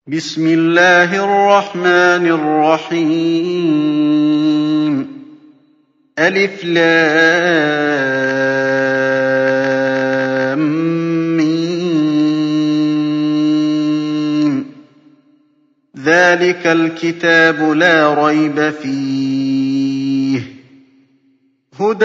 بسم الله الرحمن الرحيم ألف لام ميم ذلك الكتاب لا ريب فيه هدى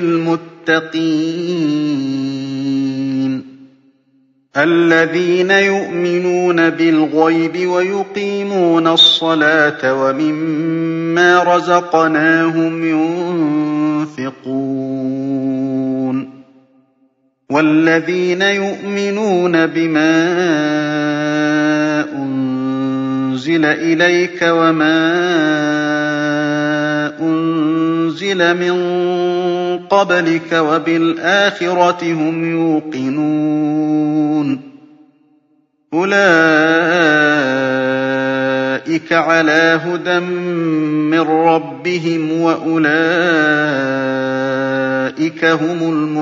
للمتقين الذين يؤمنون بالغيب ويقيمون الصلاة ومما رزقناهم ينفقون والذين يؤمنون بما أنزل إليك وما أنزل من قبلك وبالآخرة هم يوقنون أولئك على هدى من ربهم وأولئك هم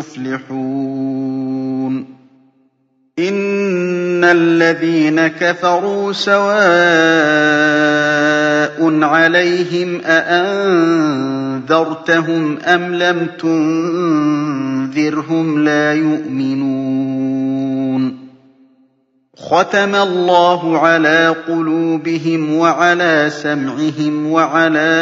المفلحون إن الذين كفروا سواء عليهم أأنذرتهم أم لم تنذرهم لا يؤمنون ختم الله على قلوبهم وعلى سمعهم وعلى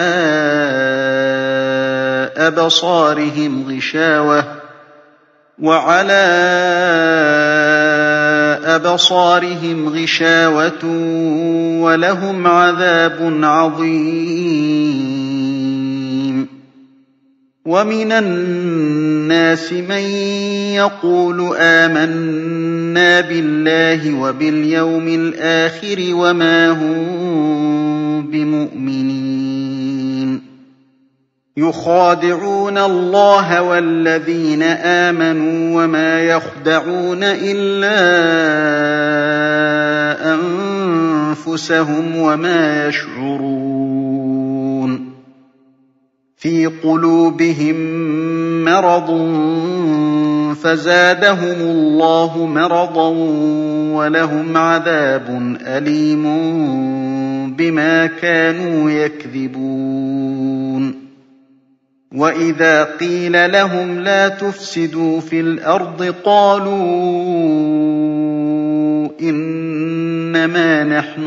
أبصارهم غشاوة ولهم عذاب عظيم ومن الناس من يقول آمنا بالله وباليوم الآخر وما هم بمؤمنين يخادعون الله والذين آمنوا وما يخدعون إلا أنفسهم وما يشعرون في قلوبهم مرض فزادهم الله مرضا ولهم عذاب أليم بما كانوا يكذبون وإذا قيل لهم لا تفسدوا في الأرض قالوا إنما نحن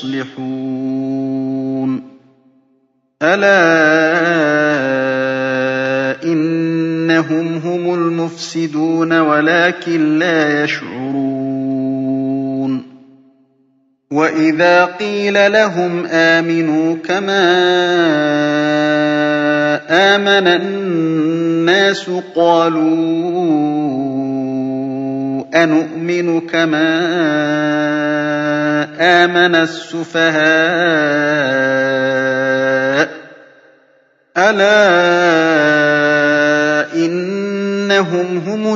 مصلحون ألا إنهم هم المفسدون ولكن لا يشعرون وإذا قيل لهم آمنوا كما آمن الناس قالوا أنؤمن كما آمن السفهاء ألا إنهم هم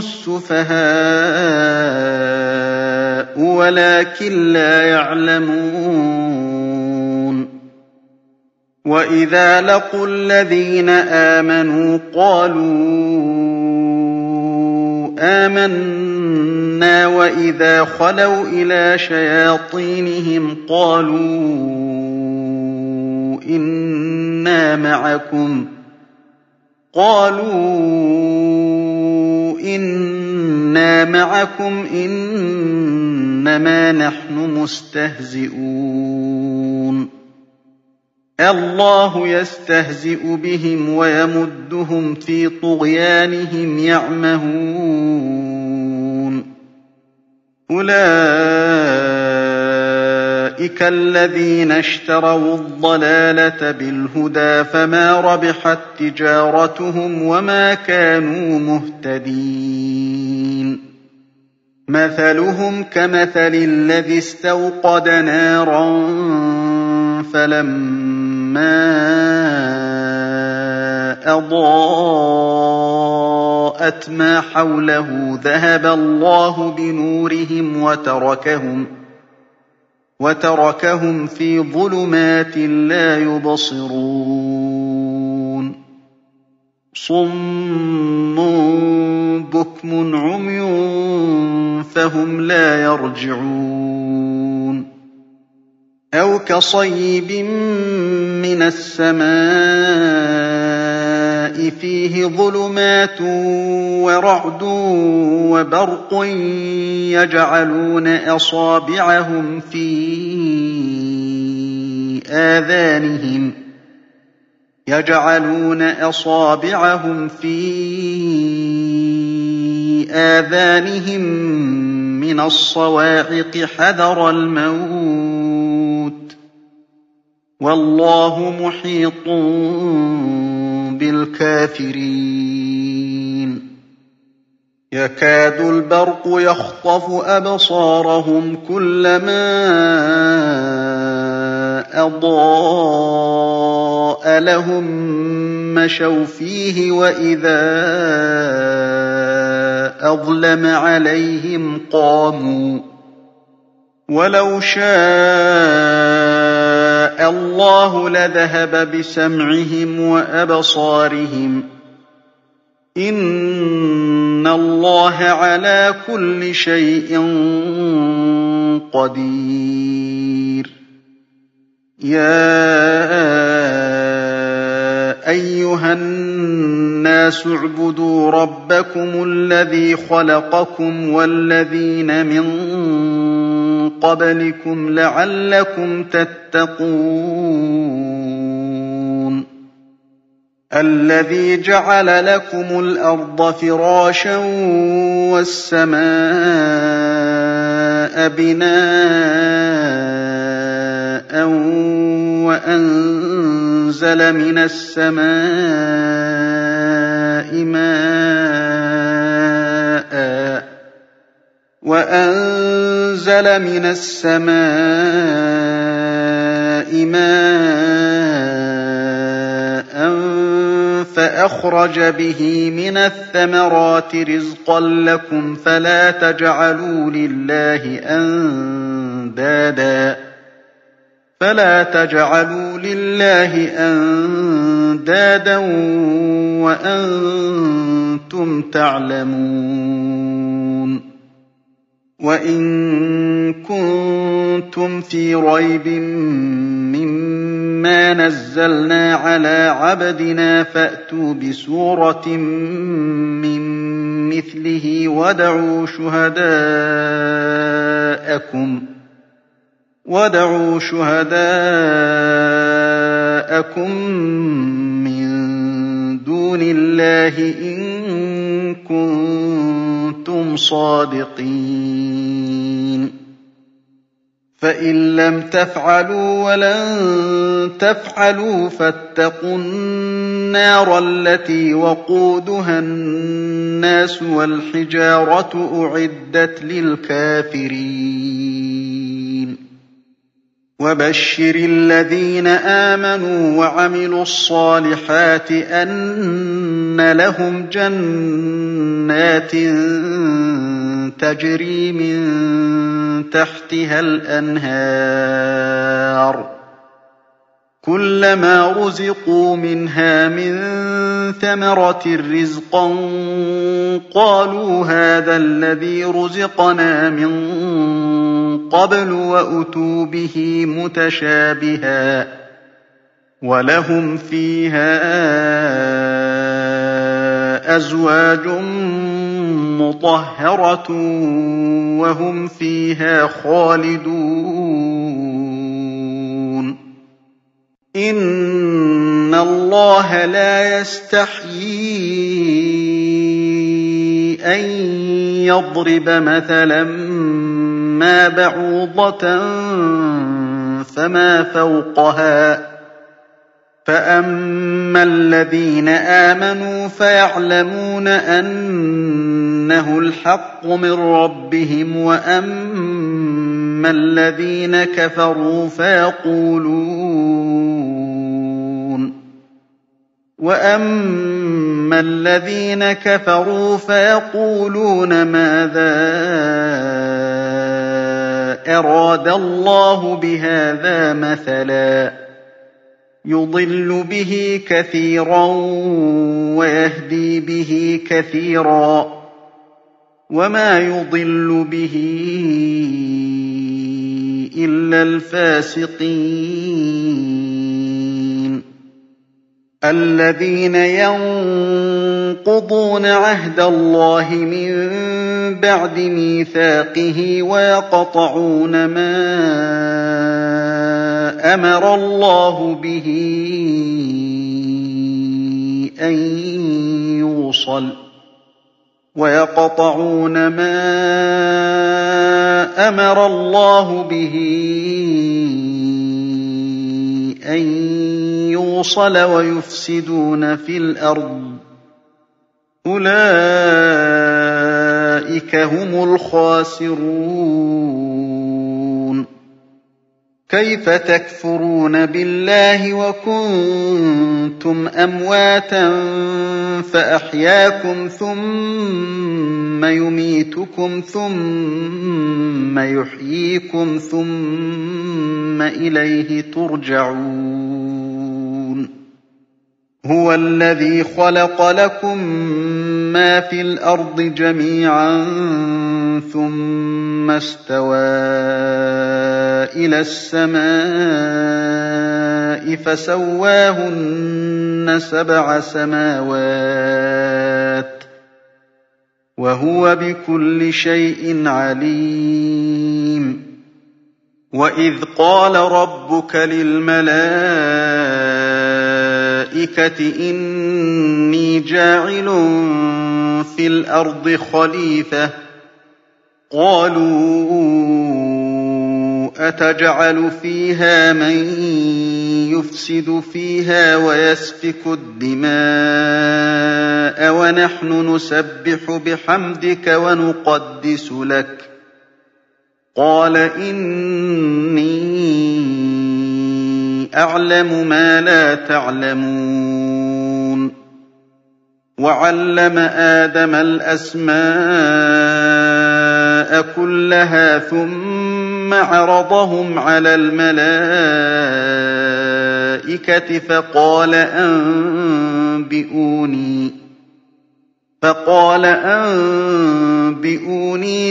السفهاء ولكن لا يعلمون وإذا لقوا الذين آمنوا قالوا آمنا وإذا خلوا إلى شياطينهم قالوا إنا معكم إنما نحن مستهزئون الله يستهزئ بهم ويمدهم في طغيانهم يعمهون أولئك الذين اشتروا الضلالة بالهدى فما ربحت تجارتهم وما كانوا مهتدين مثلهم كمثل الذي استوقد نارا فلما أضاءت ما حوله ذهب الله بنورهم وتركهم في ظلمات لا يبصرون صم بكم عمي فهم لا يرجعون أَوْ كَصَيِّبٍ مِّنَ السَّمَاءِ فِيهِ ظُلُمَاتٌ وَرَعْدٌ وَبَرْقٌ يَجْعَلُونَ أَصَابِعَهُمْ فِي آذَانِهِم مِّنَ الصَّوَاعِقِ حَذَرَ الْمَوْتِ ۚ وَاللَّهُ مُحِيطٌ بِالْكَافِرِينَ يَكَادُ الْبَرْقُ يَخْطَفُ أَبْصَارَهُمْ كُلَّمَا أَضَاءَ لَهُم مَّشَوْا فِيهِ وَإِذَا أَظْلَمَ عَلَيْهِمْ قَامُوا ۚ وَلَوْ شَاءَ اللَّهُ لَذَهَبَ بِسَمْعِهِمْ وَأَبْصَارِهِمْ ۚ إِنَّ اللَّهَ عَلَىٰ كُلِّ شَيْءٍ قَدِيرٌ يَا أَيُّهَا النَّاسُ اعْبُدُوا رَبَّكُمُ الَّذِي خَلَقَكُمْ وَالَّذِينَ مِن قَبْلِكُمْ لَعَلَّكُمْ تَتَّقُونَ الَّذِي جَعَلَ لَكُمُ الْأَرْضَ فِرَاشًا وَالسَّمَاءَ بِنَاءً وَأَنزَلَ مِنَ السَّمَاءِ مَاءً فَأَخْرَجَ بِهِ مِنَ الثَّمَرَاتِ رِزْقًا لَّكُمْ فَلَا تَجْعَلُوا لِلَّهِ أَندَادًا وَأَنتُمْ تَعْلَمُونَ وَإِن كُنتُمْ فِي رَيْبٍ مِّمَّا نَزَّلْنَا عَلَىٰ عَبْدِنَا فَأْتُوا بِسُورَةٍ مِّن مِّثْلِهِ وَادْعُوا شُهَدَاءَكُم مِّن دُونِ اللَّهِ إِن كُنتُمْ صَادِقِينَ فَإِن لَّمْ تَفْعَلُوا وَلَن تَفْعَلُوا فَاتَّقُوا النَّارَ الَّتِي وَقُودُهَا النَّاسُ وَالْحِجَارَةُ أُعِدَّتْ لِلْكَافِرِينَ وَبَشِّرِ الَّذِينَ آمَنُوا وَعَمِلُوا الصَّالِحَاتِ أَنَّ لَهُمْ جَنَّاتٍ تَجْرِي مِن تَحْتِهَا الْأَنْهَارُ كُلَّمَا رُزِقُوا مِنْهَا مِن ثَمَرَةٍ رِّزْقًا قَالُوا هَٰذَا الَّذِي رُزِقْنَا مِن قَبْلُ وَأُتُوا بِهِ مُتَشَابِهًا ۖ وَلَهُمْ فِيهَا أَزْوَاجٌ مُّطَهَّرَةٌ وَهُمْ فِيهَا خَالِدُونَ إِنَّ اللَّهَ لَا يَسْتَحْيِي أَن يَضْرِبَ مَثَلًا مَّا بَعُوضَةً فَمَا فَوْقَهَا ۚ فَأَمَّا الَّذِينَ آمَنُوا فَيَعْلَمُونَ أَنَّهُ الْحَقُّ مِن رَّبِّهِمْ ۖ وَأَمَّا الَّذِينَ كَفَرُوا فَيَقُولُونَ مَاذَا أَرَادَ اللَّهُ بِهَٰذَا مَثَلًا ۚ يُضِلُّ بِهِ كَثِيرًا وَيَهْدِي بِهِ كَثِيرًا ۚ وَمَا يُضِلُّ بِهِ إِلَّا الْفَاسِقِينَ الَّذِينَ يَنقُضُونَ عَهْدَ اللَّهِ مِن بَعْدِ مِيثَاقِهِ وَيَقْطَعُونَ مَا أَمَرَ اللَّهُ بِهِ أَن يُوصَلَ وَيُفْسِدُونَ فِي الْأَرْضِ ۚ أُولَٰئِكَ هُمُ الْخَاسِرُونَ كَيْفَ تَكْفُرُونَ بِاللَّهِ وَكُنتُمْ أَمْوَاتًا فَأَحْيَاكُمْ ثُمَّ يُمِيتُكُمْ ثُمَّ يُحْيِيكُمْ ثُمَّ إِلَيْهِ تُرْجَعُونَ هُوَ الَّذِي خَلَقَ لَكُم مَّا فِي الْأَرْضِ جَمِيعًا ثُمَّ اسْتَوَىٰ إِلَى السَّمَاءِ فَسَوَّاهُنَّ سَبْعَ سَمَاوَاتٍ ۚ وَهُوَ بِكُلِّ شَيْءٍ عَلِيمٌ وَإِذْ قَالَ رَبُّكَ لِلْمَلَائِكَةِ إِنِّي جَاعِلٌ فِي الْأَرْضِ خَلِيفَةً ۖ قَالُوا أَتَجْعَلُ فِيهَا مَن يُفْسِدُ فِيهَا وَيَسْفِكُ الدِّمَاءَ وَنَحْنُ نُسَبِّحُ بِحَمْدِكَ وَنُقَدِّسُ لَكَ ۖ قَالَ إِنِّي أَعْلَمُ مَا لَا تَعْلَمُونَ وَعَلَّمَ آدَمَ الْأَسْمَاءَ كُلَّهَا ثُمَّ عَرَضَهُمْ عَلَى الْمَلَائِكَةِ فَقَالَ أَنبِئُونِي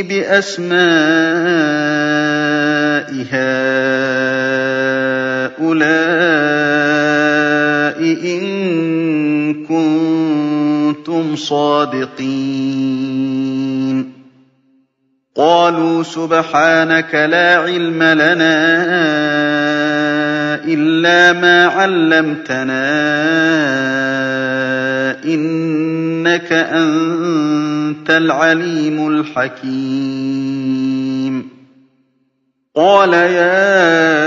بِأَسْمَاءِ هَٰؤُلَاءِ إِن كُنتُمْ صَادِقِينَ قَالُوا سُبْحَانَكَ لَا عِلْمَ لَنَا إِلَّا مَا عَلَّمْتَنَا ۖ إِنَّكَ أَنتَ الْعَلِيمُ الْحَكِيمُ قَالَ يَا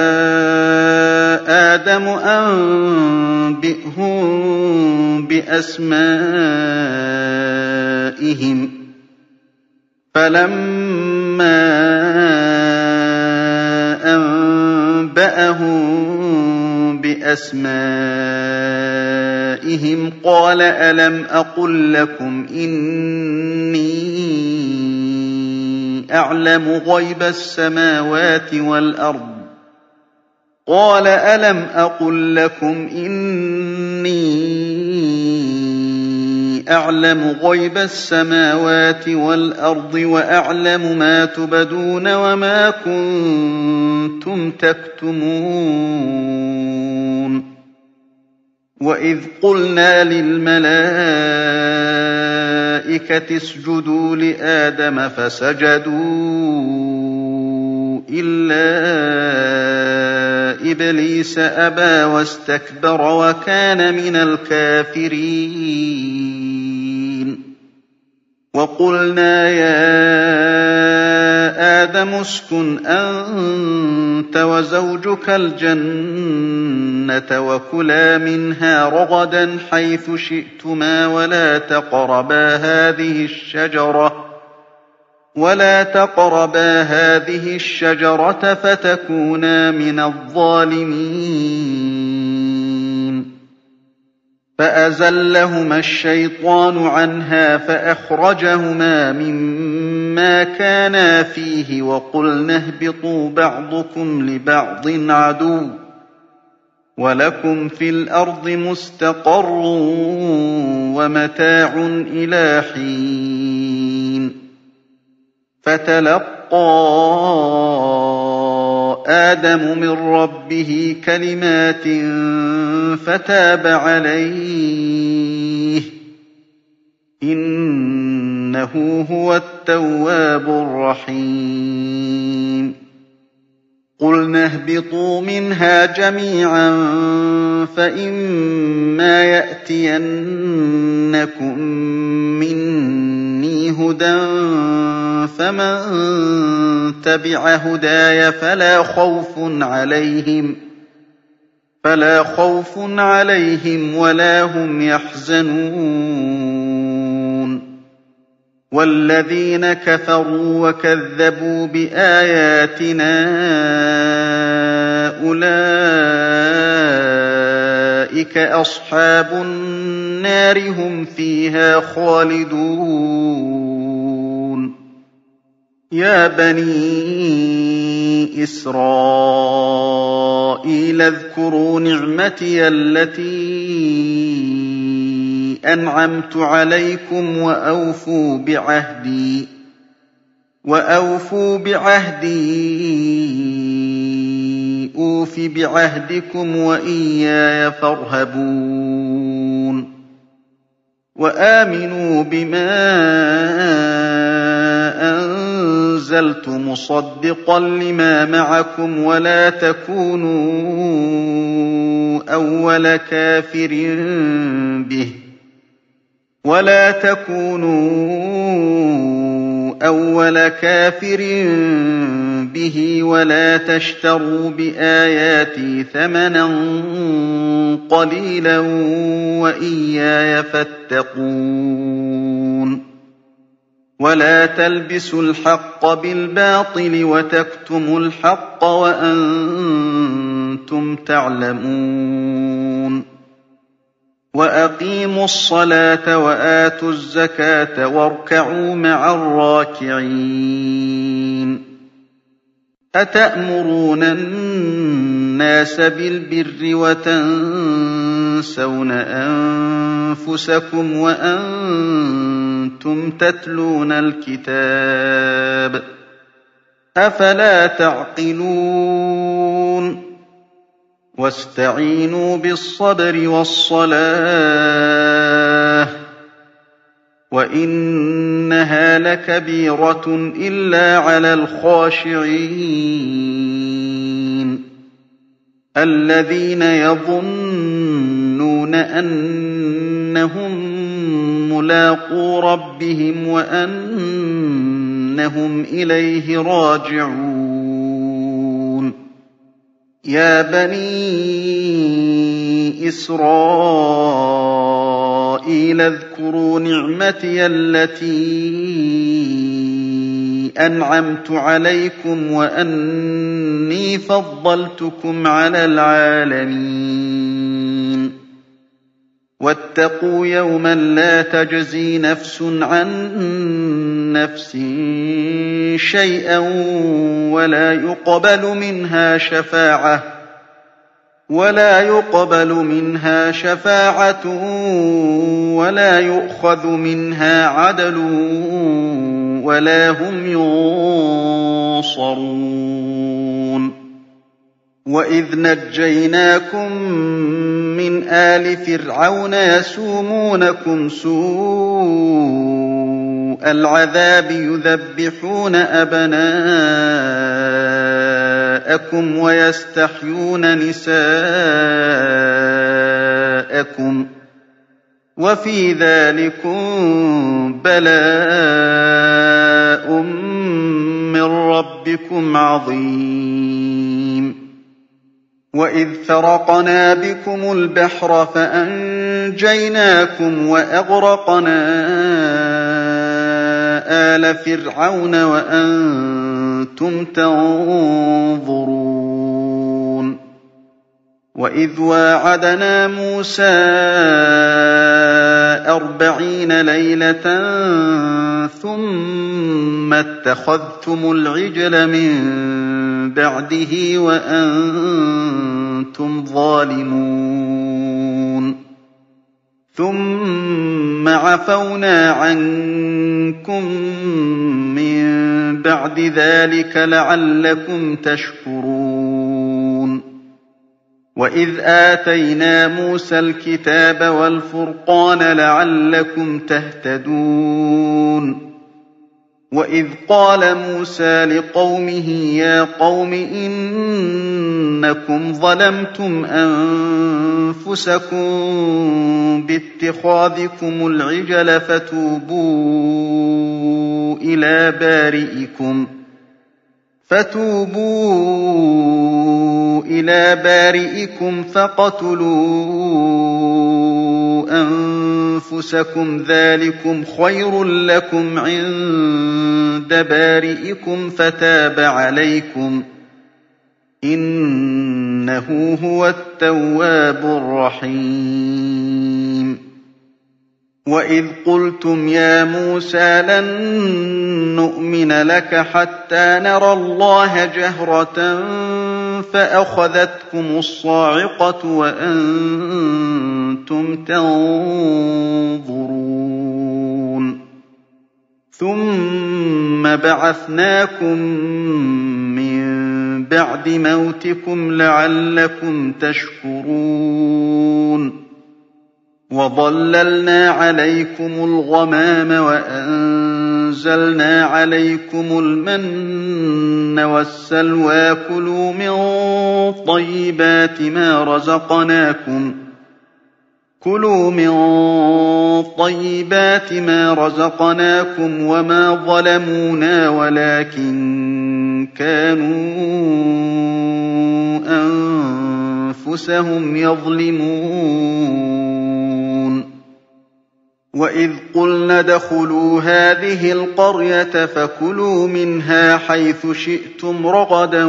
آدَمُ أَنبِئْهُم بِأَسْمَائِهِمْ ۖ فَلَمَّا أَنبَأَهُم بِأَسْمَائِهِمْ قَالَ أَلَمْ أَقُل لَّكُمْ إِنِّي أَعْلَمُ غَيْبَ السَّمَاوَاتِ وَالْأَرْضِ قَالَ أَلَمْ أَقُل لَّكُمْ إِنِّي أَعْلَمُ غَيْبَ السَّمَاوَاتِ وَالْأَرْضِ وَأَعْلَمُ مَا تُبْدُونَ وَمَا كُنتُمْ تَكْتُمُونَ وَإِذْ قُلْنَا لِلْمَلَائِكَةِ اسْجُدُوا لِآدَمَ فَسَجَدُوا إِلَّا إِبْلِيسَ أَبَىٰ وَاسْتَكْبَرَ وَكَانَ مِنَ الْكَافِرِينَ وَقُلْنَا يَا آدَمُ اسْكُنْ أَنتَ وَزَوْجُكَ الْجَنَّةَ وَكُلَا مِنْهَا رَغَدًا حَيْثُ شِئْتُمَا ولا تقربا هذه الشجرة فتكونا من الظالمين فأزلهما الشيطان عنها فأخرجهما مما كانا فيه وقلنا اهبطوا بعضكم لبعض عدو ولكم في الأرض مستقر ومتاع إلى حين فتلقى آدم من ربه كلمات فتاب عليه إنه هو التواب الرحيم قلنا اهبطوا منها جميعا فإما يأتينكم مني هدى فمن تبع هداي فلا خوف عليهم ولا هم يحزنون والذين كفروا وكذبوا بآياتنا أولئك أصحاب النار هم فيها خالدون يا بني إسرائيل اذكروا نعمتي التي أنعمت عليكم وأوفوا بعهدي أوف بعهدكم وإياي فارهبون وآمنوا بما أنزلت مصدقا لما معكم ولا تكونوا أول كافر به ولا تشتروا بآياتي ثمنا قليلا وإياي فاتقون ولا تلبسوا الحق بالباطل وتكتموا الحق وأنتم تعلمون وأقيموا الصلاة وآتوا الزكاة واركعوا مع الراكعين أتأمرون الناس بالبر وتنسون أنفسكم وأنتم تتلون الكتاب أفلا تعقلون واستعينوا بالصبر والصلاة وإنها لكبيرة إلا على الخاشعين الذين يظنون أنهم ملاقو ربهم وأنهم إليه راجعون يا بني إسرائيل اذكروا نعمتي التي أنعمت عليكم وأني فضلتكم على العالمين واتقوا يوما لا تجزي نفس عن نفس شيئا ولا يقبل منها شفاعة ولا يؤخذ منها عدل ولا هم ينصرون وإذ نجيناكم من آل فرعون يسومونكم سوء العذاب يذبحون أبناءكم ويستحيون نساءكم وفي ذلكم بلاء من ربكم عظيم وإذ فرقنا بكم البحر فأنجيناكم وأغرقنا آل فرعون وأنتم تنظرون وإذ واعدنا موسى 40 ليلة ثم اتخذتم العجل من بعده وأنتم ظالمون ثم عفونا عنكم من بعد ذلك لعلكم تشكرون وَإِذْ آتَيْنَا مُوسَى الْكِتَابَ وَالْفُرْقَانَ لَعَلَّكُمْ تَهْتَدُونَ وَإِذْ قَالَ مُوسَىٰ لِقَوْمِهِ يَا قَوْمِ إِنَّكُمْ ظَلَمْتُمْ أَنفُسَكُم بِاتِّخَاذِكُمُ الْعِجْلَ فتوبوا إلى بارئكم فاقتلوا أنفسكم ذلكم خير لكم عند بارئكم فتاب عليكم إنه هو التواب الرحيم وَإِذْ قُلْتُمْ يَا مُوسَىٰ لَن نُّؤْمِنَ لَكَ حَتَّىٰ نَرَى اللَّهَ جَهْرَةً فَأَخَذَتْكُمُ الصَّاعِقَةُ وَأَنتُمْ تَنظُرُونَ ثُمَّ بَعَثْنَاكُم مِّن بَعْدِ مَوْتِكُمْ لَعَلَّكُمْ تَشْكُرُونَ وَظَلَّلْنَا عَلَيْكُمُ الْغَمَامَ وَأَنزَلْنَا عَلَيْكُمُ الْمَنَّ وَالسَّلْوَىٰ كُلُوا مِن طَيِّبَاتِ مَا رَزَقْنَاكُمْ وَمَا ظَلَمُونَا وَلَٰكِن كَانُوا أَنفُسَهُمْ يَظْلِمُونَ وَإِذْ قُلْنَا ادْخُلُوا هَٰذِهِ الْقَرْيَةَ فَكُلُوا مِنْهَا حَيْثُ شِئْتُمْ رَغَدًا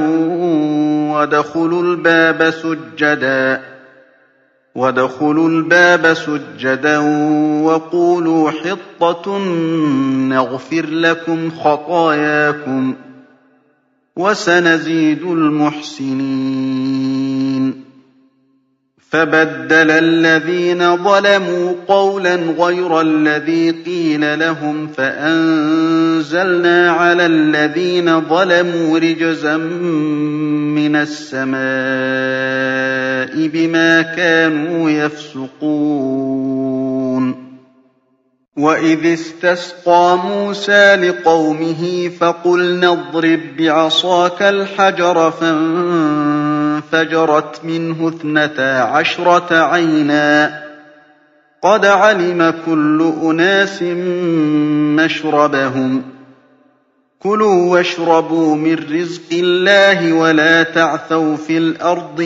وَادْخُلُوا الْبَابَ سُجَّدًا وَقُولُوا حِطَّةٌ نَّغْفِرْ لَكُمْ خَطَايَاكُمْ وَسَنَزِيدُ الْمُحْسِنِينَ فَبَدَّلَ الَّذِينَ ظَلَمُوا قَوْلًا غَيْرَ الَّذِي قِيلَ لَهُمْ فَأَنزَلْنَا عَلَى الَّذِينَ ظَلَمُوا رِجْزًا مِّنَ السَّمَاءِ بِمَا كَانُوا يَفْسُقُونَ وَإِذِ اسْتَسْقَىٰ مُوسَىٰ لِقَوْمِهِ فَقُلْنَا اضْرِب بِّعَصَاكَ الْحَجَرَ فَانفَجَرَتْ مِنْهُ 12 عَيْنًا قَدْ عَلِمَ كُلُّ أُنَاسٍ مَّشْرَبَهُمْ ۖ كُلُوا وَاشْرَبُوا مِن رِّزْقِ اللَّهِ وَلَا تَعْثَوْا فِي الْأَرْضِ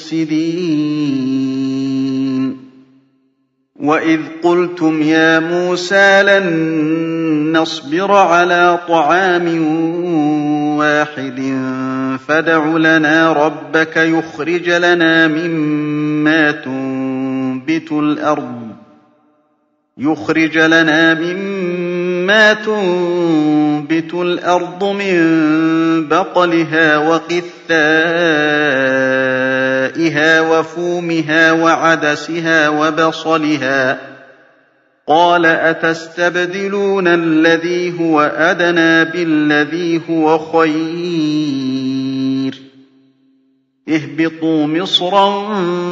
مُفْسِدِينَ وَإِذْ قُلْتُمْ يَا مُوسَىٰ لَن نَّصْبِرَ عَلَىٰ طَعَامٍ وَاحِدٍ فَادْعُ لَنَا رَبَّكَ يُخْرِجْ لَنَا مِمَّا تُنبِتُ الْأَرْضُ مِن بَقْلِهَا وَقِثَّائِهَا وَفُومِهَا وَعَدَسِهَا وَبَصَلِهَا ۖ قَالَ أَتَسْتَبْدِلُونَ الَّذِي هُوَ أَدْنَىٰ بِالَّذِي هُوَ خَيْرٌ ۚ اهْبِطُوا مِصْرًا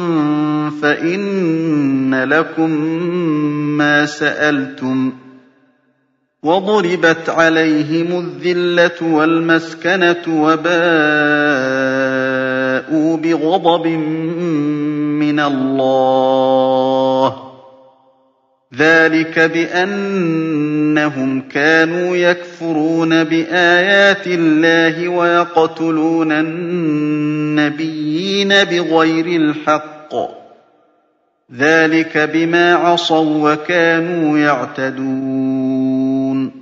فَإِنَّ لَكُم مَّا سَأَلْتُمْ ۗ وَضُرِبَتْ عَلَيْهِمُ الذِّلَّةُ وَالْمَسْكَنَةُ وَبَاءُوا بِغَضَبٍ مِّنَ اللَّهِ ۗ ذَٰلِكَ بِأَنَّهُمْ كَانُوا يَكْفُرُونَ بِآيَاتِ اللَّهِ وَيَقْتُلُونَ النَّبِيِّينَ بِغَيْرِ الْحَقِّ ۗ ذَٰلِكَ بِمَا عَصَوا وَّكَانُوا يَعْتَدُونَ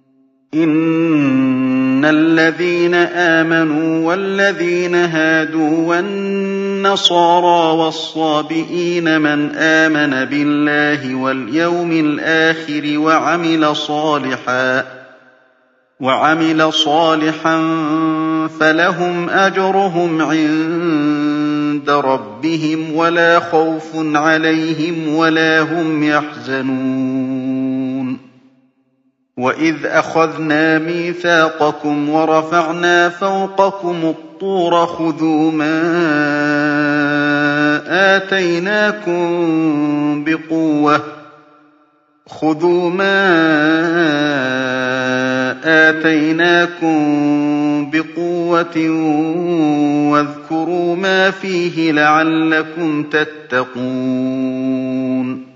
إِنَّ الَّذِينَ آمَنُوا وَالَّذِينَ هَادُوا وَالنَّصَارَىٰ وَالصَّابِئِينَ مَنْ آمَنَ بِاللَّهِ وَالْيَوْمِ الْآخِرِ وَعَمِلَ صَالِحًا فَلَهُمْ أَجْرُهُمْ عِندَ رَبِّهِمْ وَلَا خَوْفٌ عَلَيْهِمْ وَلَا هُمْ يَحْزَنُونَ وَإِذْ أَخَذْنَا مِيثَاقَكُمْ وَرَفَعْنَا فَوْقَكُمُ الطُّورَ خُذُوا مَا آتَيْنَاكُم بِقُوَّةٍ وَاذْكُرُوا مَا فِيهِ لَعَلَّكُمْ تَتَّقُونَ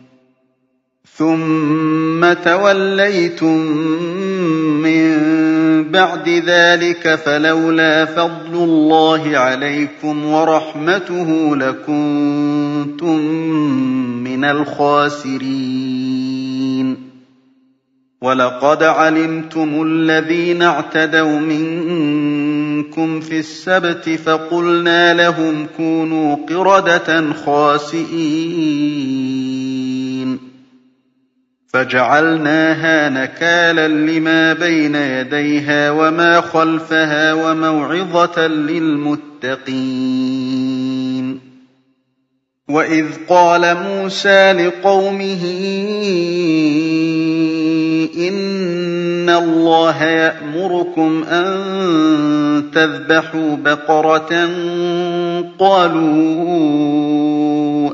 ثُمَّ تَوَلَّيْتُم مِّن بَعْدِ ذَٰلِكَ فَلَوْلَا فَضْلُ اللَّهِ عَلَيْكُمْ وَرَحْمَتُهُ لَكُنتُم مِّنَ الْخَاسِرِينَ وَلَقَدْ عَلِمْتُمُ الَّذِينَ اعْتَدَوْا مِنكُمْ فِي السَّبْتِ فَقُلْنَا لَهُمْ كُونُوا قِرَدَةً خَاسِئِينَ فَجَعَلْنَاهَا نَكَالًا لِّمَا بَيْنَ يَدَيْهَا وَمَا خَلْفَهَا وَمَوْعِظَةً لِّلْمُتَّقِينَ وَإِذْ قَالَ مُوسَىٰ لِقَوْمِهِ إِنَّ اللَّهَ يَأْمُرُكُمْ أَن تَذْبَحُوا بَقَرَةً قَالُوا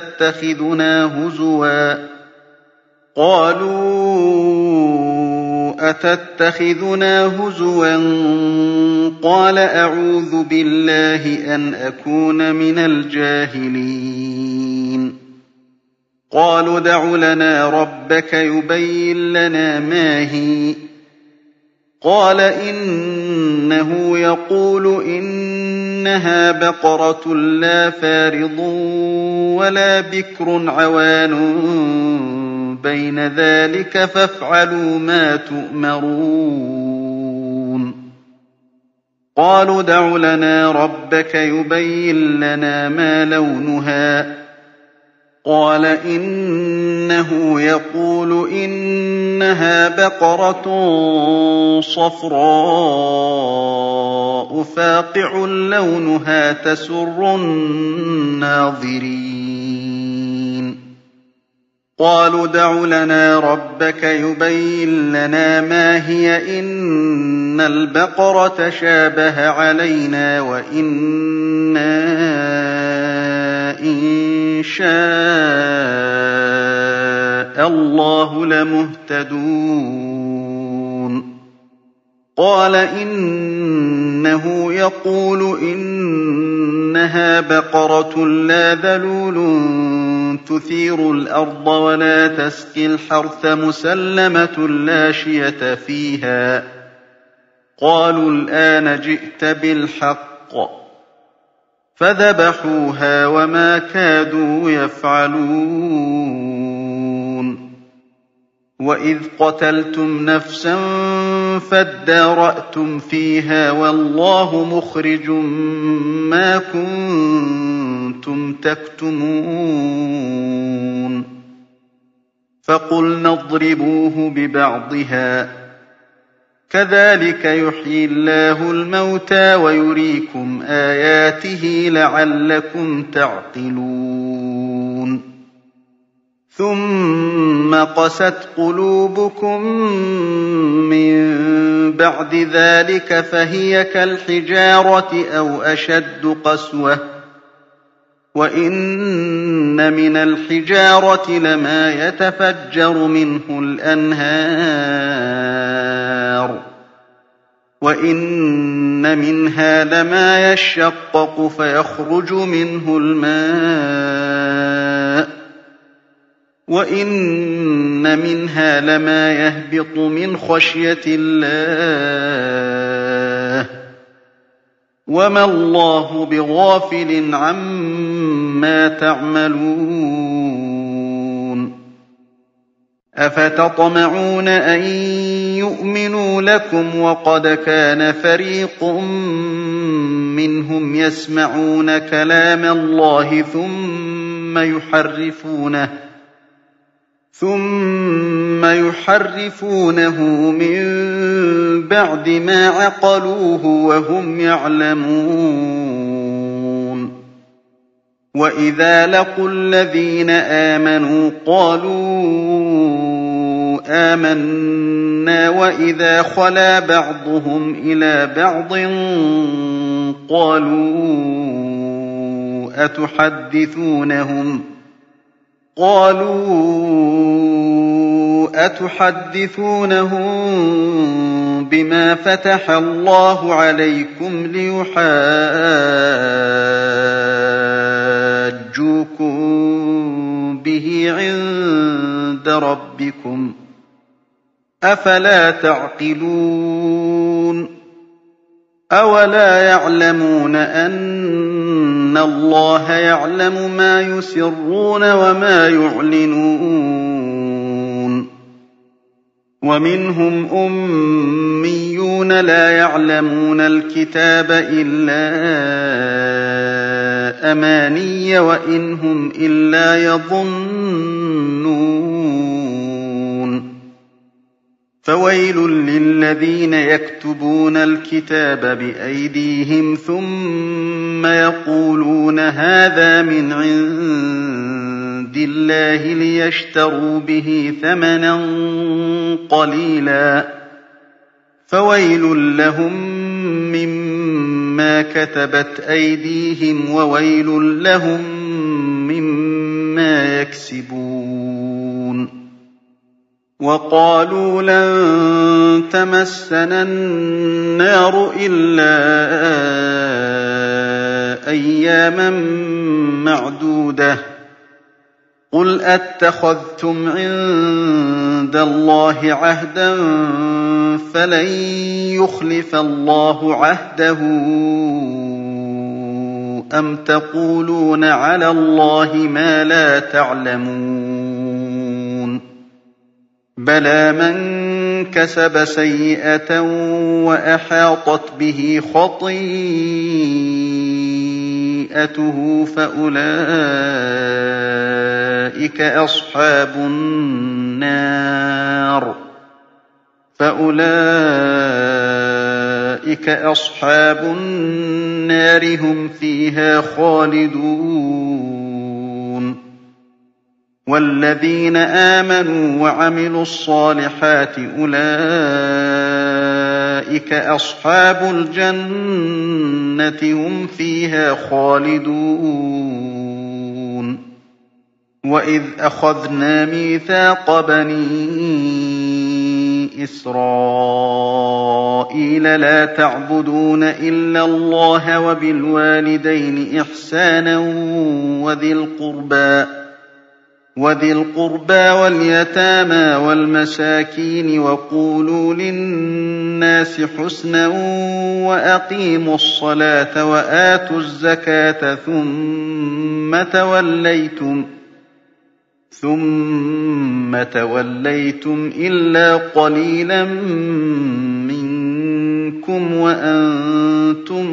أَتَتَّخِذُنَا هُزُوًا قَالَ أَعُوذُ بِاللَّهِ أَنْ أَكُونَ مِنَ الْجَاهِلِينَ قَالُوا ادْعُ لَنَا رَبَّكَ يُبَيِّن لَّنَا مَا هِيَ قَالَ إِنَّهُ يَقُولُ إِنَّهَا بَقَرَةٌ لَّا فَارِضٌ وَلَا بِكْرٌ عَوَانٌ بَيْنَ ذَٰلِكَ فَافْعَلُوا مَا تُؤْمَرُونَ قَالُوا ادْعُ لَنَا رَبَّكَ يُبَيِّن لَّنَا مَا لَوْنُهَا قَالَ إِنَّهُ يَقُولُ إِنَّهَا بَقَرَةٌ صَفْرَاءُ فَاقِعٌ لَّوْنُهَا تَسُرُّ النَّاظِرِينَ قَالُوا ادْعُ لَنَا رَبَّكَ يُبَيِّن لَّنَا مَا هِيَ إِنَّ الْبَقَرَ تَشَابَهَ عَلَيْنَا وَإِنَّا إِن شَاءَ اللَّهُ لَمُهْتَدُونَ قَالَ إِنَّهُ يَقُولُ إِنَّهَا بَقَرَةٌ لَّا ذَلُولٌ تُثِيرُ الْأَرْضَ وَلَا تَسْقِي الْحَرْثَ مُسَلَّمَةٌ لَّا شِيَةَ فِيهَا قَالُوا الْآنَ جِئْتَ بِالْحَقِّ فَذَبَحُوهَا وَمَا كَادُوا يَفْعَلُونَ وَإِذْ قَتَلْتُمْ نَفْسًا فَادَّارَأْتُمْ فِيهَا وَاللَّهُ مُخْرِجٌ مَّا كُنتُمْ تَكْتُمُونَ فَقُلْنَا اضْرِبُوهُ بِبَعْضِهَا كَذَٰلِكَ يُحْيِي اللَّهُ الْمَوْتَىٰ وَيُرِيكُمْ آيَاتِهِ لَعَلَّكُمْ تَعْقِلُونَ ثُمَّ قَسَتْ قُلُوبُكُم مِّن بَعْدِ ذَٰلِكَ فَهِيَ كَالْحِجَارَةِ أَوْ أَشَدُّ قَسْوَةً ۚ وَإِنَّ مِنَ الْحِجَارَةِ لَمَا يَتَفَجَّرُ مِنْهُ الْأَنْهَارُ وَإِنَّ مِنْهَا لَمَا يَشَّقَّقُ فَيَخْرُجُ مِنْهُ الْمَاءُ وَإِنَّ مِنْهَا لَمَا يَهْبِطُ مِنْ خَشْيَةِ اللَّهِ وَمَا اللَّهُ بِغَافِلٍ عَمَّا تَعْمَلُونَ أَفَتَطْمَعُونَ أَن يُؤْمِنُوا لَكُمْ وَقَدْ كَانَ فَرِيقٌ مِّنْهُمْ يَسْمَعُونَ كَلَامَ اللَّهِ ثُمَّ يُحَرِّفُونَهُ مِن بَعْدِ مَا عَقَلُوهُ وَهُمْ يَعْلَمُونَ وَإِذَا لَقُوا الَّذِينَ آمَنُوا قَالُوا آمَنَّا وَإِذَا خَلَا بَعْضُهُمْ إِلَىٰ بَعْضٍ قَالُوا أتحدثونهم بما فتح الله عليكم ليحاجوكم به عند ربكم ۚ أفلا تعقلون أولا يعلمون أن الله يعلم ما يسرون وما يعلنون ومنهم أميون لا يعلمون الكتاب إلا أماني وإن هم إلا يظنون فويل للذين يكتبون الكتاب بأيديهم ثم يقولون هذا من عند الله ليشتروا به ثمنا قليلا فويل لهم مما كتبت أيديهم وويل لهم مما يكسبون وقالوا لن تمسنا النار إلا أياما معدودة قل أتخذتم عند الله عهدا فلن يخلف الله عهده أم تقولون على الله ما لا تعلمون بلى من كسب سيئة وأحاطت به خطيئته فأولئك أصحاب النار هم فيها خالدون والذين آمنوا وعملوا الصالحات أولئك أصحاب الجنة هم فيها خالدون وإذ أخذنا ميثاق بني إسرائيل لا تعبدون إلا الله وبالوالدين إحسانا وذي القربى واليتامى والمساكين وقولوا للناس حسنا وأقيموا الصلاة وآتوا الزكاة ثم توليتم إلا قليلا منكم وأنتم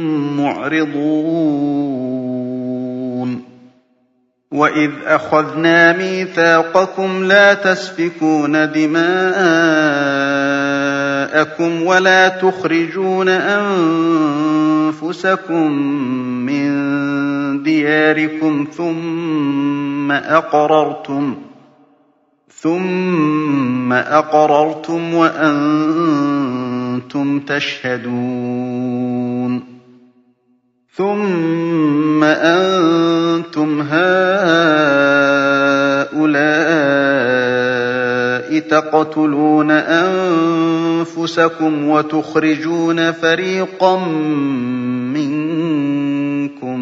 معرضون وإذ أخذنا ميثاقكم لا تسفكون دماءكم ولا تخرجون أنفسكم من دياركم ثم أقررتم وأنتم تشهدون ثم أنتم هؤلاء تقتلون أنفسكم وتخرجون فريقا منكم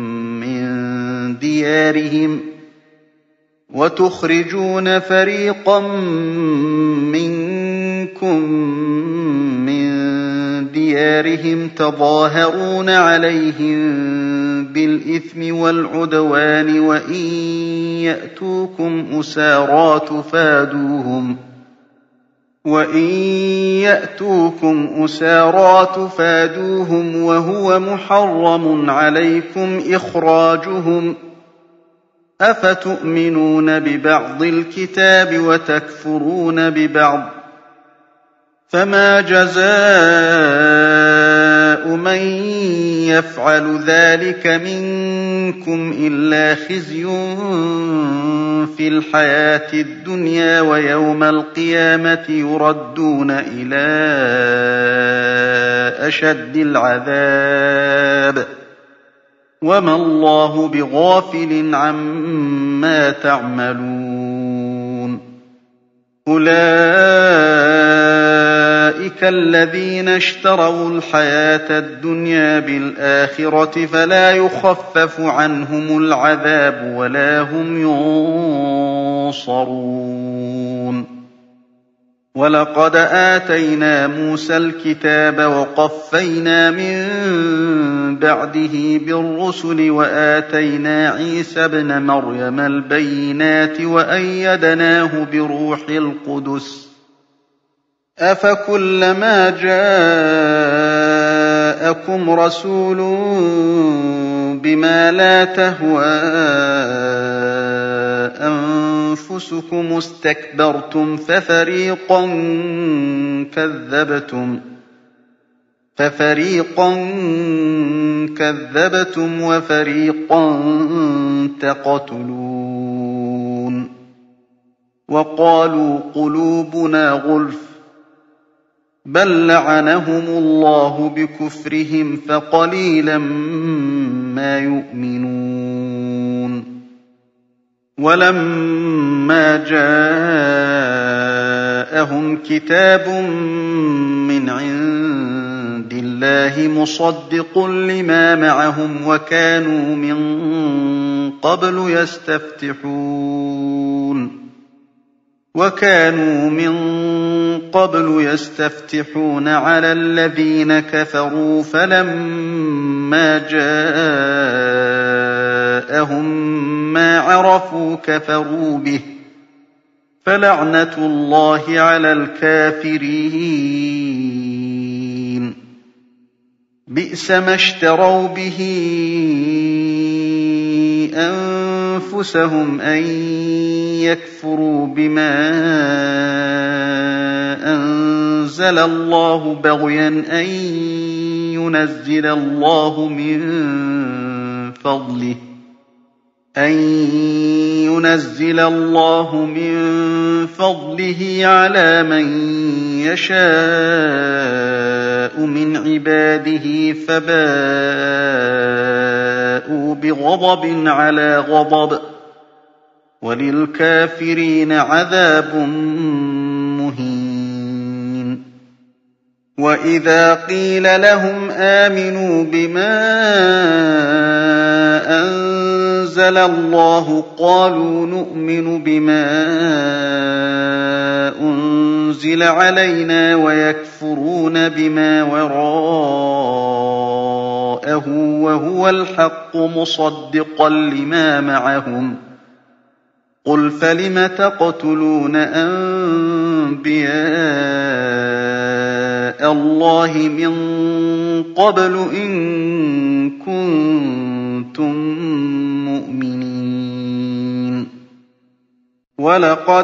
من ديارهم تظاهرون عليهم بالإثم والعدوان وإن يأتوكم أسارى تفادوهم وهو محرم عليكم إخراجهم أفتؤمنون ببعض الكتاب وتكفرون ببعض فما جزاء من يفعل ذلك منكم إلا خزي في الحياة الدنيا ويوم القيامة يردون إلى أشد العذاب وما الله بغافل عما تعملون أولئك الذين اشتروا الحياة الدنيا بالآخرة فلا يخفف عنهم العذاب ولا هم ينصرون ولقد آتينا موسى الكتاب وقفينا من بعده بالرسل وآتينا عيسى ابن مريم البينات وأيدناه بروح القدس أفكلما جاءكم رسول بما لا تهوى أنفسكم استكبرتم ففريقا كذبتم وفريقا تقتلون وقالوا قلوبنا غلف بل لعنهم الله بكفرهم فقليلا ما يؤمنون ولما جاءهم كتاب من عند الله مصدق لما معهم وكانوا من قبل يستفتحون على الذين كفروا فلما جاءهم ما عرفوا كفروا به فلعنة الله على الكافرين بئس ما اشتروا به أنفسهم أن يكفروا بما أنزل الله بغيا أن ينزل الله من فضله على من يشاء من عباده فباءوا بغضب على غضب وللكافرين عذاب مهين وإذا قيل لهم آمنوا بما أنزل الله قالوا نؤمن بما أنزل علينا ويكفرون بما وراءه وهو الحق مصدقا لما معهم قل فلم تقتلون أنبياء الله من قبل إن كنتم مؤمنين ولقد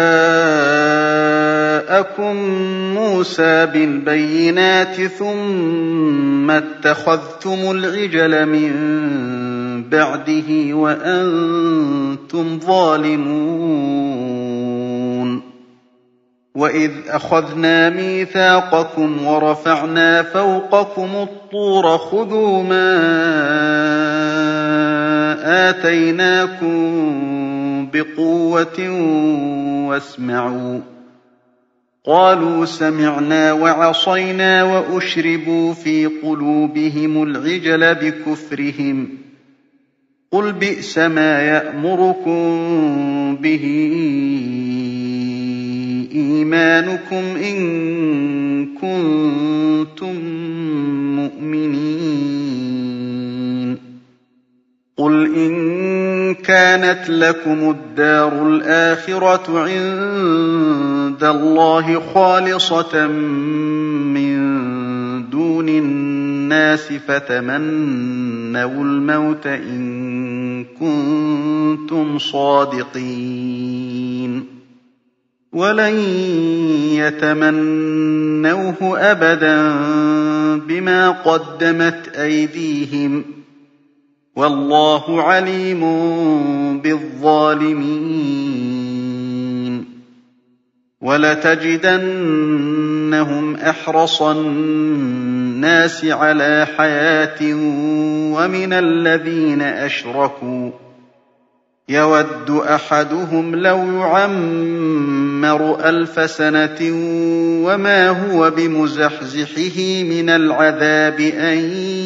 جاءكم موسى بالبينات ثم اتخذتم العجل من بعده وأنتم ظالمون وإذ أخذنا ميثاقكم ورفعنا فوقكم الطور خذوا ما آتيناكم بقوة واسمعوا قالوا سمعنا وعصينا وأشربوا في قلوبهم العجل بكفرهم قل بئس ما يأمركم به إيمانكم إن كنتم مؤمنين قل إن كانت لكم الدار الآخرة عند الله خالصة من دون الناس فتمنوا الموت إن كنتم صادقين ولن يتمنوه أبدا بما قدمت أيديهم والله عليم بالظالمين ولتجدنهم أحرص النَّاسِ عَلَىٰ حَيَاةٍ وَمِنَ الَّذِينَ أَشْرَكُوا ۚ يَوَدُّ أَحَدُهُمْ لَوْ يُعَمَّرُ 1000 سَنَةٍ وَمَا هُوَ بِمُزَحْزِحِهِ مِنَ الْعَذَابِ أَن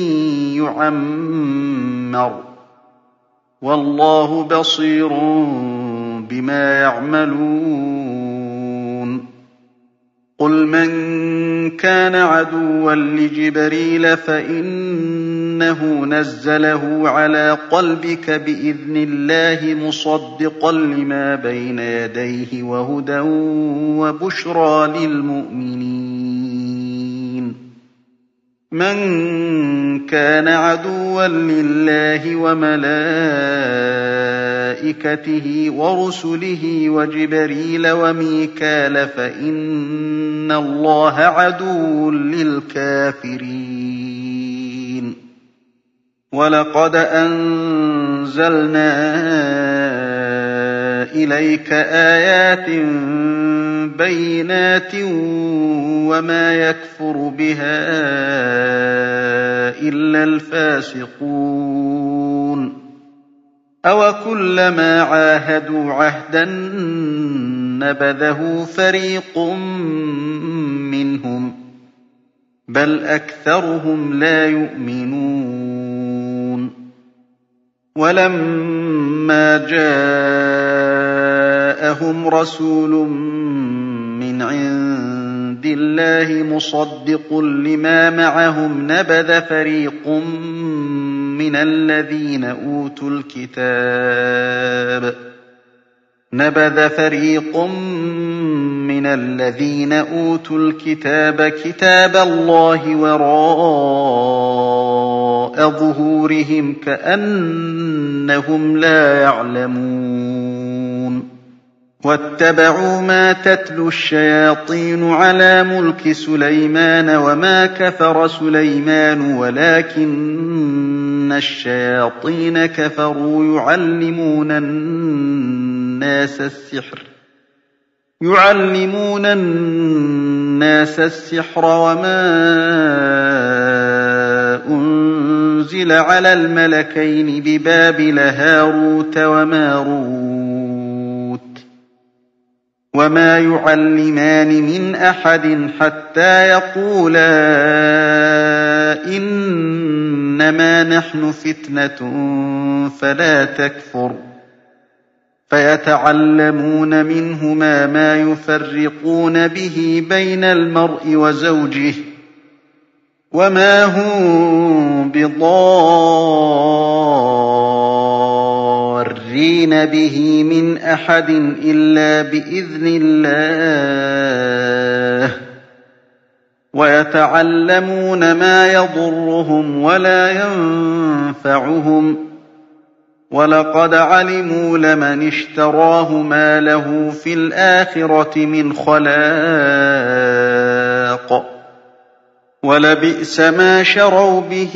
يُعَمَّرَ ۗ وَاللَّهُ بَصِيرٌ بِمَا يَعْمَلُونَ قُلْ مَن كَانَ عَدُوًّا لِّجِبْرِيلَ فَإِنَّهُ نَزَّلَهُ عَلَىٰ قَلْبِكَ بِإِذْنِ اللَّهِ مُصَدِّقًا لِّمَا بَيْنَ يَدَيْهِ وَهُدًى وَبُشْرَىٰ لِلْمُؤْمِنِينَ مَن كَانَ عَدُوًّا لِّلَّهِ وَمَلَائِكَتِهِ وَرُسُلِهِ وَجِبْرِيلَ وَمِيكَالَ فَإِنَّ اللَّهَ عَدُوٌّ لِّلْكَافِرِينَ وَلَقَدْ أَنزَلْنَا إِلَيْكَ آيَاتٍ بَيِّنَاتٍ وَمَا يَكْفُرُ بِهَا إِلَّا الْفَاسِقُونَ أَوَكُلَّمَا عَاهَدُوا عَهْدًا نَّبَذَهُ فَرِيقٌ مِّنْهُم ۚ بَلْ أَكْثَرُهُمْ لَا يُؤْمِنُونَ وَلَمَّا جَاءَهُمْ رَسُولٌ مِّنْ عِندِ اللَّهِ مُصَدِّقٌ لِّمَا مَعَهُمْ نَبَذَ فَرِيقٌ مِّنَ الَّذِينَ أُوتُوا الْكِتَابَ كِتَابَ اللَّهِ وَرَاءَ ظُهُورِهِمْ كَأَنَّهُمْ لَا يَعْلَمُونَ وَاتَّبَعُوا مَا تَتْلُو الشَّيَاطِينُ عَلَىٰ مُلْكِ سُلَيْمَانَ وَمَا كَفَرَ سُلَيْمَانُ وَلَٰكِنَّ الشَّيَاطِينَ كَفَرُوا يُعَلِّمُونَ النَّاسَ السِّحْرَ وَمَا أُنزِلَ عَلَى الْمَلَكَيْنِ بِبَابِلَ هَارُوتَ وَمَارُوتَ وَمَا يُعَلِّمَانِ مِنْ أَحَدٍ حَتَّىٰ يَقُولَا إِنَّمَا نَحْنُ فِتْنَةٌ فَلَا تَكْفُرْ فَيَتَعَلَّمُونَ مِنْهُمَا مَا يُفَرِّقُونَ بِهِ بَيْنَ الْمَرْءِ وَزَوْجِهِ وَمَا هُم بِضَارِّينَ بِهِ مِنْ أَحَدٍ إِلَّا بِإِذْنِ اللَّهِ وَيَتَعَلَّمُونَ مَا يَضُرُّهُمْ وَلَا يَنفَعُهُمْ ۚ وَلَقَدْ عَلِمُوا لَمَنِ اشْتَرَاهُ مَا لَهُ فِي الْآخِرَةِ مِنْ خَلَاقٍ ۚ وَلَبِئْسَ مَا شَرَوْا بِهِ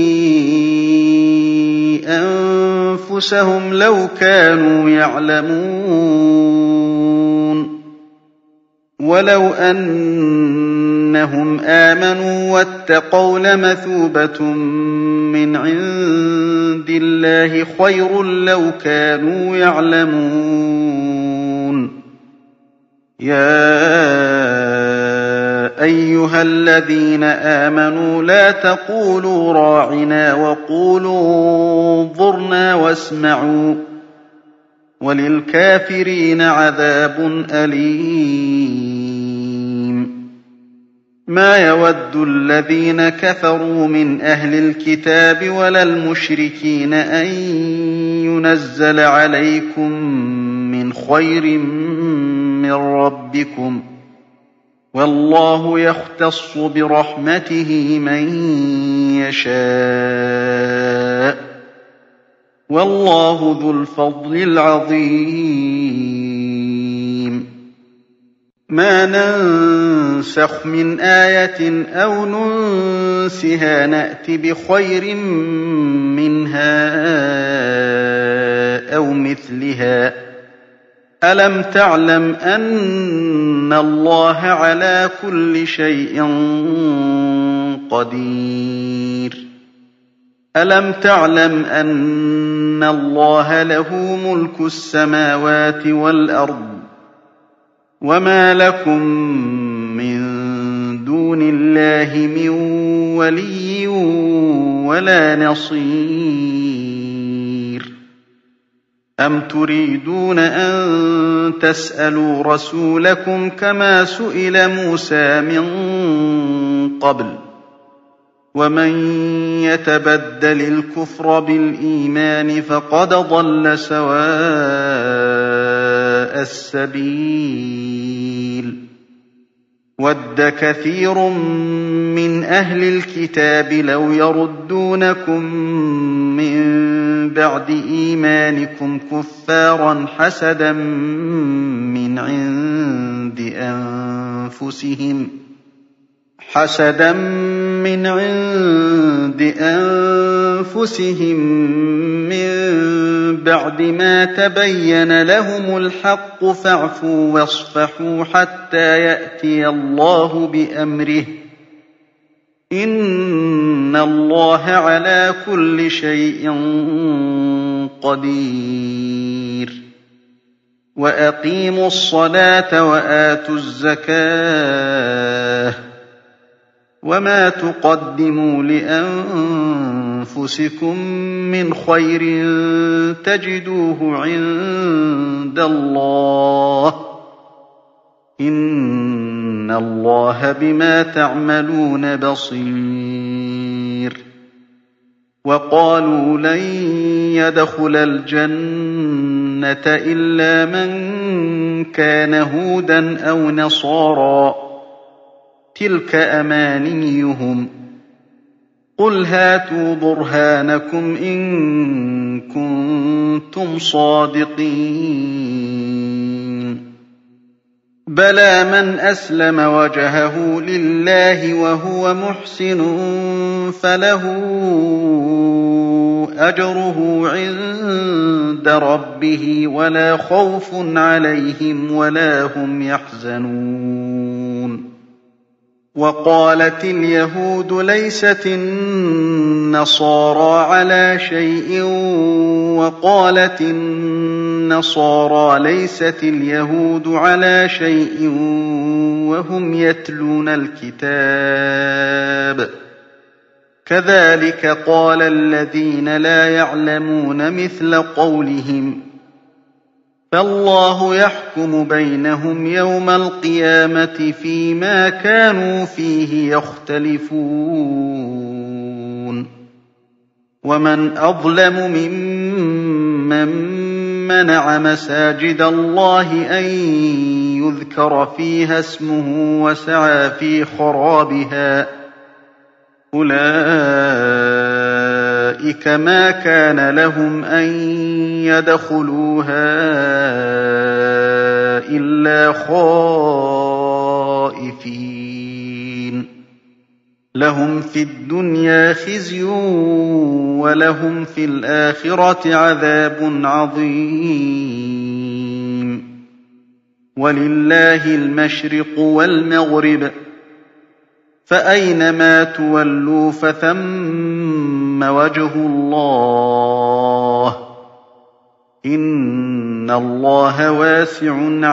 أَنفُسَهُمْ لَوْ كَانُوا يَعْلَمُونَ وَلَوْ أَنَّهُمْ آمَنُوا وَاتَّقَوْا لَمَثُوبَةٌ مِّنْ عِندِ اللَّهِ خَيْرٌ لَّوْ كَانُوا يَعْلَمُونَ يَا أَيُّهَا الَّذِينَ آمَنُوا لَا تَقُولُوا رَاعِنَا وَقُولُوا انظُرْنَا وَاسْمَعُوا ۗ وَلِلْكَافِرِينَ عَذَابٌ أَلِيمٌ مَا يَوَدُّ الَّذِينَ كَفَرُوا مِنْ أَهْلِ الْكِتَابِ وَلَا الْمُشْرِكِينَ أَن يُنَزَّلَ عَلَيْكُم مِّنْ خَيْرٍ مِّن رَّبِّكُمْ ۗ وَاللَّهُ يَخْتَصُّ بِرَحْمَتِهِ مَن يَشَاءُ ۗ وَاللَّهُ ذُو الْفَضْلِ الْعَظِيمِ مَا نَنسَخْ مِنْ آيَةٍ أَوْ نُنسِهَا نَأْتِ بِخَيْرٍ مِّنْهَا أَوْ مِثْلِهَا ۗ أَلَمْ تَعْلَمْ أَنَّ إِنَّ اللَّهَ عَلَىٰ كُلِّ شَيْءٍ قَدِيرٌ أَلَمْ تَعْلَمْ أَنَّ اللَّهَ لَهُ مُلْكُ السَّمَاوَاتِ وَالْأَرْضِ وَمَا لَكُم مِّن دُونِ اللَّهِ مِن وَلِيٍّ وَلَا نَصِيرٍ أَمْ تُرِيدُونَ أَن تَسْأَلُوا رَسُولَكُمْ كَمَا سُئِلَ مُوسَىٰ مِن قَبْلُ ۗ وَمَن يَتَبَدَّلِ الْكُفْرَ بِالْإِيمَانِ فَقَدْ ضَلَّ سَوَاءَ السَّبِيلِ وَدَّ كَثِيرٌ مِّنْ أَهْلِ الْكِتَابِ لَوْ يَرُدُّونَكُم مِّن بَعْدِ إِيمَانِكُمْ كُفَّارًا حَسَدًا مِّنْ عِندِ أَنفُسِهِم مِّن بَعْدِ مَا تَبَيَّنَ لَهُمُ الْحَقُّ فَاعْفُوا وَاصْفَحُوا حَتَّىٰ يَأْتِيَ اللَّهُ بِأَمْرِهِ ۗ إِنَّ اللَّهَ عَلَىٰ كُلِّ شَيْءٍ قَدِيرٌ وَأَقِيمُوا الصَّلَاةَ وَآتُوا الزَّكَاةَ ۚ وَمَا تُقَدِّمُوا لِأَنفُسِكُم مِّنْ خَيْرٍ تَجِدُوهُ عِندَ اللَّهِ ۗ إِنَّ اللَّهَ بِمَا تَعْمَلُونَ بَصِيرٌ وَقَالُوا لَن يَدْخُلَ الْجَنَّةَ إِلَّا مَن كَانَ هُودًا أَوْ نَصَارَىٰ ۗ تِلْكَ أَمَانِيُّهُمْ ۗ قُلْ هَاتُوا بُرْهَانَكُمْ إِن كُنتُمْ صَادِقِينَ بَلَىٰ مَنْ أَسْلَمَ وَجْهَهُ لِلَّهِ وَهُوَ مُحْسِنٌ فَلَهُ أَجْرُهُ عِندَ رَبِّهِ وَلَا خَوْفٌ عَلَيْهِمْ وَلَا هُمْ يَحْزَنُونَ وَقَالَتِ الْيَهُودُ لَيْسَتِ النَّصَارَىٰ عَلَىٰ شَيْءٍ وَقَالَتِ النَّصَارَىٰ لَيْسَتِ الْيَهُودُ عَلَىٰ شَيْءٍ وَهُمْ يَتْلُونَ الْكِتَابَ ۗ كَذَٰلِكَ قَالَ الَّذِينَ لَا يَعْلَمُونَ مِثْلَ قَوْلِهِمْ ۚ فَاللَّهُ يَحْكُمُ بَيْنَهُمْ يَوْمَ الْقِيَامَةِ فِيمَا كَانُوا فِيهِ يَخْتَلِفُونَ وَمَنْ أَظْلَمُ مِمَّن مَّنَعَ مَسَاجِدَ اللَّهِ أَن يُذْكَرَ فِيهَا اسْمُهُ وَسَعَىٰ فِي خَرَابِهَا ۚ أُولَٰئِكَ مَا كَانَ لَهُمْ أَن يَدْخُلُوهَا إِلَّا خَائِفِينَ ۚ لَهُمْ فِي الدُّنْيَا خِزْيٌ وَلَهُمْ فِي الْآخِرَةِ عَذَابٌ عَظِيمٌ وَلِلَّهِ الْمَشْرِقُ وَالْمَغْرِبُ ۚ فَأَيْنَمَا تُوَلُّوا فَثَمَّ وَجْهُ اللَّهِ ۚ إِنَّ اللَّهَ وَاسِعٌ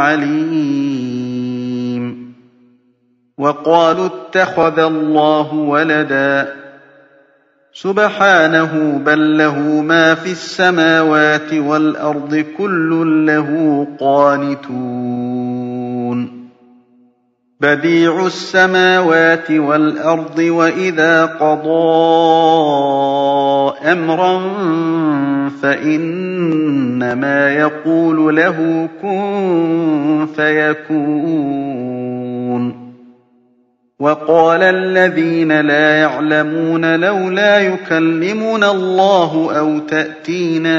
عَلِيمٌ وَقَالُوا اتَّخَذَ اللَّهُ وَلَدًا ۗ سُبْحَانَهُ بَل لَّهُ مَا فِي السَّمَاوَاتِ وَالْأَرْضِ كُلٌّ لَّهُ قَانِتُونَ بَدِيعُ السَّمَاوَاتِ وَالْأَرْضِ وَإِذَا قَضَىٰ أَمْرًا فَإِنَّمَا يَقُولُ لَهُ كُن فَيَكُونُ وَقَالَ الَّذِينَ لَا يَعْلَمُونَ لَوْلَا يُكَلِّمُنَا اللَّهُ أَوْ تَأْتِينَا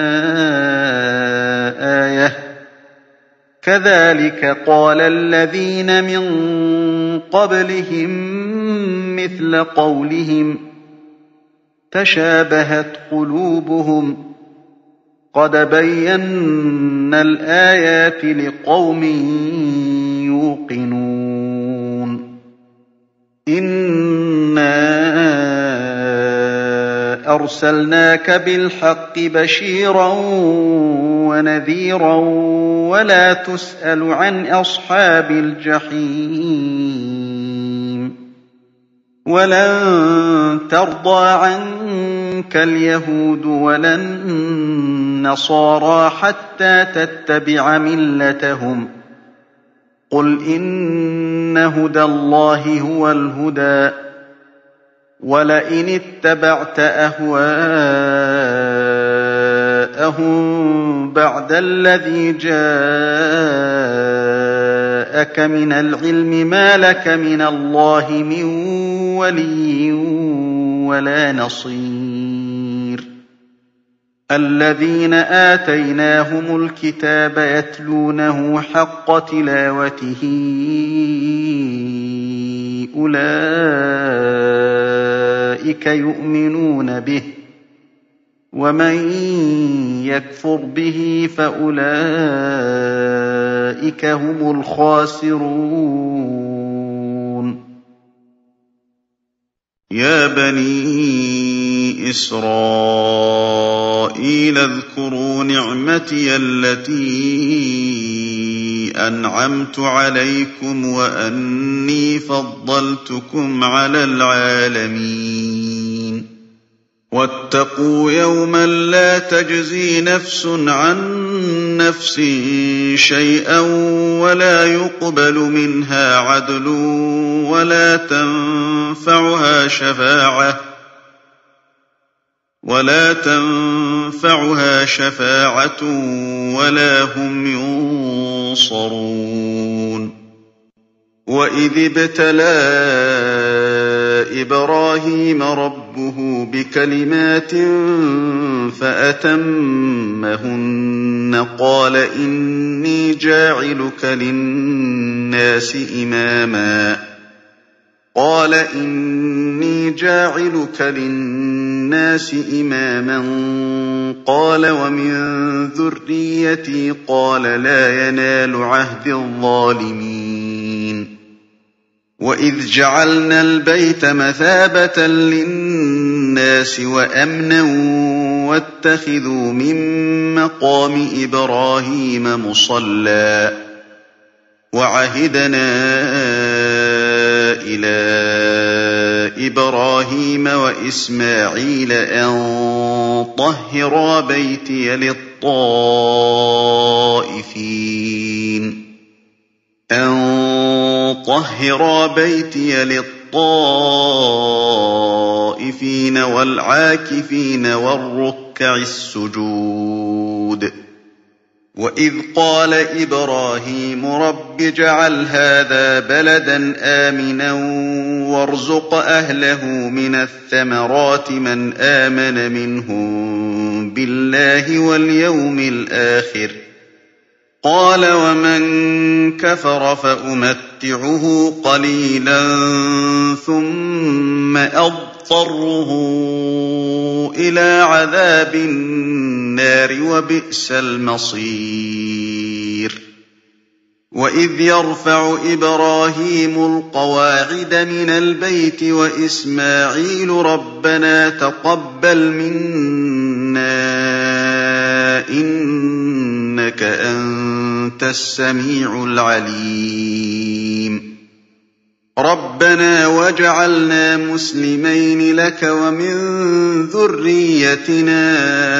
آيَةٌ ۗ كَذَٰلِكَ قَالَ الَّذِينَ مِن قَبْلِهِم مِّثْلَ قَوْلِهِمْ ۘ تَشَابَهَتْ قُلُوبُهُمْ ۗ قَدْ بَيَّنَّا الْآيَاتِ لِقَوْمٍ يوقنون إنا أرسلناك بالحق بشيرا ونذيرا ولا تسأل عن أصحاب الجحيم ولن ترضى عنك اليهود ولا النصارى حتى تتبع ملتهم قل إن هدى الله هو الهدى ولئن اتبعت أهواءهم بعد الذي جاءك من العلم ما لك من الله من ولي ولا نصير الذين آتيناهم الكتاب يتلونه حق تلاوته أولئك يؤمنون به ومن يكفر به فأولئك هم الخاسرون يا بني إسرائيل اذكروا نعمتي التي أنعمت عليكم وأني فضلتكم على العالمين واتقوا يوما لا تجزي نفس عن نفس شيئا ولا يقبل منها عدل ولا تنفعها شفاعة ولا هم ينصرون وإذ ابتلى إبراهيم ربه بكلمات فأتمهن قال إني جاعلك للناس إماما قال ومن ذريتي قال لا ينال عهد الظالمين وإذ جعلنا البيت مثابة للناس وأمنا واتخذوا من مقام إبراهيم مصلى وعهدنا إلى إبراهيم وإسماعيل أن طهرا بيتي للطائفين والعاكفين والركع السجود وإذ قال إبراهيم رب اجعل هذا بلدا آمنا وارزق أهله من الثمرات من آمن منهم بالله واليوم الآخر قال ومن كفر فأمتعه قليلا ثم أضطره إلى عذاب النار وبئس المصير وإذ يرفع إبراهيم القواعد من البيت وإسماعيل ربنا تقبل منا إنك أنت السميع العليم ربنا واجعلنا مسلمين لك ومن ذريتنا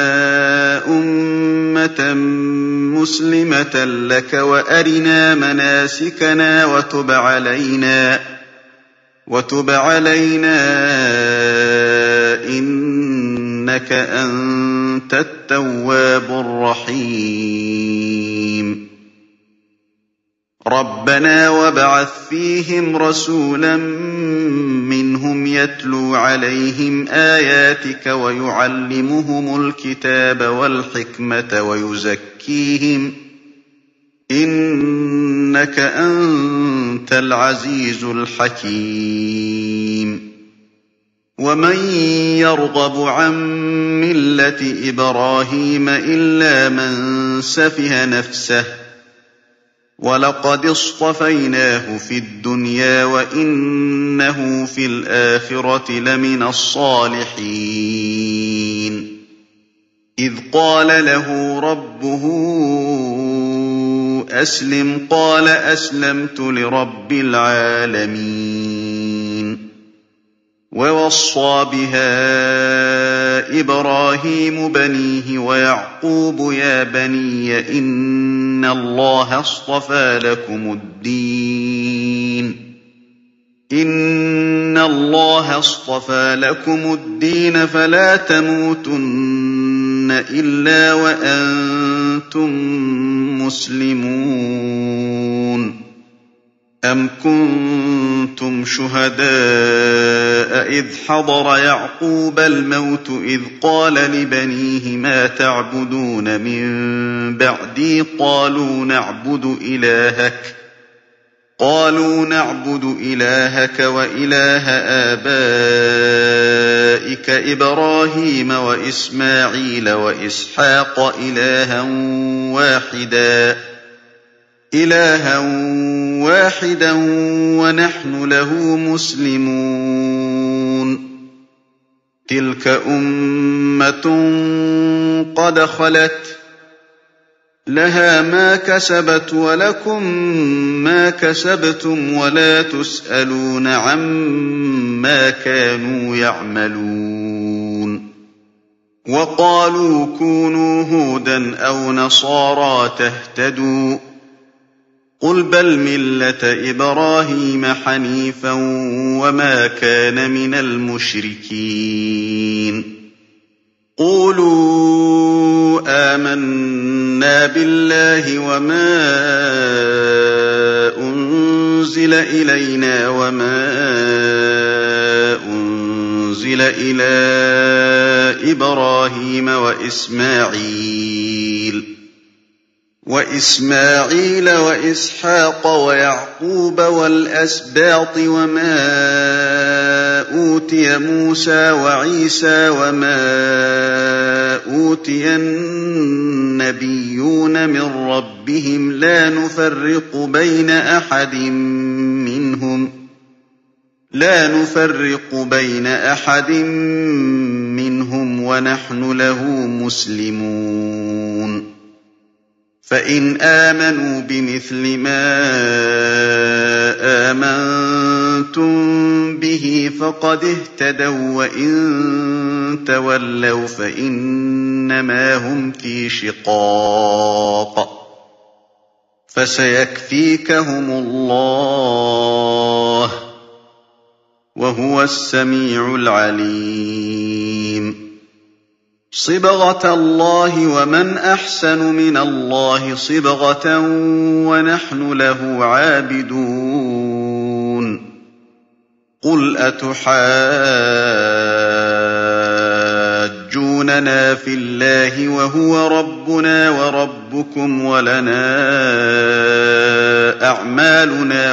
أمة مسلمة لك وأرنا مناسكنا وتب علينا إنك أنت التواب الرحيم ربنا وابعث فيهم رسولا منهم يتلو عليهم آياتك ويعلمهم الكتاب والحكمة ويزكيهم إنك أنت العزيز الحكيم ومن يرغب عن ملة إبراهيم إلا من سفه نفسه وَلَقَدِ اصْطَفَيْنَاهُ فِي الدُّنْيَا وَإِنَّهُ فِي الْآخِرَةِ لَمِنَ الصَّالِحِينَ إِذْ قَالَ لَهُ رَبُّهُ أَسْلِمْ قَالَ أَسْلَمْتُ لِرَبِّ الْعَالَمِينَ وَوَصَّىٰ بِهَا إِبْرَاهِيمُ بَنِيهِ وَيَعْقُوبُ يَا بَنِيَّ إِنَّ اللَّهَ اصْطَفَىٰ لَكُمُ الدِّينَ فَلَا تَمُوتُنَّ إِلَّا وَأَنتُم مُّسْلِمُونَ أَمْ كُنتُمْ شُهَدَاءَ إِذْ حَضَرَ يَعْقُوبَ الْمَوْتُ إِذْ قَالَ لِبَنِيهِ مَا تَعْبُدُونَ مِن بَعْدِي قَالُوا نَعْبُدُ إِلَٰهَكَ وَإِلَٰهَ آبَائِكَ إِبْرَاهِيمَ وَإِسْمَاعِيلَ وَإِسْحَاقَ إِلَٰهًا وَاحِدًا وَنَحْنُ لَهُ مُسْلِمُونَ تِلْكَ أُمَّةٌ قَدْ خَلَتْ لَهَا مَا كَسَبَتْ وَلَكُم مَّا كَسَبْتُمْ وَلَا تُسْأَلُونَ عَمَّا كَانُوا يَعْمَلُونَ وَقَالُوا كُونُوا هُودًا أَوْ نَصَارَىٰ تَهْتَدُوا ۗ قُلْ بَلْ مِلَّةَ إِبْرَاهِيمَ حَنِيفًا وَمَا كَانَ مِنَ الْمُشْرِكِينَ قُولُوا آمَنَّا بِاللَّهِ وَمَا أُنزِلَ إِلَيْنَا وَمَا أُنزِلَ إِلَىٰ إِبْرَاهِيمَ وَإِسْمَاعِيلَ وَإِسْحَاقَ وَيَعْقُوبَ وَالْأَسْبَاطِ وَمَا أُوتِيَ مُوسَىٰ وَعِيسَىٰ وَمَا أُوتِيَ النَّبِيُّونَ مِن رَّبِّهِمْ لَا نُفَرِّقُ بَيْنَ أَحَدٍ مِّنْهُمْ وَنَحْنُ لَهُ مُسْلِمُونَ فَإِنْ آمَنُوا بِمِثْلِ مَا آمَنتُم بِهِ فَقَدِ اهْتَدَوا ۖ وَّإِن تَوَلَّوْا فَإِنَّمَا هُمْ فِي شِقَاقٍ ۖ فَسَيَكْفِيكَهُمُ اللَّهُ ۚ وَهُوَ السَّمِيعُ الْعَلِيمُ صِبْغَةَ اللَّهِ ۖ وَمَنْ أَحْسَنُ مِنَ اللَّهِ صِبْغَةً ۖ وَنَحْنُ لَهُ عَابِدُونَ قُلْ أَتُحَاجُّونَنَا فِي اللَّهِ وَهُوَ رَبُّنَا وَرَبُّكُمْ وَلَنَا أَعْمَالُنَا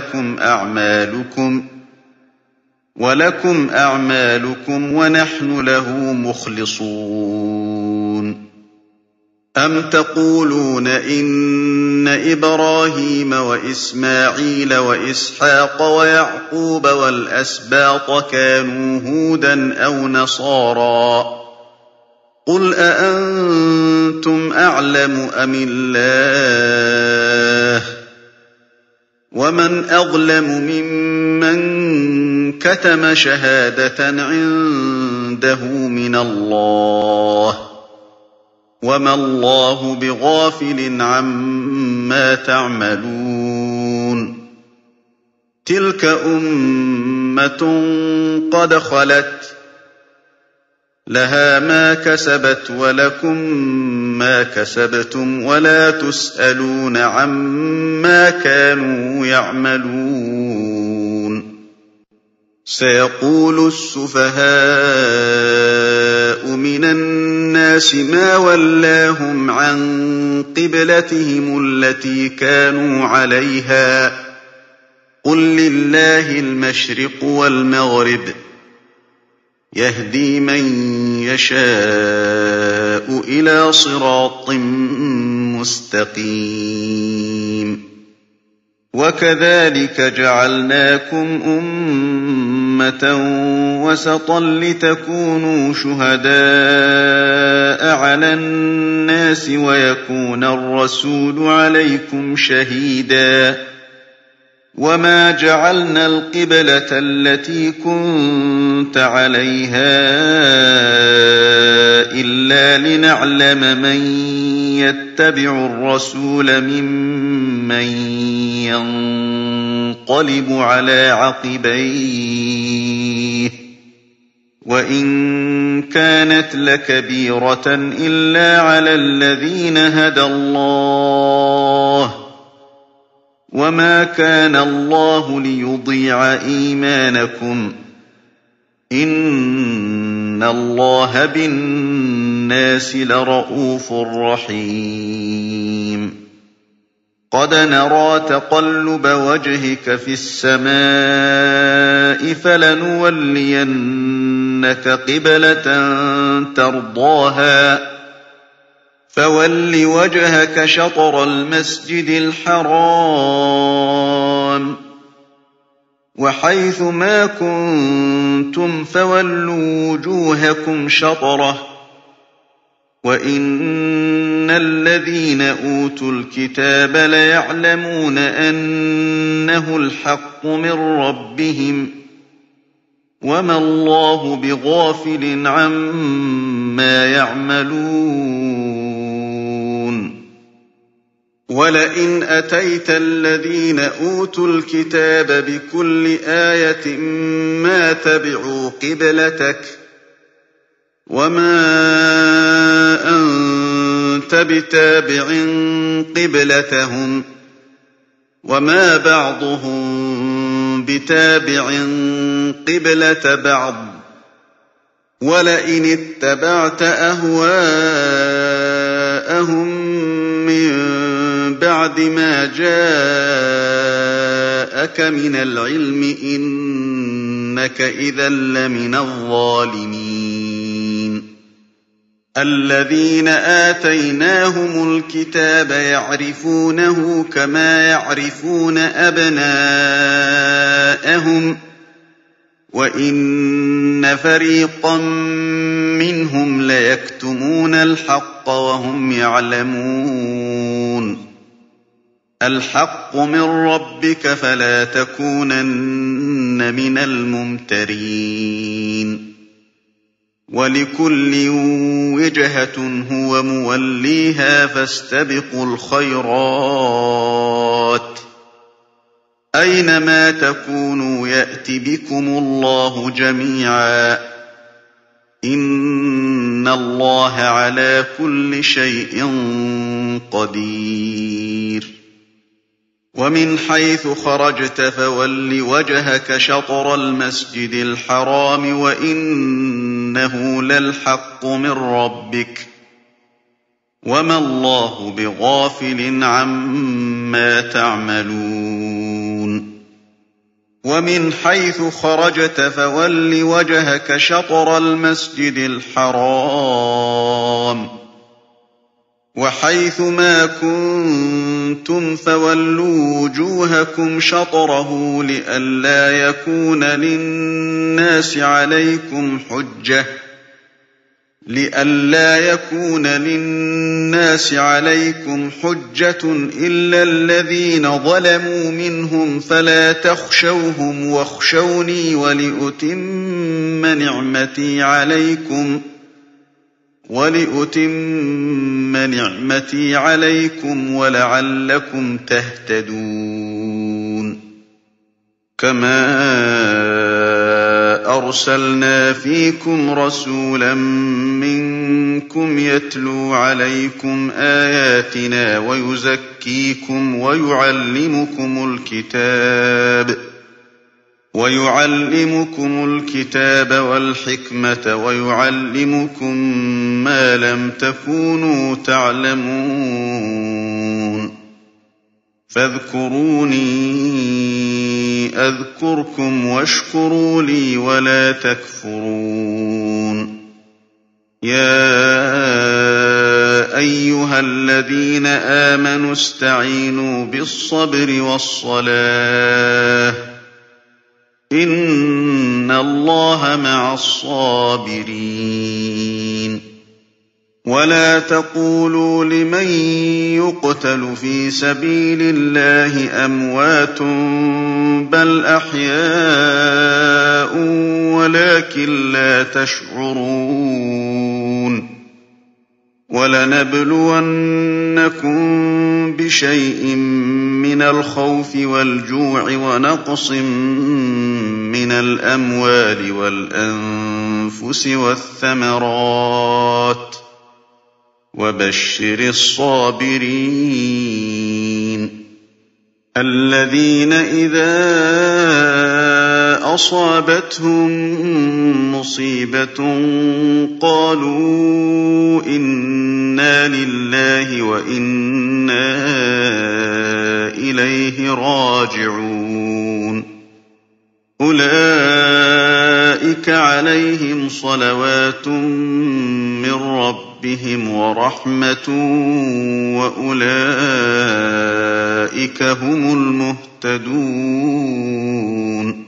وَلَكُمْ أَعْمَالُكُمْ وَنَحْنُ لَهُ مُخْلِصُونَ أَمْ تَقُولُونَ إِنَّ إِبْرَاهِيمَ وَإِسْمَاعِيلَ وَإِسْحَاقَ وَيَعْقُوبَ وَالْأَسْبَاطَ كَانُوا هُودًا أَوْ نَصَارَىٰ ۗ قُلْ أَأَنتُمْ أَعْلَمُ أَمِ اللَّهُ ۗ وَمَنْ أَظْلَمُ مِمَّن كَتَمَ شَهَادَةً عِندَهُ مِنَ اللَّهِ ۗ وَمَا اللَّهُ بِغَافِلٍ عَمَّا تَعْمَلُونَ تِلْكَ أُمَّةٌ قَدْ خَلَتْ لَهَا مَا كَسَبَتْ وَلَكُم مَّا كَسَبْتُمْ وَلَا تُسْأَلُونَ عَمَّا كَانُوا يَعْمَلُونَ سَيَقُولُ السُّفَهَاءُ مِنَ النَّاسِ مَا وَلَّاهُمْ عَن قِبْلَتِهِمُ الَّتِي كَانُوا عَلَيْهَا ۚ قُل لِّلَّهِ الْمَشْرِقُ وَالْمَغْرِبُ ۚ يَهْدِي مَن يَشَاءُ إِلَىٰ صِرَاطٍ مُّسْتَقِيمٍ وكذلك جعلناكم أمة وسطا لتكونوا شهداء على الناس ويكون الرسول عليكم شهيدا وما جعلنا القبلة التي كنت عليها إلا لنعلم من يتبع الرسول ممن ينقلب على عقبيه وإن كانت لكبيرة إلا على الذين هدى الله وما كان الله ليضيع إيمانكم إن الله بالناس لرءوف رحيم قد نرى تقلب وجهك في السماء فلنولينك قبلة ترضاها فول وجهك شطر المسجد الحرام وحيث ما كنتم فولوا وجوهكم شطره وإن الذين أوتوا الكتاب ليعلمون أنه الحق من ربهم وما الله بغافل عما يعملون ولئن أتيت الذين أوتوا الكتاب بكل آية ما تبعوا قبلتك وما أنت بتابع قبلتهم وما بعضهم بتابع قبلة بعض ولئن اتبعت أهواءهم من بعد ما جاءك من العلم إنك إذا لمن الظالمين الذين آتيناهم الكتاب يعرفونه كما يعرفون أبناءهم وإن فريقا منهم ليكتمون الحق وهم يعلمون الحق من ربك فلا تكونن من الممترين ولكل وجهة هو موليها فاستبقوا الخيرات أينما تكونوا يأت بكم الله جميعا إن الله على كل شيء قدير ومن حيث خرجت فول وجهك شطر المسجد الحرام وإنه للحق من ربك وما الله بغافل عما تعملون ومن حيث خرجت فول وجهك شطر المسجد الحرام وحيث ما كنتم فولوا وجوهكم شطره لئلا يكون للناس عليكم حجة إلا الذين ظلموا منهم فلا تخشوهم واخشوني ولأتم نعمتي عليكم ولعلكم تهتدون كما أرسلنا فيكم رسولا منكم يتلو عليكم آياتنا ويزكيكم ويعلمكم الكتاب والحكمة ويعلمكم ما لم تكونوا تعلمون فاذكروني أذكركم واشكروا لي ولا تكفرون يا أيها الذين آمنوا استعينوا وَاسْتَعِينُوا بِالصَّبْرِ وَالصَّلَاةِ ۚ إِنَّ اللَّهَ مَعَ الصَّابِرِينَ وَلَا تَقُولُوا لِمَن يُقْتَلُ فِي سَبِيلِ اللَّهِ أَمْوَاتٌ بَلْ أَحْيَاءٌ وَلَٰكِن لَّا تَشْعُرُونَ وَلَنَبْلُوَنَّكُم بِشَيْءٍ مِّنَ الْخَوْفِ وَالْجُوعِ وَنَقْصٍ مِّنَ الْأَمْوَالِ وَالْأَنفُسِ وَالثَّمَرَاتِ ۗ وَبَشِّرِ الصَّابِرِينَ الَّذِينَ إِذَا أَصَابَتْهُم مُّصِيبَةٌ قَالُوا إِنَّا لِلَّهِ وَإِنَّا إِلَيْهِ راجعون أُولَٰئِكَ عَلَيْهِمْ صَلَوَاتٌ مِّن رَّبِّهِمْ وَرَحْمَةٌ وَأُولَٰئِكَ هُمُ الْمُهْتَدُونَ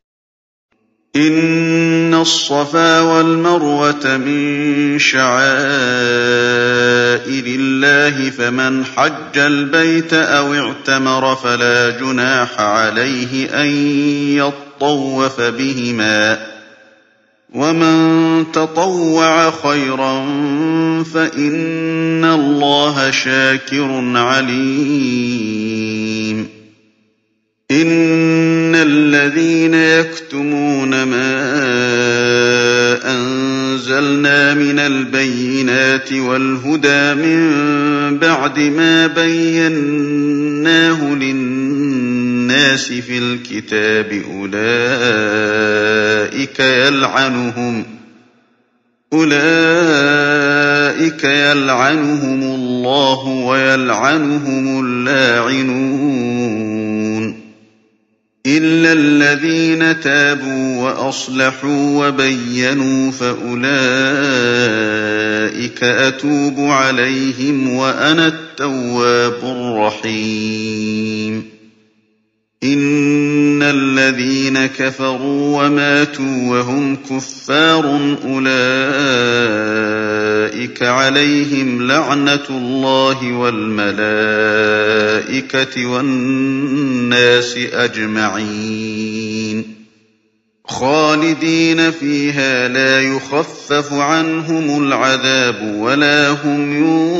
إِنَّ الصَّفَا وَالْمَرْوَةَ مِن شَعَائِرِ اللَّهِ ۖ فَمَنْ حَجَّ الْبَيْتَ أَوِ اعْتَمَرَ فَلَا جُنَاحَ عَلَيْهِ أَن يَطَّوَّفَ بِهِمَا ۚ وَمَن تَطَوَّعَ خَيْرًا فَإِنَّ اللَّهَ شَاكِرٌ عَلِيمٌ إِنَّ الَّذِينَ يَكْتُمُونَ مَا أَنزَلْنَا مِنَ الْبَيِّنَاتِ وَالْهُدَىٰ مِن بَعْدِ مَا بَيَّنَّاهُ لِلنَّاسِ فِي الْكِتَابِ أُولَٰئِكَ يَلْعَنُهُمُ اللَّهُ وَيَلْعَنُهُمُ اللَّاعِنُونَ إِلَّا الَّذِينَ تَابُوا وَأَصْلَحُوا وَبَيَّنُوا فَأُولَٰئِكَ أَتُوبُ عَلَيْهِمْ وَأَنَا التَّوَّابُ الرَّحِيمُ إِنَّ الَّذِينَ كَفَرُوا وَمَاتُوا وَهُمْ كُفَّارٌ أُولَٰئِكَ عَلَيْهِمْ لَعْنَةُ اللَّهِ وَالْمَلَائِكَةِ وَالنَّاسِ أَجْمَعِينَ خَالِدِينَ فِيهَا لَا يُخَفَّفُ عَنْهُمُ الْعَذَابُ وَلَا هُمْ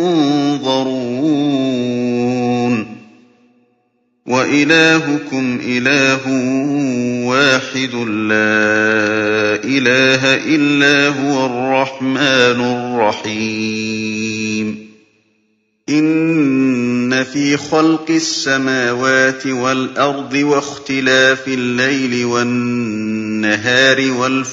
يُنظَرُونَ وَإِلَٰهُكُمْ إِلَٰهٌ وَاحِدٌ لَّا إِلَٰهَ إِلَّا هُوَ الرَّحْمَٰنُ الرَّحِيمُ إِنَّ فِي خَلْقِ السَّمَاوَاتِ وَالْأَرْضِ وَاخْتِلَافِ اللَّيْلِ وَالنَّهَارِ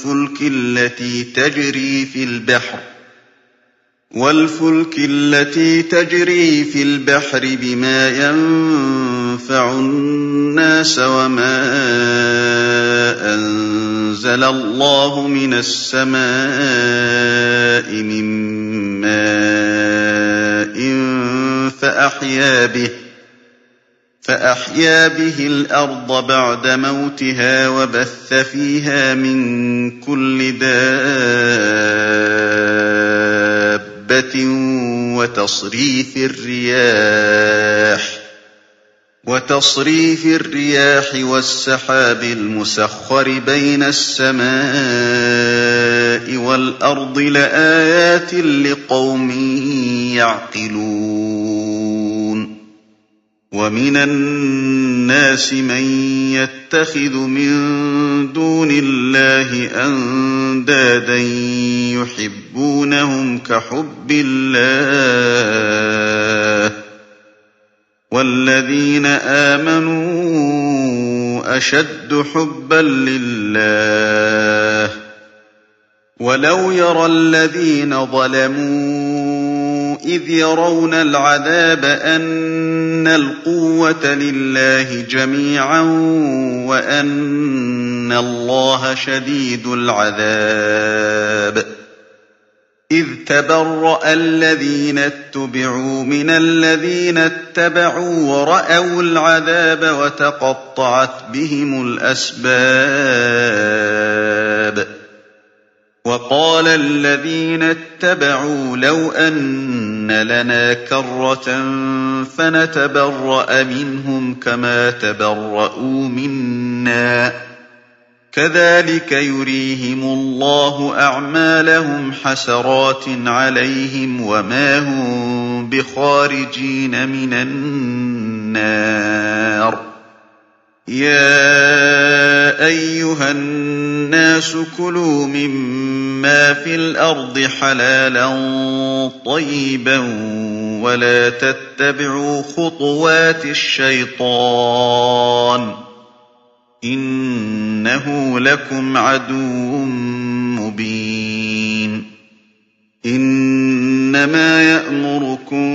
وَالْفُلْكِ الَّتِي تَجْرِي فِي الْبَحْرِ بِمَا يَنفَعُ النَّاسَ وَمَا أَنزَلَ اللَّهُ مِنَ السَّمَاءِ مِن مَّاءٍ فَأَحْيَا بِهِ الْأَرْضَ بَعْدَ مَوْتِهَا وَبَثَّ فِيهَا مِن كُلِّ دَابَّةٍ وَتَصْرِيفِ الرِّيَاحِ وَالسَّحَابِ الْمُسَخَّرِ بَيْنَ السَّمَاءِ وَالْأَرْضِ لَآيَاتٍ لِّقَوْمٍ يَعْقِلُونَ وَمِنَ النَّاسِ مَن يَتَّخِذُ مِن دُونِ اللَّهِ أَندَادًا يُحِبُّونَهُمْ كَحُبِّ اللَّهِ ۖ وَالَّذِينَ آمَنُوا أَشَدُّ حُبًّا لِّلَّهِ ۗ وَلَوْ يَرَى الَّذِينَ ظَلَمُوا إِذْ يَرَوْنَ الْعَذَابَ أَنَّ الْقُوَّةَ لِلَّهِ جَمِيعًا وَأَنَّ اللَّهَ شَدِيدُ الْعَذَابِ إِذْ تَبَرَّأَ الَّذِينَ اتُّبِعُوا مِنَ الَّذِينَ اتَّبَعُوا وَرَأَوُا الْعَذَابَ وَتَقَطَّعَتْ بِهِمُ الْأَسْبَابُ وَقَالَ الَّذِينَ اتَّبَعُوا لَوْ أَنَّ لَنَا كَرَّةً فَنَتَبَرَّأَ مِنْهُمْ كَمَا تَبَرَّءُوا مِنَّا كَذَٰلِكَ يُرِيهِمُ اللَّهُ أَعْمَالَهُمْ حَسَرَاتٍ عَلَيْهِمْ وَمَا هُم بِخَارِجِينَ مِنَ النَّارِ يَا أَيُّهَا النَّاسُ كُلُوا مِمَّا فِي الْأَرْضِ حَلَالًا طَيِّبًا وَلَا تَتَّبِعُوا خُطُوَاتِ الشَّيْطَانِ ۚ إِنَّهُ لَكُمْ عَدُوٌّ مُّبِينٌ إِنَّمَا يَأْمُرُكُم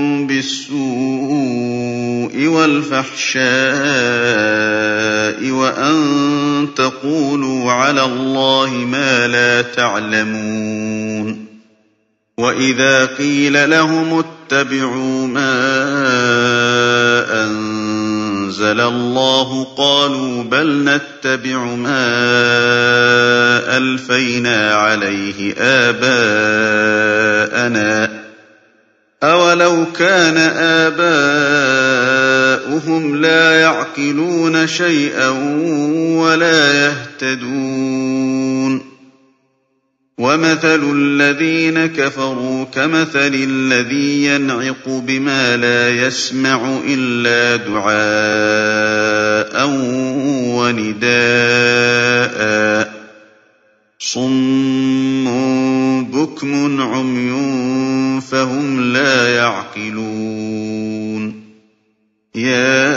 بِالسُّوءِ وَالْفَحْشَاءِ وَأَن تَقُولُوا عَلَى اللَّهِ مَا لَا تَعْلَمُونَ وَإِذَا قِيلَ لَهُمُ اتَّبِعُوا مَا أَنزَلَ اللَّهُ قَالُوا بَلْ نَتَّبِعُ مَا أَلْفَيْنَا عَلَيْهِ آبَاءَنَا ۚ أَوَلَوْ كَانَ آبَاؤُهُمْ لَا يَعْقِلُونَ شَيْئًا وَلَا يَهْتَدُونَ وَمَثَلُ الَّذِينَ كَفَرُوا كَمَثَلِ الَّذِي يَنْعِقُ بِمَا لَا يَسْمَعُ إِلَّا دُعَاءً وَنِدَاءً ۚ صُمٌّ بُكْمٌ عُمْيٌ فَهُمْ لَا يَعْقِلُونَ يَا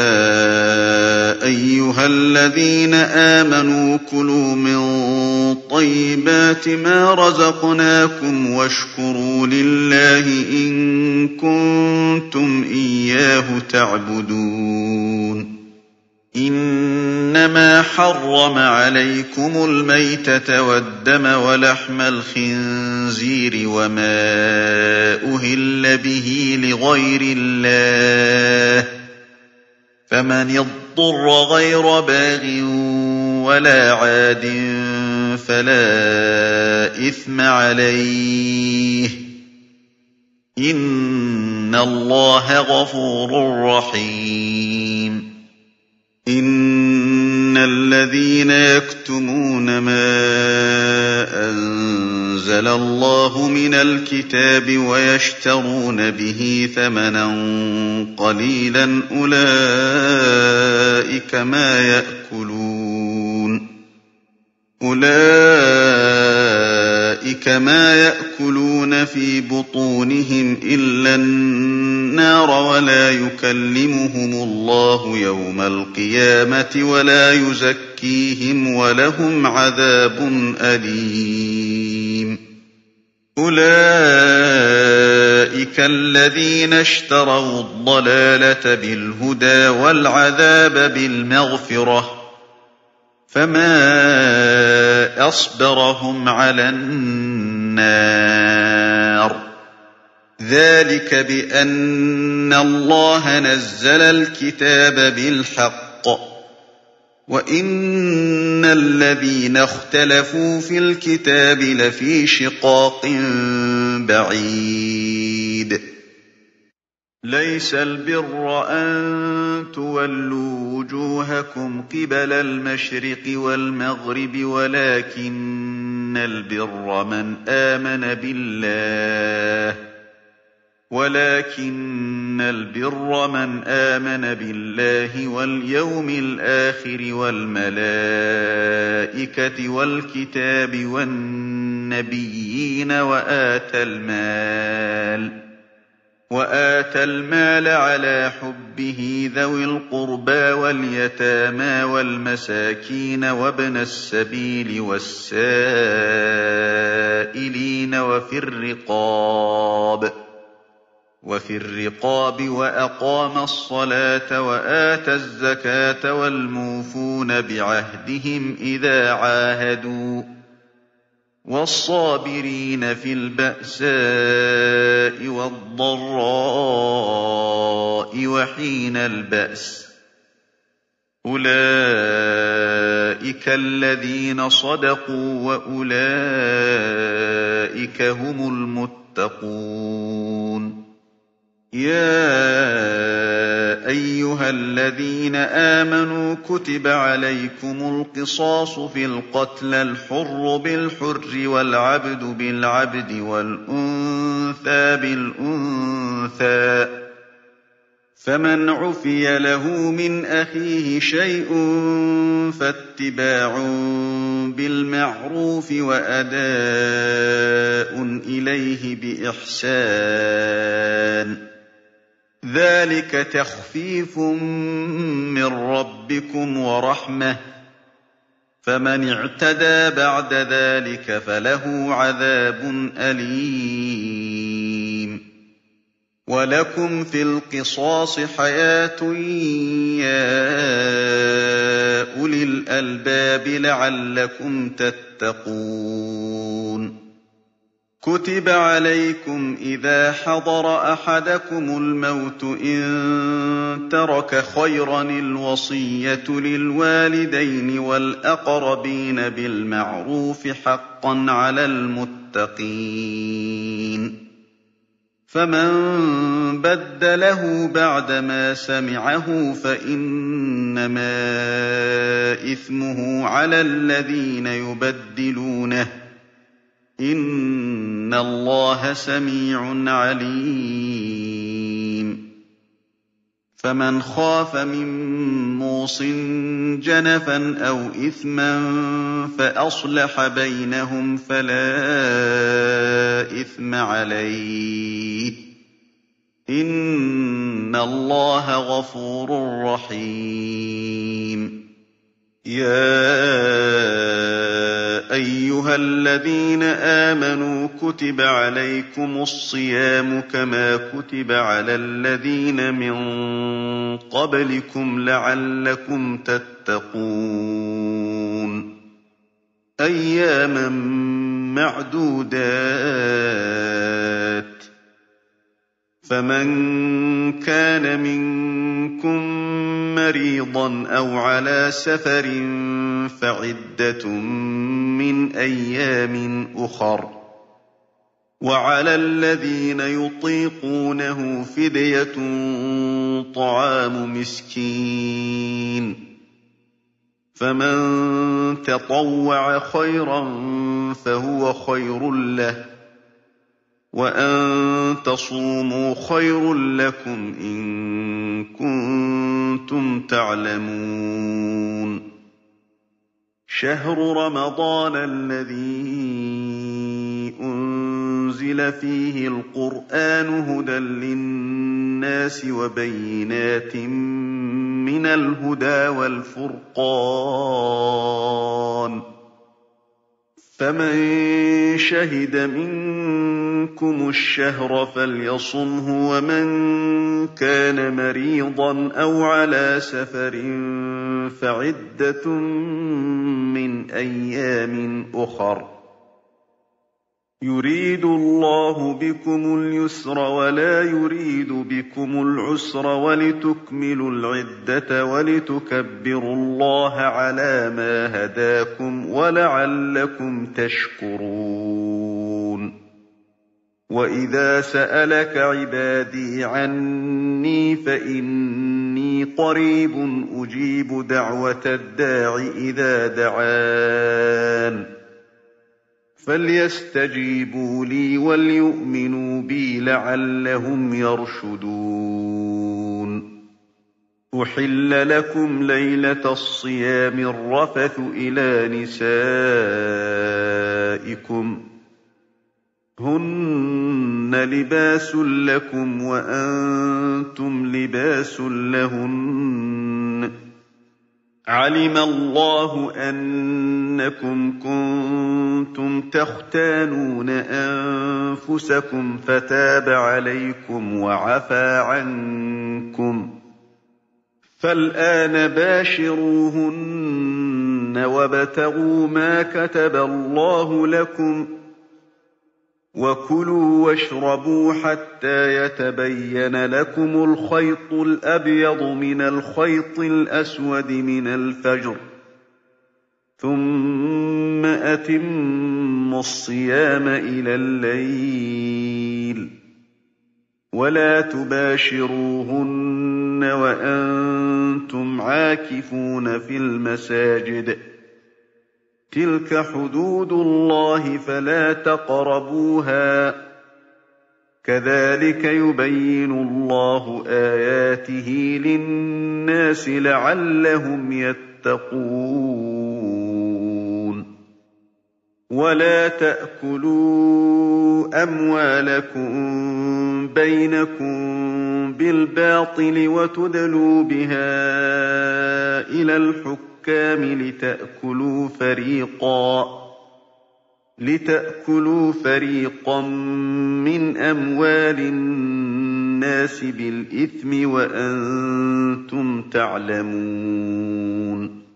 أَيُّهَا الَّذِينَ آمَنُوا كُلُوا مِن طَيِّبَاتِ مَا رَزَقْنَاكُمْ وَاشْكُرُوا لِلَّهِ إِن كُنتُمْ إِيَّاهُ تَعْبُدُونَ إِنَّمَا حَرَّمَ عَلَيْكُمُ الْمَيْتَةَ وَالدَّمَ وَلَحْمَ الْخِنزِيرِ وَمَا أُهِلَّ بِهِ لِغَيْرِ اللَّهِ ۖ فَمَنِ اضْطُرَّ غَيْرَ بَاغٍ وَلَا عَادٍ فَلَا إِثْمَ عَلَيْهِ ۚ إِنَّ اللَّهَ غَفُورٌ رَّحِيمٌ إِنَّ الَّذِينَ يَكْتُمُونَ مَا أَنزَلَ اللَّهُ مِنَ الْكِتَابِ وَيَشْتَرُونَ بِهِ ثَمَنًا قَلِيلًا أُولَٰئِكَ مَا يَأْكُلُونَ فِي بُطُونِهِمْ إِلَّا النَّارَ وَلَا يُكَلِّمُهُمُ اللَّهُ يَوْمَ الْقِيَامَةِ وَلَا يُزَكِّيهِمْ وَلَهُمْ عَذَابٌ أَلِيمٌ أُولَٰئِكَ الَّذِينَ اشْتَرَوُا الضَّلَالَةَ بِالْهُدَىٰ وَالْعَذَابَ بِالْمَغْفِرَةِ ۚ فَمَا أَصْبَرَهُمْ عَلَى النَّارِ ذَٰلِكَ بِأَنَّ اللَّهَ نَزَّلَ الْكِتَابَ بِالْحَقِّ وَإِنَّ الَّذِينَ اخْتَلَفُوا فِي الْكِتَابِ لَفِي شِقَاقٍ بَعِيدٍ لَيْسَ الْبِرَّ أَن تُوَلُّوا وُجُوهَكُمْ قِبَلَ الْمَشْرِقِ وَالْمَغْرِبِ وَلَٰكِنَّ الْبِرَّ مَنْ آمَنَ بِاللَّهِ وَالْيَوْمِ الْآخِرِ وَالْمَلَائِكَةِ وَالْكِتَابِ وَالنَّبِيِّينَ وَآتَى الْمَالَ عَلَىٰ حُبِّهِ ذَوِي الْقُرْبَىٰ وَالْيَتَامَىٰ وَالْمَسَاكِينَ وَابْنَ السَّبِيلِ وَالسَّائِلِينَ وَفِي الرِّقَابِ وَأَقَامَ الصَّلَاةَ وَآتَى الزَّكَاةَ وَالْمُوفُونَ بِعَهْدِهِمْ إِذَا عَاهَدُوا ۖ وَالصَّابِرِينَ فِي الْبَأْسَاءِ وَالضَّرَّاءِ وَحِينَ الْبَأْسِ ۗ أُولَٰئِكَ الَّذِينَ صَدَقُوا ۖ وَأُولَٰئِكَ هُمُ الْمُتَّقُونَ. يَا أَيُّهَا الَّذِينَ آمَنُوا كُتِبَ عَلَيْكُمُ الْقِصَاصُ فِي الْقَتْلَى ۖ الْحُرُّ بِالْحُرِّ وَالْعَبْدُ بِالْعَبْدِ وَالْأُنثَىٰ بِالْأُنثَىٰ ۚ فَمَنْ عُفِيَ لَهُ مِنْ أَخِيهِ شَيْءٌ فَاتِّبَاعٌ بِالْمَعْرُوفِ وَأَدَاءٌ إِلَيْهِ بِإِحْسَانٍ ۗ ذَٰلِكَ تَخْفِيفٌ مِّن رَّبِّكُمْ وَرَحْمَةٌ ۚ فَمَنِ اعْتَدَىٰ بَعْدَ ذَٰلِكَ فَلَهُ عَذَابٌ أَلِيمٌ. وَلَكُمْ فِي الْقِصَاصِ حَيَاةٌ يَا أُولِي الْأَلْبَابِ لَعَلَّكُمْ تَتَّقُونَ. كُتِبَ عَلَيْكُمْ إِذَا حَضَرَ أَحَدَكُمُ الْمَوْتُ إِن تَرَكَ خَيْرًا الْوَصِيَّةُ لِلْوَالِدَيْنِ وَالْأَقْرَبِينَ بِالْمَعْرُوفِ ۖ حَقًّا عَلَى الْمُتَّقِينَ. فَمَن بَدَّلَهُ بَعْدَمَا سَمِعَهُ فَإِنَّمَا إِثْمُهُ عَلَى الَّذِينَ يُبَدِّلُونَهُ ۚ إِنَّ اللَّهَ سَمِيعٌ عَلِيمٌ. فَمَنْ خَافَ مِن مُّوصٍ جَنَفًا أَوْ إِثْمًا فَأَصْلَحَ بَيْنَهُمْ فَلَا إِثْمَ عَلَيْهِ ۚ إِنَّ اللَّهَ غَفُورٌ رَّحِيمٌ. يَا أَيُّهَا الَّذِينَ آمَنُوا كُتِبَ عَلَيْكُمُ الصِّيَامُ كَمَا كُتِبَ عَلَى الَّذِينَ مِن قَبْلِكُمْ لَعَلَّكُمْ تَتَّقُونَ. أَيَّامًا مَّعْدُودَاتٍ ۚ فَمَن كَانَ مِنكُم مَّرِيضًا أَوْ عَلَىٰ سَفَرٍ فَعِدَّةٌ مِّنْ أَيَّامٍ أُخَرَ ۚ وَعَلَى الَّذِينَ يُطِيقُونَهُ فِدْيَةٌ طَعَامُ مِسْكِينٍ ۖ فَمَن تَطَوَّعَ خَيْرًا فَهُوَ خَيْرٌ لَّهُ ۚ وَأَن تَصُومُوا خَيْرٌ لَّكُمْ إِن كُنتُمْ تَعْلَمُونَ. شَهْرُ رَمَضَانَ الَّذِي أُنزِلَ فِيهِ الْقُرْآنُ هُدًى لِّلنَّاسِ وَبَيِّنَاتٍ مِّنَ الْهُدَىٰ وَالْفُرْقَانِ ۚ فَمَن شَهِدَ مِنكُمُ الشَّهْرَ فَلْيَصُمْهُ ۖ وَمَن كَانَ مَرِيضًا أَوْ عَلَىٰ سَفَرٍ فَعِدَّةٌ مِّنْ أَيَّامٍ أُخَرَ ۚ يُرِيدُ اللَّهُ بِكُمُ الْيُسْرَ وَلَا يُرِيدُ بِكُمُ الْعُسْرَ وَلِتُكْمِلُوا الْعِدَّةَ وَلِتُكَبِّرُوا اللَّهَ عَلَىٰ مَا هَدَاكُمْ وَلَعَلَّكُمْ تَشْكُرُونَ. وَإِذَا سَأَلَكَ عِبَادِي عَنِّي فَإِنِّي قَرِيبٌ أُجِيبُ دَعْوَةَ الدَّاعِ إِذَا دَعَانِ، فَلْيَسْتَجِيبُوا لِي وَلْيُؤْمِنُوا بِي لَعَلَّهُمْ يَرْشُدُونَ. أُحِلَّ لَكُمْ لَيْلَةَ الصِّيَامِ الرَّفَثُ إِلَىٰ نِسَائِكُمْ ۚ هُنَّ لِبَاسٌ لَّكُمْ وَأَنتُمْ لِبَاسٌ لَّهُنَّ ۗ عَلِمَ اللَّهُ أَنَّكُمْ كُنتُمْ تَخْتَانُونَ أَنفُسَكُمْ فَتَابَ عَلَيْكُمْ وَعَفَا عَنكُمْ ۖ فَالْآنَ بَاشِرُوهُنَّ وابتغوا ما كتب الله لكم وكلوا واشربوا حتى يتبين لكم الخيط الأبيض من الخيط الأسود من الفجر ثم أتموا الصيام إلى الليل ولا تباشروهن وأنتم عاكفون في المساجد تلك حدود الله فلا تقربوها كذلك يبين الله آياته للناس لعلهم يتقون ولا تأكلوا أموالكم بينكم بالباطل وتدلوا بها إلى الحكام لتأكلوا فريقا من أموال الناس بالإثم وأنتم تعلمون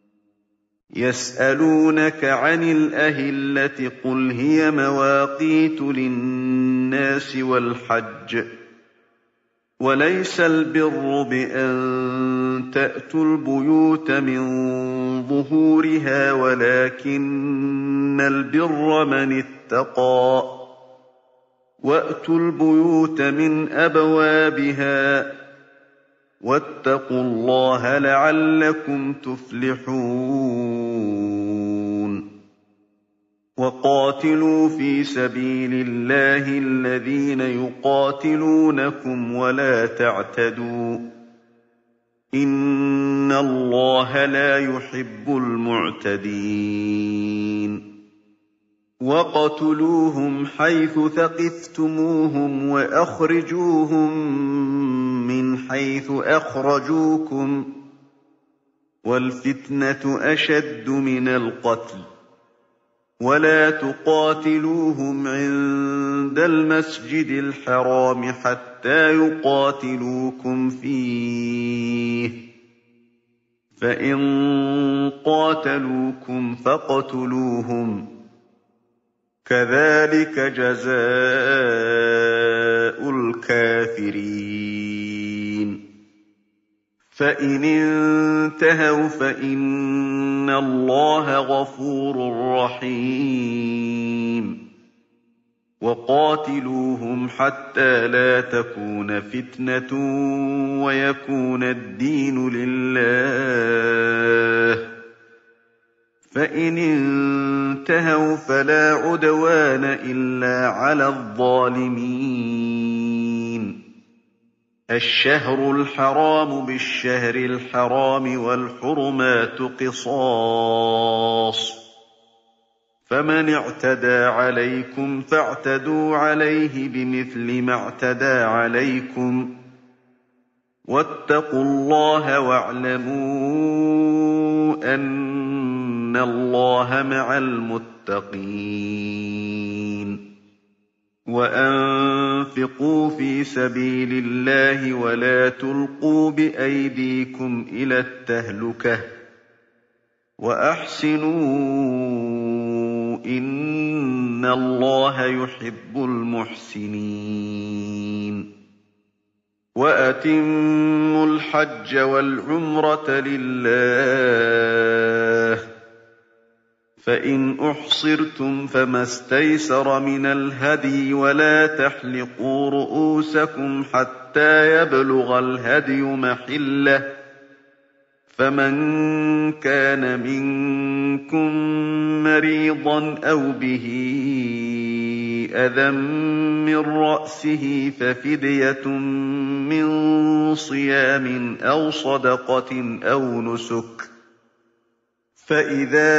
يسألونك عن الأهلة قل هي مواقيت للناس والحج وليس البر بأن تأتوا البيوت من ظهورها ولكن البر من اتقى وأتوا البيوت من أبوابها واتقوا الله لعلكم تفلحون وقاتلوا في سبيل الله الذين يقاتلونكم ولا تعتدوا إن الله لا يحب المعتدين وقتلوهم حيث ثقفتموهم وأخرجوهم من حيث أخرجوكم والفتنة أشد من القتل ولا تقاتلوهم عند المسجد الحرام حتى يقاتلوكم فيه فإن قاتلوكم فاقتلوهم كذلك جزاء الكافرين فإن انتهوا فإن الله غفور رحيم وقاتلوهم حتى لا تكون فتنة ويكون الدين لله فإن انتهوا فلا عدوان إلا على الظالمين الشهر الحرام بالشهر الحرام والحرمات قصاص فمن اعتدى عليكم فاعتدوا عليه بمثل ما اعتدى عليكم واتقوا الله واعلموا أن الله مع المتقين وأنفقوا في سبيل الله ولا تلقوا بأيديكم إلى التهلكة وأحسنوا إن الله يحب المحسنين وأتموا الحج والعمرة لله فإن أحصرتم فما استيسر من الهدي ولا تحلقوا رؤوسكم حتى يبلغ الهدي محله فمن كان منكم مريضا أو به أذى من رأسه ففدية من صيام أو صدقة أو نسك فإذا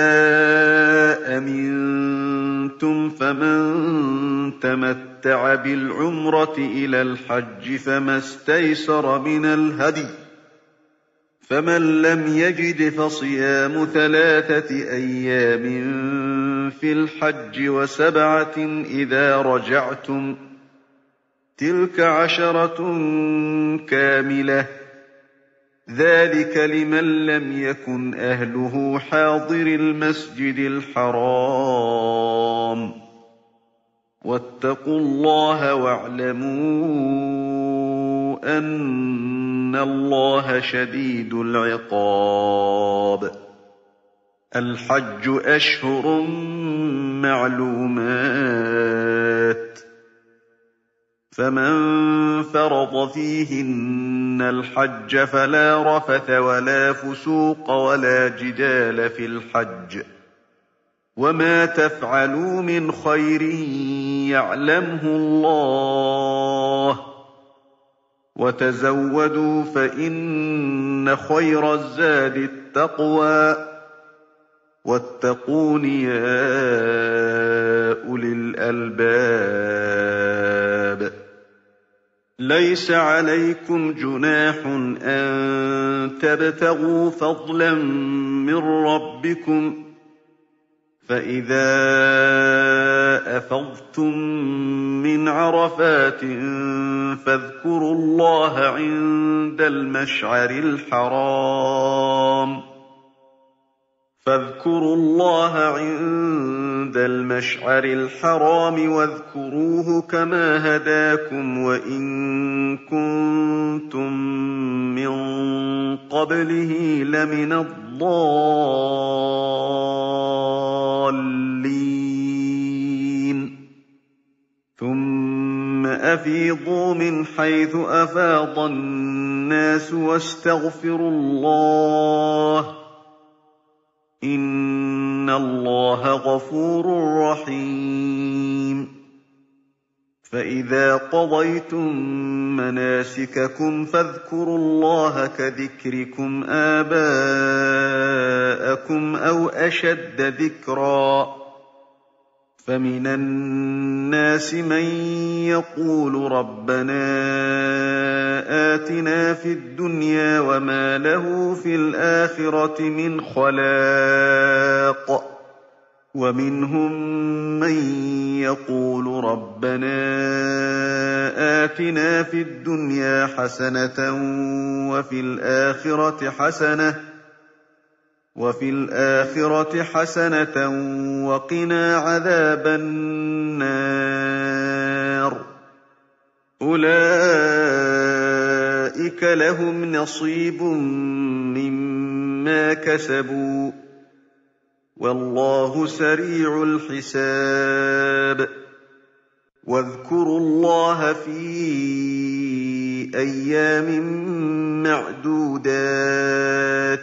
أمنتم فمن تمتع بالعمرة إلى الحج فما استيسر من الهدي فمن لم يجد فصيام 3 أيام في الحج و7 إذا رجعتم تلك 10 كاملة ذلك لمن لم يكن أهله حاضر المسجد الحرام. واتقوا الله واعلموا أن الله شديد العقاب. الحج أشهر معلومات، فمن فرض فيهن الحج فلا رفث ولا فسوق ولا جدال في الحج. وما تفعلوا من خير يعلمه الله، وتزودوا فإن خير الزاد التقوى، واتقون يا أولي الألباب. ليس عليكم جناح أن تبتغوا فضلا من ربكم، فإذا أفضتم من عرفات فاذكروا الله عند المشعر الحرام واذكروه كما هداكم وإن كنتم من قبله لمن الضالين. ثم أفيضوا من حيث أفاض الناس واستغفروا الله، إن الله غفور رحيم. فإذا قضيتم مناسككم فاذكروا الله كذكركم آباءكم أو أشد ذكرا. فمن الناس من يقول ربنا آتنا في الدنيا وما له في الآخرة من خلاق، ومنهم من يقول ربنا آتنا في الدنيا حسنة وفي الآخرة حسنة وقنا عذاب النار. أولئك لهم نصيب مما كسبوا، والله سريع الحساب. واذكروا الله في أيام معدودات،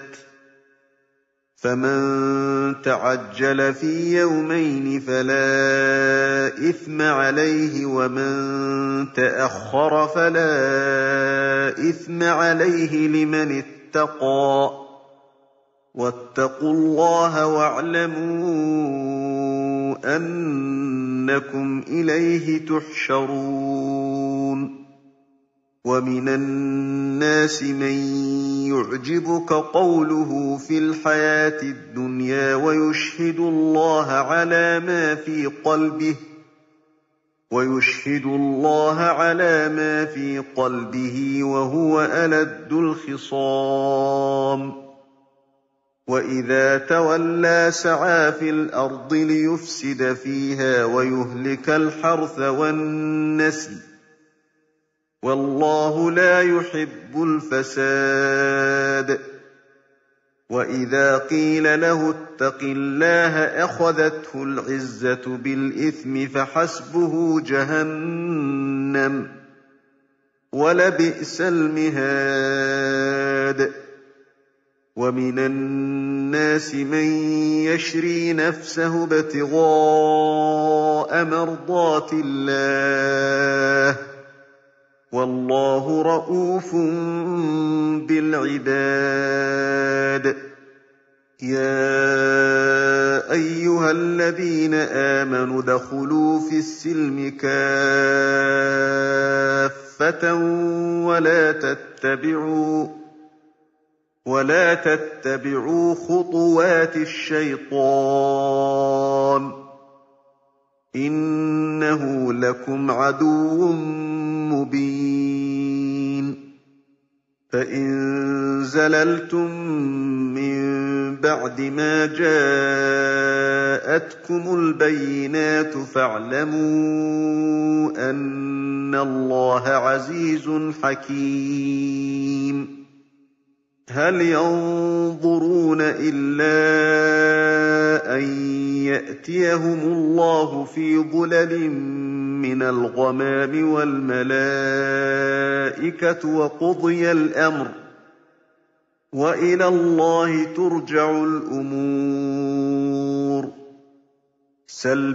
فمن تعجل في يومين فلا إثم عليه، ومن تأخر فلا إثم عليه لمن اتقى. واتقوا الله واعلموا أنكم إليه تحشرون. ومن الناس من يعجبك قوله في الحياة الدنيا ويشهد الله على ما في قلبه وهو ألد الخصام. وإذا تولى سعى في الأرض ليفسد فيها ويهلك الحرث والنسل، والله لا يحب الفساد. وإذا قيل له اتق الله أخذته العزة بالإثم فحسبه جهنم، ولبئس المهاد. ومن الناس من يشري نفسه ابتغاء مرضات الله، والله رءوف بالعباد. يا أيها الذين آمنوا ادخلوا في السلم كافة ولا تتبعوا خطوات الشيطان، إنه لكم عدو مبين. فإن زللتم من بعد ما جاءتكم البينات فاعلموا أن الله عزيز حكيم. هل ينظرون إلا أن يأتيهم الله في ظلل من الغمام والملائكة وقضي الأمر وإلى الله ترجع الأمور. سل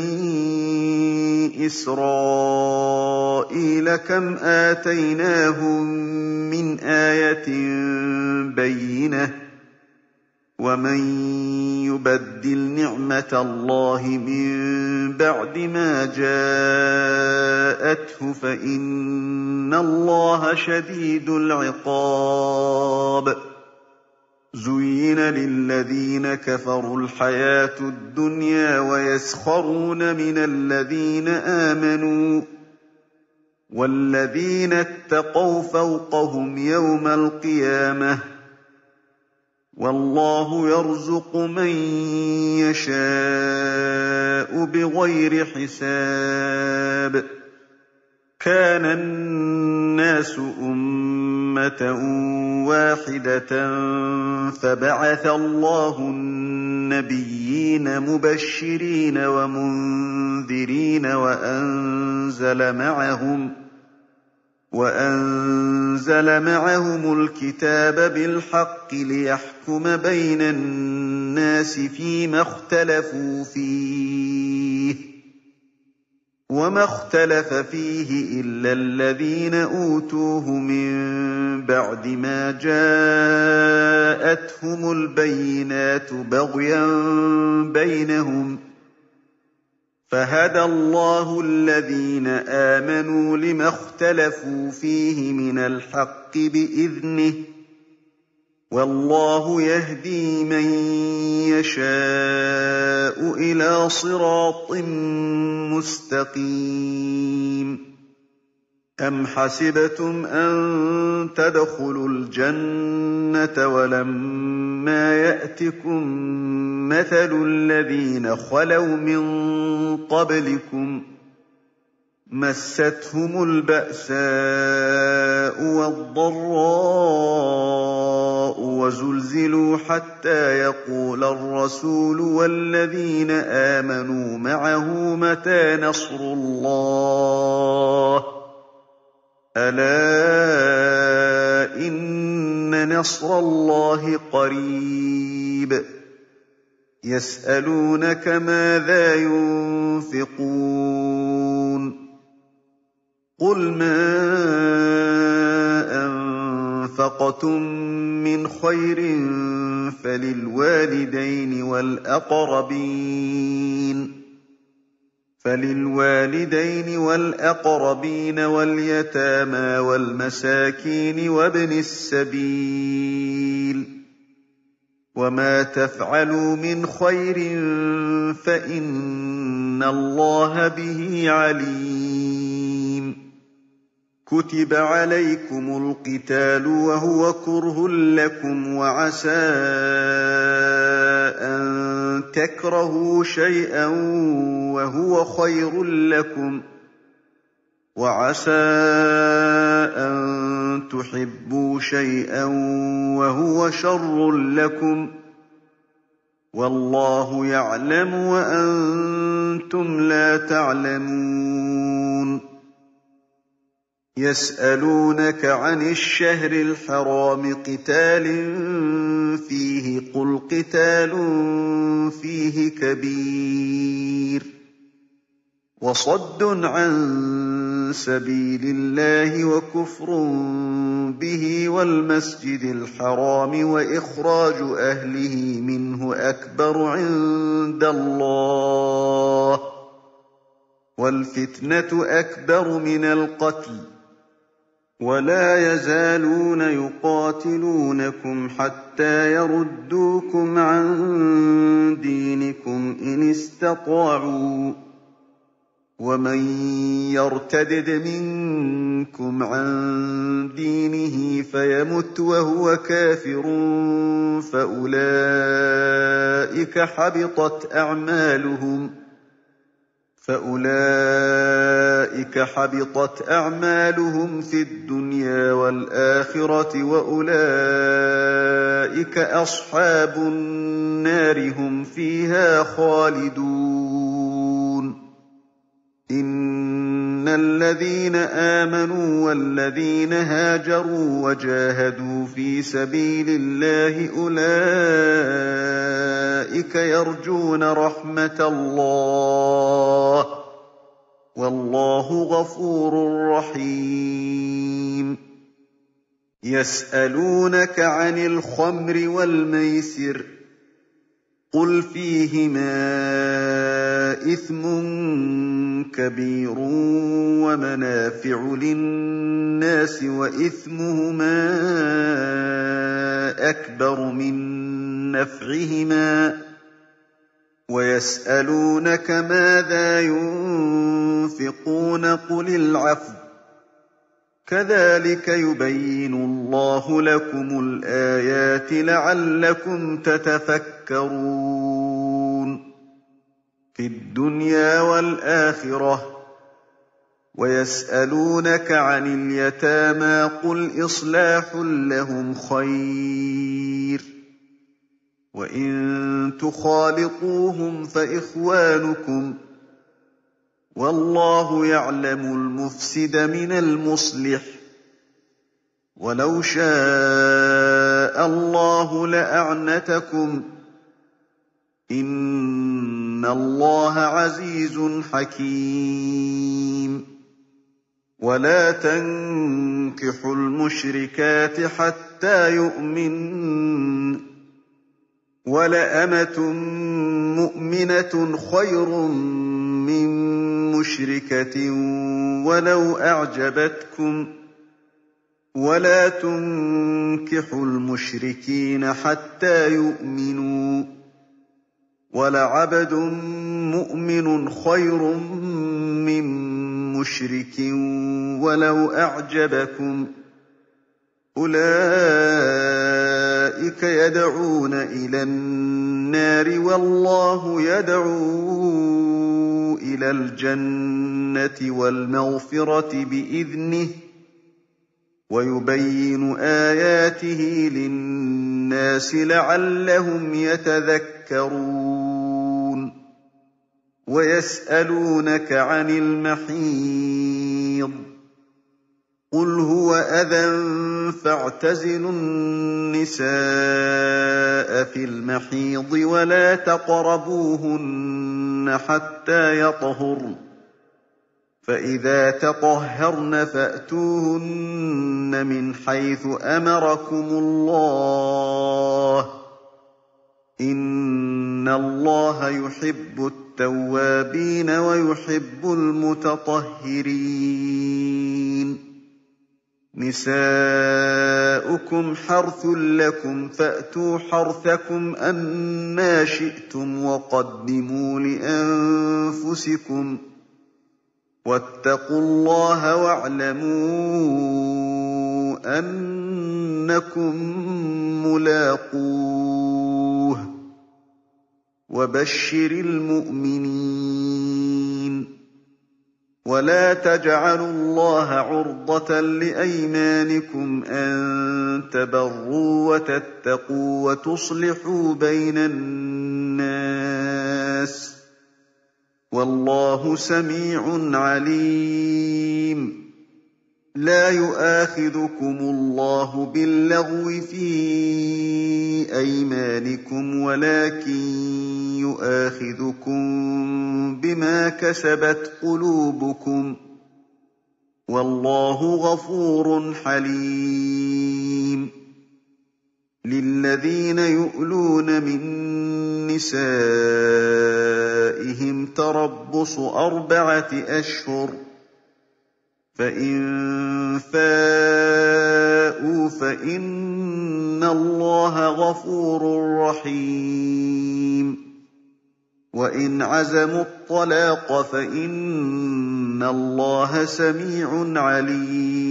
بني إسرائيل كم آتيناهم من آية بينة ومن يبدل نعمة الله من بعد ما جاءته فإن الله شديد العقاب. زين للذين كفروا الحياة الدنيا ويسخرون من الذين آمنوا والذين اتقوا فوقهم يوم القيامة والله يرزق من يشاء بغير حساب. كان الناس أمة واحدة فبعث الله النبيين مبشرين ومنذرين وأنزل معهم الكتاب بالحق ليحكم بين الناس فيما اختلفوا فيه وما اختلف فيه إلا الذين أوتوه من بعد ما جاءتهم البينات بغيا بينهم فهدى الله الذين آمنوا لما اختلفوا فيه من الحق بإذنه والله يهدي من يشاء إلى صراط مستقيم. أم حسبتم أن تدخلوا الجنة ولما يأتكم مثل الذين خلوا من قبلكم مستهم البأساء والضراء وزلزلوا حتى يقول الرسول والذين آمنوا معه متى نصر الله ألا إن نصر الله قريب. يسألونك ماذا ينفقون قل ما أنفقتم من خير فللوالدين والأقربين واليتامى والمساكين وابن السبيل وما تفعلوا من خير فإن الله به عليم. كتب عليكم القتال وهو كره لكم وعسى أن تكرهوا شيئا وهو خير لكم وعسى أن تحبوا شيئا وهو شر لكم والله يعلم وأنتم لا تعلمون. يسألونك عن الشهر الحرام قتال فيه قل قتال فيه كبير وصد عن سبيل الله وكفر به والمسجد الحرام وإخراج أهله منه أكبر عند الله والفتنة أكبر من القتل ولا يزالون يقاتلونكم حتى يردوكم عن دينكم إن استطاعوا ومن يرتدد منكم منكم عن دينه فيمت وهو كافر فأولئك حبطت أعمالهم في الدنيا والآخرة وأولئك أصحاب النار هم فيها خالدون إن الذين آمنوا والذين هاجروا وجاهدوا في سبيل الله أولئك يرجون رحمة الله والله غفور رحيم يسألونك عن الخمر والميسر قل فيهما إثم كبير ومنافع للناس وإثمهما أكبر من نفعهما ويسألونك ماذا ينفقون قل العفو كذلك يبين الله لكم الآيات لعلكم تتفكرون في الدنيا والآخرة ويسألونك عن اليتامى قل إصلاح لهم خير وإن تخالطوهم فإخوانكم والله يعلم المفسد من المصلح ولو شاء الله لأعنتكم إن الله عزيز حكيم ولا تنكحوا المشركات حتى يؤمنن ولأمة مؤمنة خير من مشركة ولو أعجبتكم ولا تنكحوا المشركين حتى يؤمنوا ولعبد مؤمن خير من مشرك ولو أعجبكم أولئك يدعون إلى النار والله يدعو إلى الجنة والمغفرة بإذنه ويبين آياته للناس لعلهم يتذكرون ويسألونك عن المحيض قل هو أذى فاعتزلوا النساء في المحيض ولا تقربوهن حتى يطهرن فإذا تطهرن فأتوهن من حيث أمركم الله إن الله يحب التوابين ويحب المتطهرين نساؤكم حرث لكم فأتوا حرثكم أنى شئتم وقدموا لأنفسكم واتقوا الله واعلموا أنكم ملاقوه وبشر المؤمنين ولا تجعلوا الله عرضة لأيمانكم أن تبروا وتتقوا وتصلحوا بين الناس والله سميع عليم لا يؤاخذكم الله باللغو في أيمانكم ولكن يؤاخذكم بما كسبت قلوبكم والله غفور حليم للذين يؤلون من نسائهم تربص 4 أشهر فإن فاءوا فإن الله غفور رحيم وإن عزموا الطلاق فإن الله سميع عليم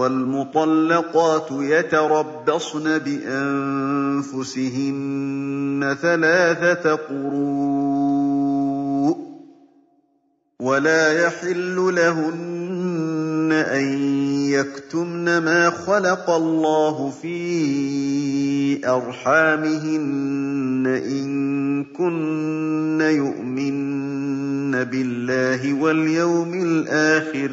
وَالْمُطَلَّقَاتُ يَتَرَبَّصْنَ بِأَنفُسِهِنَّ 3 قُرُوءٍ ۚ وَلَا يَحِلُّ لَهُنَّ أَن يَكْتُمْنَ مَا خَلَقَ اللَّهُ فِي أَرْحَامِهِنَّ إِن كُنَّ يُؤْمِنَّ بِاللَّهِ وَالْيَوْمِ الْآخِرِ ۚ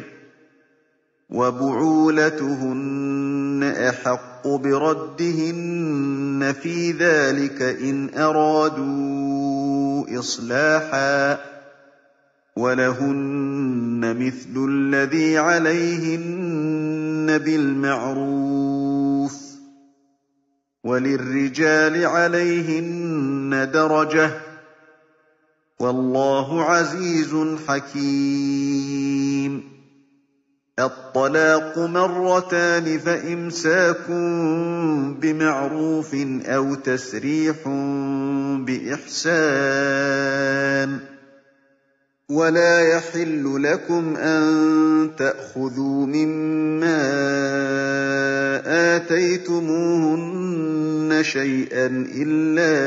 وَبُعُولَتُهُنَّ أَحَقُّ بِرَدِّهِنَّ فِي ذَٰلِكَ إِنْ أَرَادُوا إِصْلَاحًا ۚ وَلَهُنَّ مِثْلُ الَّذِي عَلَيْهِنَّ بِالْمَعْرُوفِ ۚ وَلِلرِّجَالِ عَلَيْهِنَّ دَرَجَةٌ ۗ وَاللَّهُ عَزِيزٌ حَكِيمٌ. الطَّلَاقُ مَرَّتَانِ ۖ فَإِمْسَاكٌ بِمَعْرُوفٍ أَوْ تَسْرِيحٌ بِإِحْسَانٍ ۗ وَلَا يَحِلُّ لَكُمْ أَن تَأْخُذُوا مِمَّا آتَيْتُمُوهُنَّ شَيْئًا إِلَّا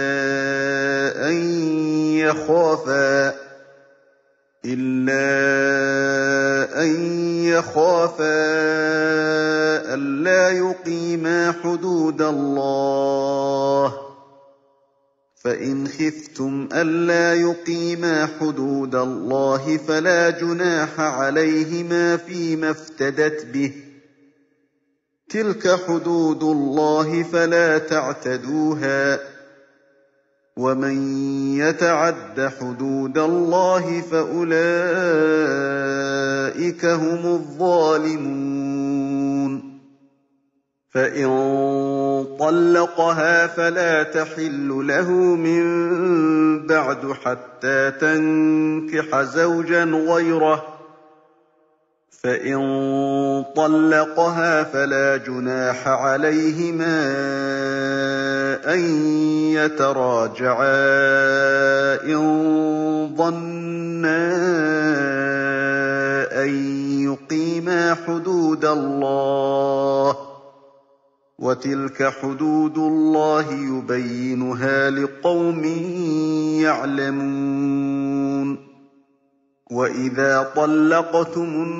أَن يَخَافَا أَلَّا يُقِيمَا حُدُودَ اللَّهِ ۖ فَإِنْ خِفْتُمْ أَلَّا يُقِيمَا حُدُودَ اللَّهِ فَلَا جُنَاحَ عَلَيْهِمَا فِيمَا افْتَدَتْ بِهِ ۗ تِلْكَ حُدُودُ اللَّهِ فَلَا تَعْتَدُوهَا ۚ وَمَن يَتَعَدَّ حُدُودَ اللَّهِ فَأُولَٰئِكَ هُمُ الظَّالِمُونَ. فَإِن طَلَّقَهَا فَلَا تَحِلُّ لَهُ مِن بَعْدُ حَتَّىٰ تَنكِحَ زَوْجًا غَيْرَهُ ۗ فَإِن طَلَّقَهَا فَلَا جُنَاحَ عَلَيْهِمَا أَن يَتَرَاجَعَا إِن ظَنَّا أَن يُقِيمَا حُدُودَ اللَّهِ ۗ وَتِلْكَ حُدُودُ اللَّهِ يُبَيِّنُهَا لِقَوْمٍ يَعْلَمُونَ. وَإِذَا طَلَّقْتُمُ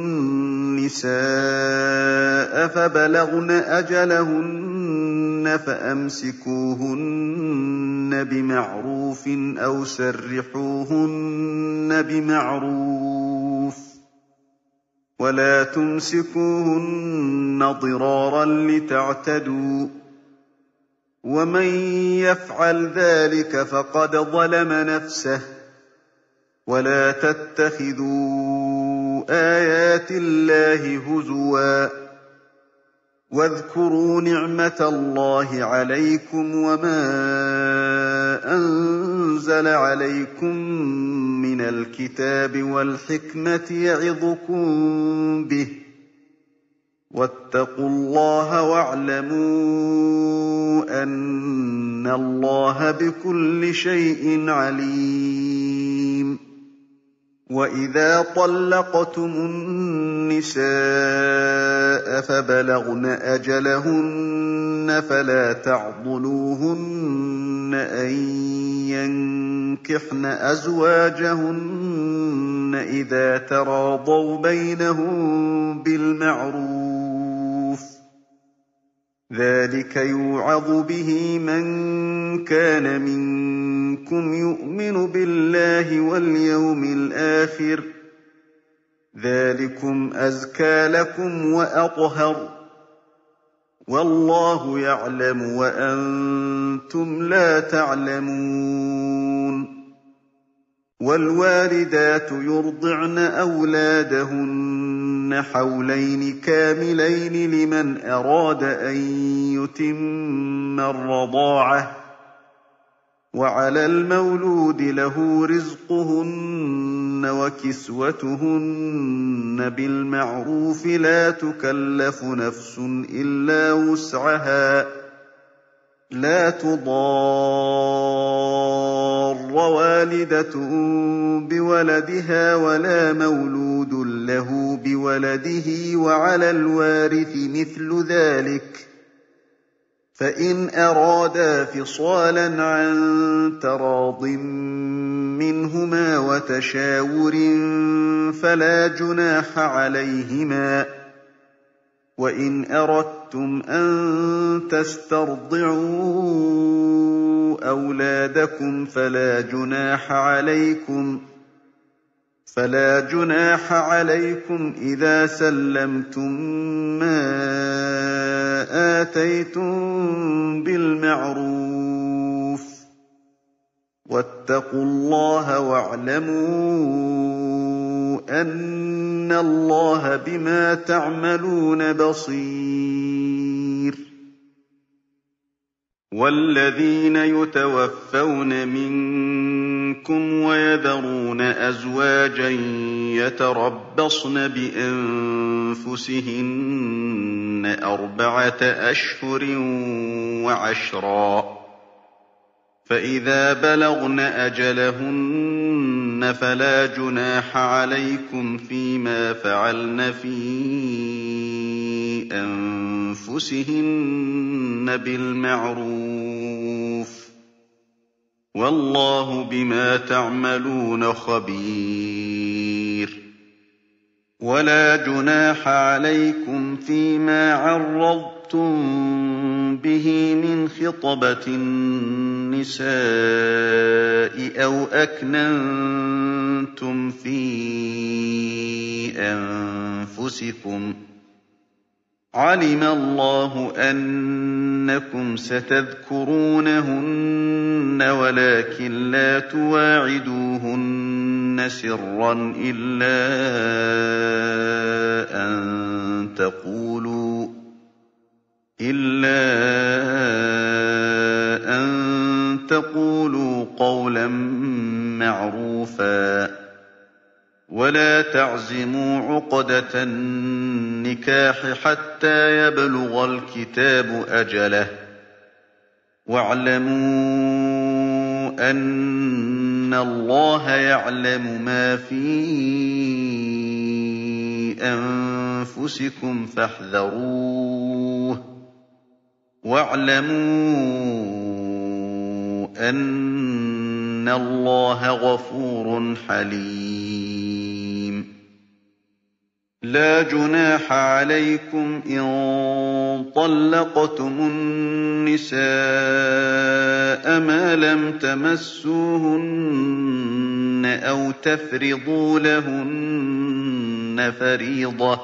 النِّسَاءَ فَبَلَغْنَ أَجَلَهُنَّ فَأَمْسِكُوهُنَّ بِمَعْرُوفٍ أَوْ سَرِّحُوهُنَّ بِمَعْرُوفٍ ۚ وَلَا تُمْسِكُوهُنَّ ضِرَارًا لِّتَعْتَدُوا ۚ وَمَن يَفْعَلْ ذَٰلِكَ فَقَدْ ظَلَمَ نَفْسَهُ ۚ وَلَا تَتَّخِذُوا آيَاتِ اللَّهِ هُزُوًا ۚ وَاذْكُرُوا نِعْمَةَ اللَّهِ عَلَيْكُمْ وَمَا أَنزَلَ عَلَيْكُم مِّنَ الْكِتَابِ وَالْحِكْمَةِ يَعِظُكُم بِهِ ۚ وَاتَّقُوا اللَّهَ وَاعْلَمُوا أَنَّ اللَّهَ بِكُلِّ شَيْءٍ عَلِيمٌ. وَإِذَا طَلَّقْتُمُ النِّسَاءَ فَبَلَغْنَ أَجَلَهُنَّ فَلَا تَعْضُلُوهُنَّ أَن يَنكِحْنَ أَزْوَاجَهُنَّ إِذَا تَرَاضَوْا بَيْنَهُم بِالْمَعْرُوفِ ۗ ذَٰلِكَ يُوعَظُ بِهِ مَن كَانَ مِنكُمْ يُؤْمِنُ بِاللَّهِ وَالْيَوْمِ الْآخِرِ ۗ ذَٰلِكُمْ أَزْكَىٰ لَكُمْ وَأَطْهَرُ ۗ وَاللَّهُ يَعْلَمُ وَأَنتُمْ لَا تَعْلَمُونَ. وَالْوَالِدَاتُ يُرْضِعْنَ أَوْلَادَهُنَّ حَوْلَيْنِ كَامِلَيْنِ لِمَنْ أَرَادَ أَن يُتِمَّ الرَّضَاعَةَ ۚ وَعَلَى الْمَوْلُودِ لَهُ رِزْقُهُنَّ وَكِسْوَتُهُنَّ بِالْمَعْرُوفِ ۚ لَا تُكَلَّفُ نَفْسٌ إِلَّا وُسْعَهَا ۚ لَا تُضَارَّ تضر والدة بولدها ولا مولود له بولده وعلى الوارث مثل ذلك فإن أرادا فصالا عن تراض منهما وتشاور فلا جناح عليهما وإن أردتم أن تسترضعوا أولادكم فلا جناح عليكم إذا سلمتم ما آتيتم بالمعروف واتقوا الله واعلموا أن الله بما تعملون بصير والذين يتوفون منكم ويذرون أزواجا يتربصن بأنفسهن 4 أشهر وعشرا فإذا بلغن أجلهن فلا جناح عليكم فيما فعلن في أنفسهن بالمعروف والله بما تعملون خبير ولا جناح عليكم فيما عرضتم به من خطبة النساء أو أكننتم في أنفسكم علم الله أنكم ستذكرونهن ولكن لا تواعدوهن سرا إلا أن تقولوا قولا معروفا ولا تعزموا عقدة النكاح حتى يبلغ الكتاب أجله واعلموا أن الله يعلم ما في أنفسكم فاحذروه واعلموا أن الله غفور حليم لا جناح عليكم إن طلقتم النساء ما لم تمسوهن أو تفرضوا لهن فريضة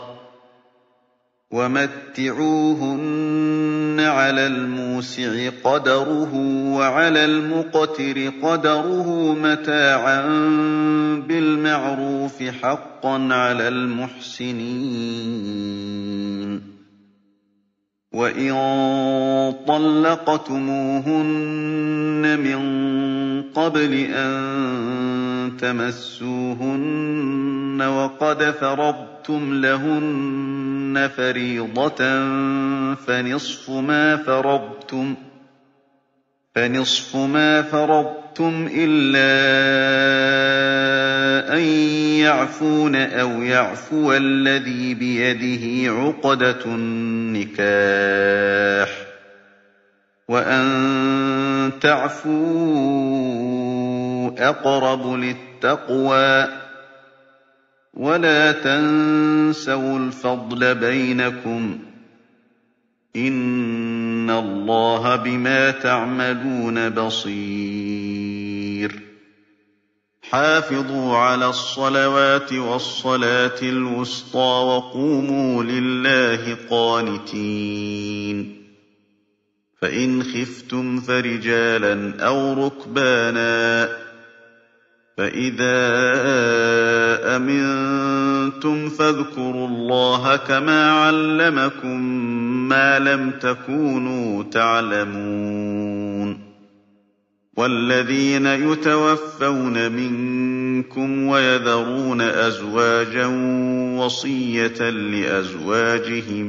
ومتعوهن على الموسع قدره وعلى المقتر قدره متاعا بالمعروف حقا على المحسنين وإن طلقتموهن من قبل أن تمسوهن وقد فرضتم لهن فريضة فنصف ما فرضتم إلا أن يعفون أو يعفو الذي بيده عقدة النكاح وأن تعفوا أقرب للتقوى ولا تنسوا الفضل بينكم إن الله بما تعملون بصير حافظوا على الصلوات والصلاة الوسطى وقوموا لله قانتين فإن خفتم فرجالا أو ركبانا فإذا أمنتم فاذكروا الله كما علمكم ما لم تكونوا تعلمون والذين يتوفون منكم ويذرون أزواجا وصية لأزواجهم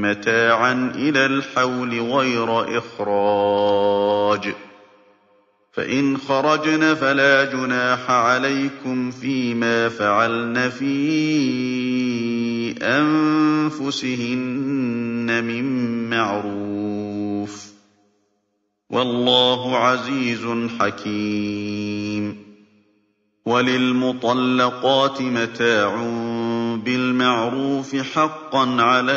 متاعا إلى الحول غير إخراج فإن خرجن فلا جناح عليكم فيما فعلن في أنفسهن من معروف، والله عزيز حكيم. وللمطلقات متاع بالمعروف حقا على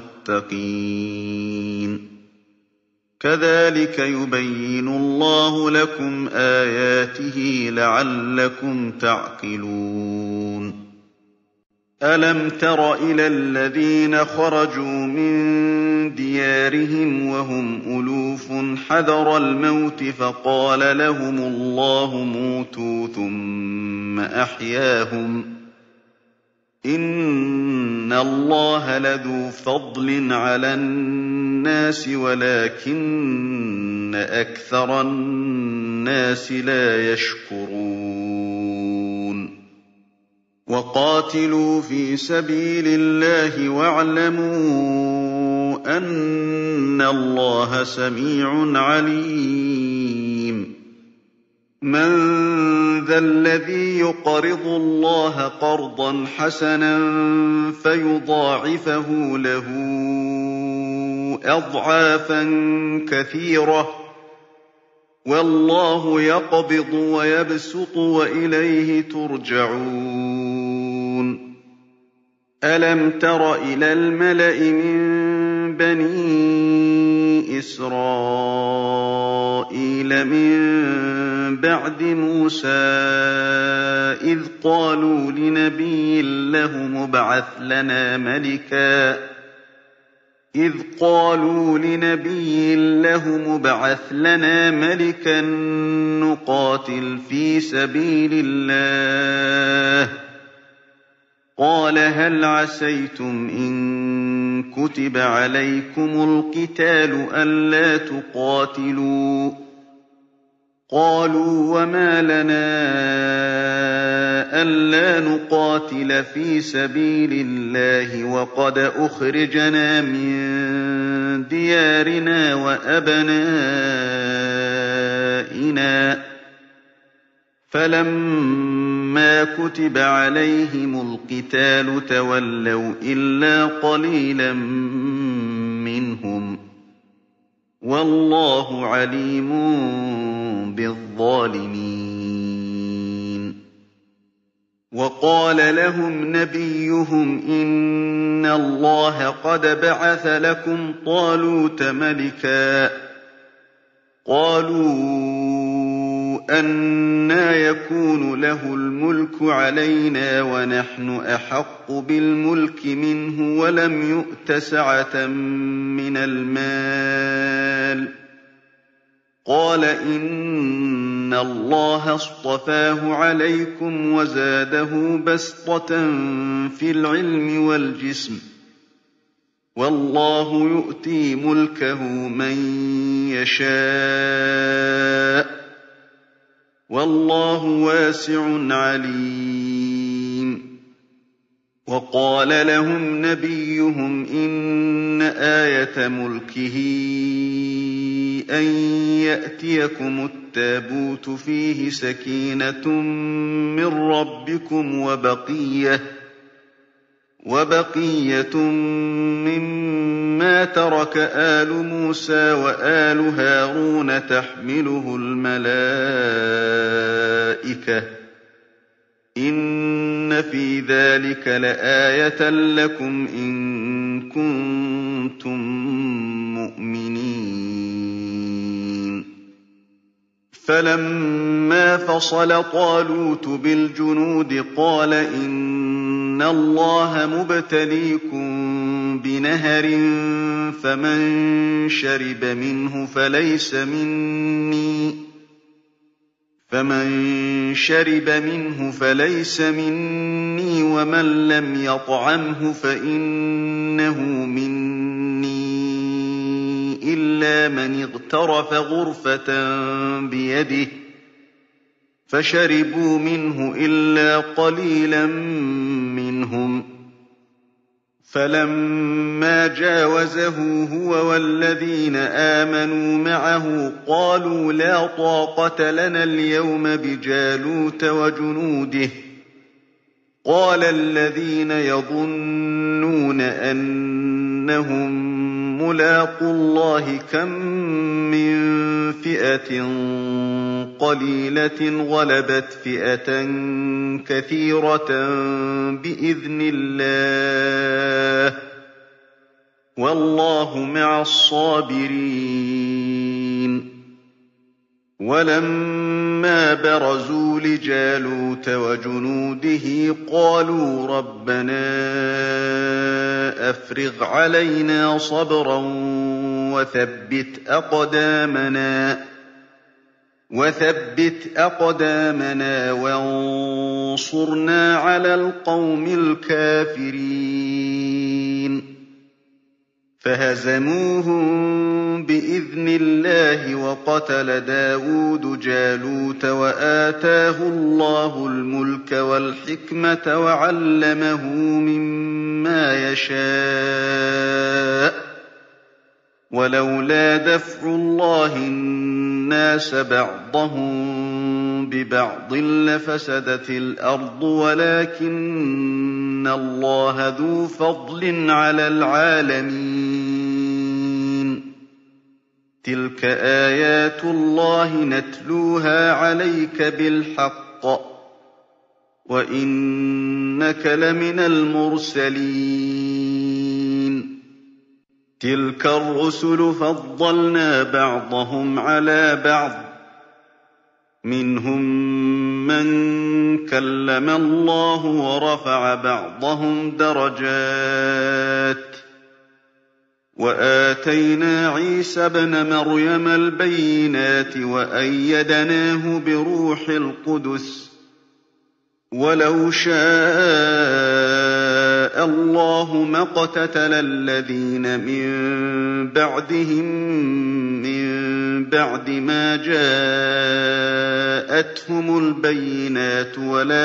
المتقين. كذلك يبين الله لكم آياته لعلكم تعقلون. ألم تر إلى الذين خرجوا من ديارهم وهم ألوف حذر الموت فقال لهم الله موتوا ثم أحياهم، إن الله لذو فضل على الناس ولكن أكثر الناس لا يشكرون. وقاتلوا في سبيل الله واعلموا أن الله سميع عليم. من ذا الذي يقرض الله قرضا حسنا فيضاعفه له أضعافا كثيرة، والله يقبض ويبسط وإليه ترجعون. ألم تر إلى الملأ من بني إسرائيل من بعد موسى إذ قالوا لنبي له مبعث لنا ملكا نقاتل في سبيل الله، قال هل عسيتم إن كتب عليكم القتال ألا تقاتلوا؟ قالوا وما لنا ألا نقاتل في سبيل الله وقد أخرجنا من ديارنا وأبنائنا، فلما كتب عليهم القتال تولوا إلا قليلا منهم، والله عليم بالظالمين. وقال لهم نبيهم إن الله قد بعث لكم طالوت ملكا، قالوا أنى يكون له الملك علينا ونحن أحق بالملك منه ولم يؤت سعة من المال، قال إن الله اصطفاه عليكم وزاده بسطة في العلم والجسم، والله يؤتي ملكه من يشاء، والله واسع عليم. وقال لهم نبيهم إن آية ملكه أن يأتيكم التابوت فيه سكينة من ربكم وبقية مما ترك آل موسى وآل هارون تحمله الملائكة، إن في ذلك لآية لكم إن كنتم مؤمنين. فلما فصل طالوت بالجنود قال إن الله مبتليكم بنهر فمن شرب منه فليس مني ومن لم يطعمه فإنه مني إلا من اغترف غرفة بيده، فشربوا منه إلا قليلا منهم، فَلَمَّا جَاوَزَهُ هُوَ وَالَّذِينَ آمَنُوا مَعَهُ قَالُوا لَا طَاقَةَ لَنَا الْيَوْمَ بِجَالُوتَ وَجُنُودِهِ ۚ قَالَ الَّذِينَ يَظُنُّونَ أَنَّهُم مُّلَاقُو اللَّهِ كَم مِّن فِئَةٍ قَلِيلَةٍ غَلَبَتْ فِئَةً كَثِيرَةً بِإِذْنِ اللَّهِ ۗ وَاللَّهُ مَعَ الصَّابِرِينَ. وَلَمَّا بَرَزُوا لِجَالُوتَ وَجُنُودِهِ قَالُوا رَبَّنَا أَفْرِغْ عَلَيْنَا صَبْرًا وَثَبِّتْ أَقْدَامَنَا وَانصُرْنَا عَلَى الْقَوْمِ الْكَافِرِينَ. فَهَزَمُوهُم بِإِذْنِ اللَّهِ وَقَتَلَ دَاوُودُ جَالُوتَ وَآتَاهُ اللَّهُ الْمُلْكَ وَالْحِكْمَةَ وَعَلَّمَهُ مِمَّا يَشَاءُ ۗ وَلَوْلَا دَفْعُ اللَّهِ النَّاسَ بَعْضَهُم بِبَعْضٍ لَّفَسَدَتِ الْأَرْضُ وَلَٰكِنَّ اللَّهَ ذُو فَضْلٍ عَلَى الْعَالَمِينَ. تِلْكَ آيَاتُ اللَّهِ نَتْلُوهَا عَلَيْكَ بِالْحَقِّ ۚ وَإِنَّكَ لَمِنَ الْمُرْسَلِينَ. تِلْكَ الرُّسُلُ فَضَّلْنَا بَعْضَهُمْ عَلَىٰ بَعْضٍ ۖ مِّنْهُم مَّن كَلَّمَ اللَّهُ وَرَفَعَ بَعْضَهُمْ دَرَجَاتٍ ۚ وَآتَيْنَا عِيسَى ابْنَ مَرْيَمَ الْبَيِّنَاتِ وَأَيَّدْنَاهُ بِرُوحِ الْقُدُسِ ۗ وَلَوْ شَاءَ اللَّهُ مَا اقْتَتَلَ الَّذِينَ مِن بَعْدِهِم مِّن بَعْدِ مَا جَاءَتْهُمُ الْبَيِّنَاتُ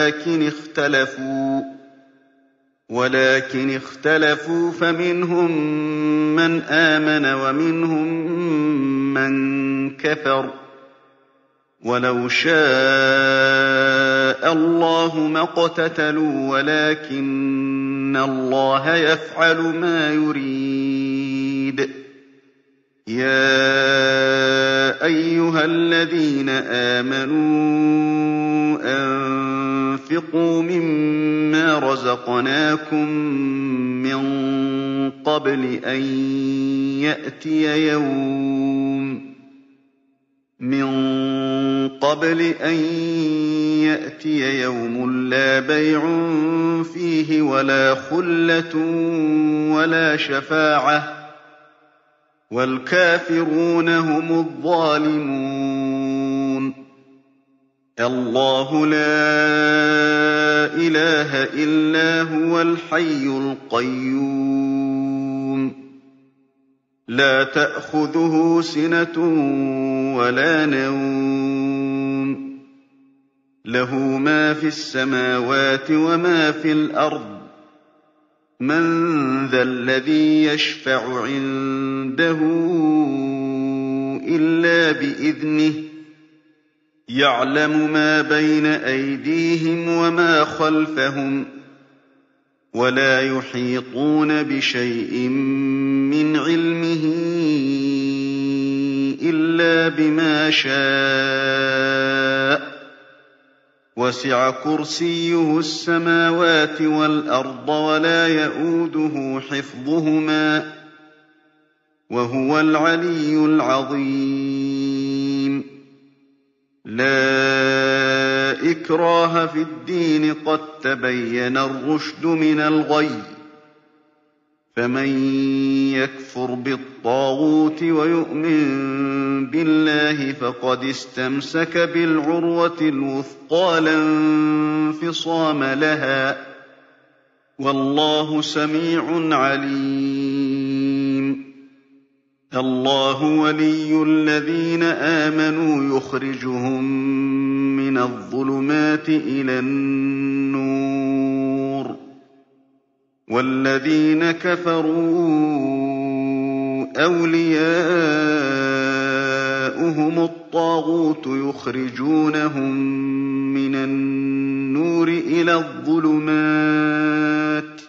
وَلَٰكِنِ اخْتَلَفُوا فَمِنْهُم مَّنْ آمَنَ وَمِنْهُم مَّن كَفَرَ ۚ وَلَوْ شَاءَ اللَّهُ مَا اقْتَتَلُوا وَلَٰكِنَّ اللَّهَ يَفْعَلُ مَا يُرِيدُ. يَا أَيُّهَا الَّذِينَ آمَنُوا أَنفِقُوا مِمَّا رَزَقْنَاكُم مِّن قَبْلِ أَن يَأْتِيَ يَوْمٌ لَّا بَيْعٌ فِيهِ وَلَا خُلَّةٌ وَلَا شَفَاعَةٌ ۗ وَالْكَافِرُونَ هُمُ الظَّالِمُونَ. اللَّهُ لَا إِلَٰهَ إِلَّا هُوَ الْحَيُّ الْقَيُّومُ، لَا تَأْخُذُهُ سِنَةٌ وَلَا نَوْمٌ، لَّهُ مَا فِي السَّمَاوَاتِ وَمَا فِي الْأَرْضِ. مَن ذَا الَّذِي يَشْفَعُ عِندَهُ إِلَّا بِإِذْنِهِ ۚ يَعْلَمُ مَا بَيْنَ أَيْدِيهِمْ وَمَا خَلْفَهُمْ ۖ وَلَا يُحِيطُونَ بِشَيْءٍ مِّنْ عِلْمِهِ إِلَّا بِمَا شَاءَ ۚ وَسِعَ كُرْسِيُّهُ السَّمَاوَاتِ وَالْأَرْضَ وَلَا يَئُودُهُ حِفْظُهُمَا ۚ وَهُوَ الْعَلِيُّ الْعَظِيمُ. لَا إِكْرَاهَ فِي الدِّينِ ۖ قَد تَّبَيَّنَ الرُّشْدُ مِنَ الْغَيِّ ۚ فَمَن يَكْفُرْ بِالطَّاغُوتِ وَيُؤْمِن بِاللَّهِ فَقَدِ اسْتَمْسَكَ بِالْعُرْوَةِ الْوُثْقَىٰ لَا انفِصَامَ لَهَا ۗ وَاللَّهُ سَمِيعٌ عَلِيمٌ. اللَّهُ وَلِيُّ الَّذِينَ آمَنُوا يُخْرِجُهُم مِّنَ الظُّلُمَاتِ إِلَى النُّورِ وَالَّذِينَ كَفَرُوا أَوْلِيَاؤُهُمُ الطَّاغُوتُ يُخْرِجُونَهُم مِّنَ النُّورِ إِلَى الظُّلُمَاتِ ۗ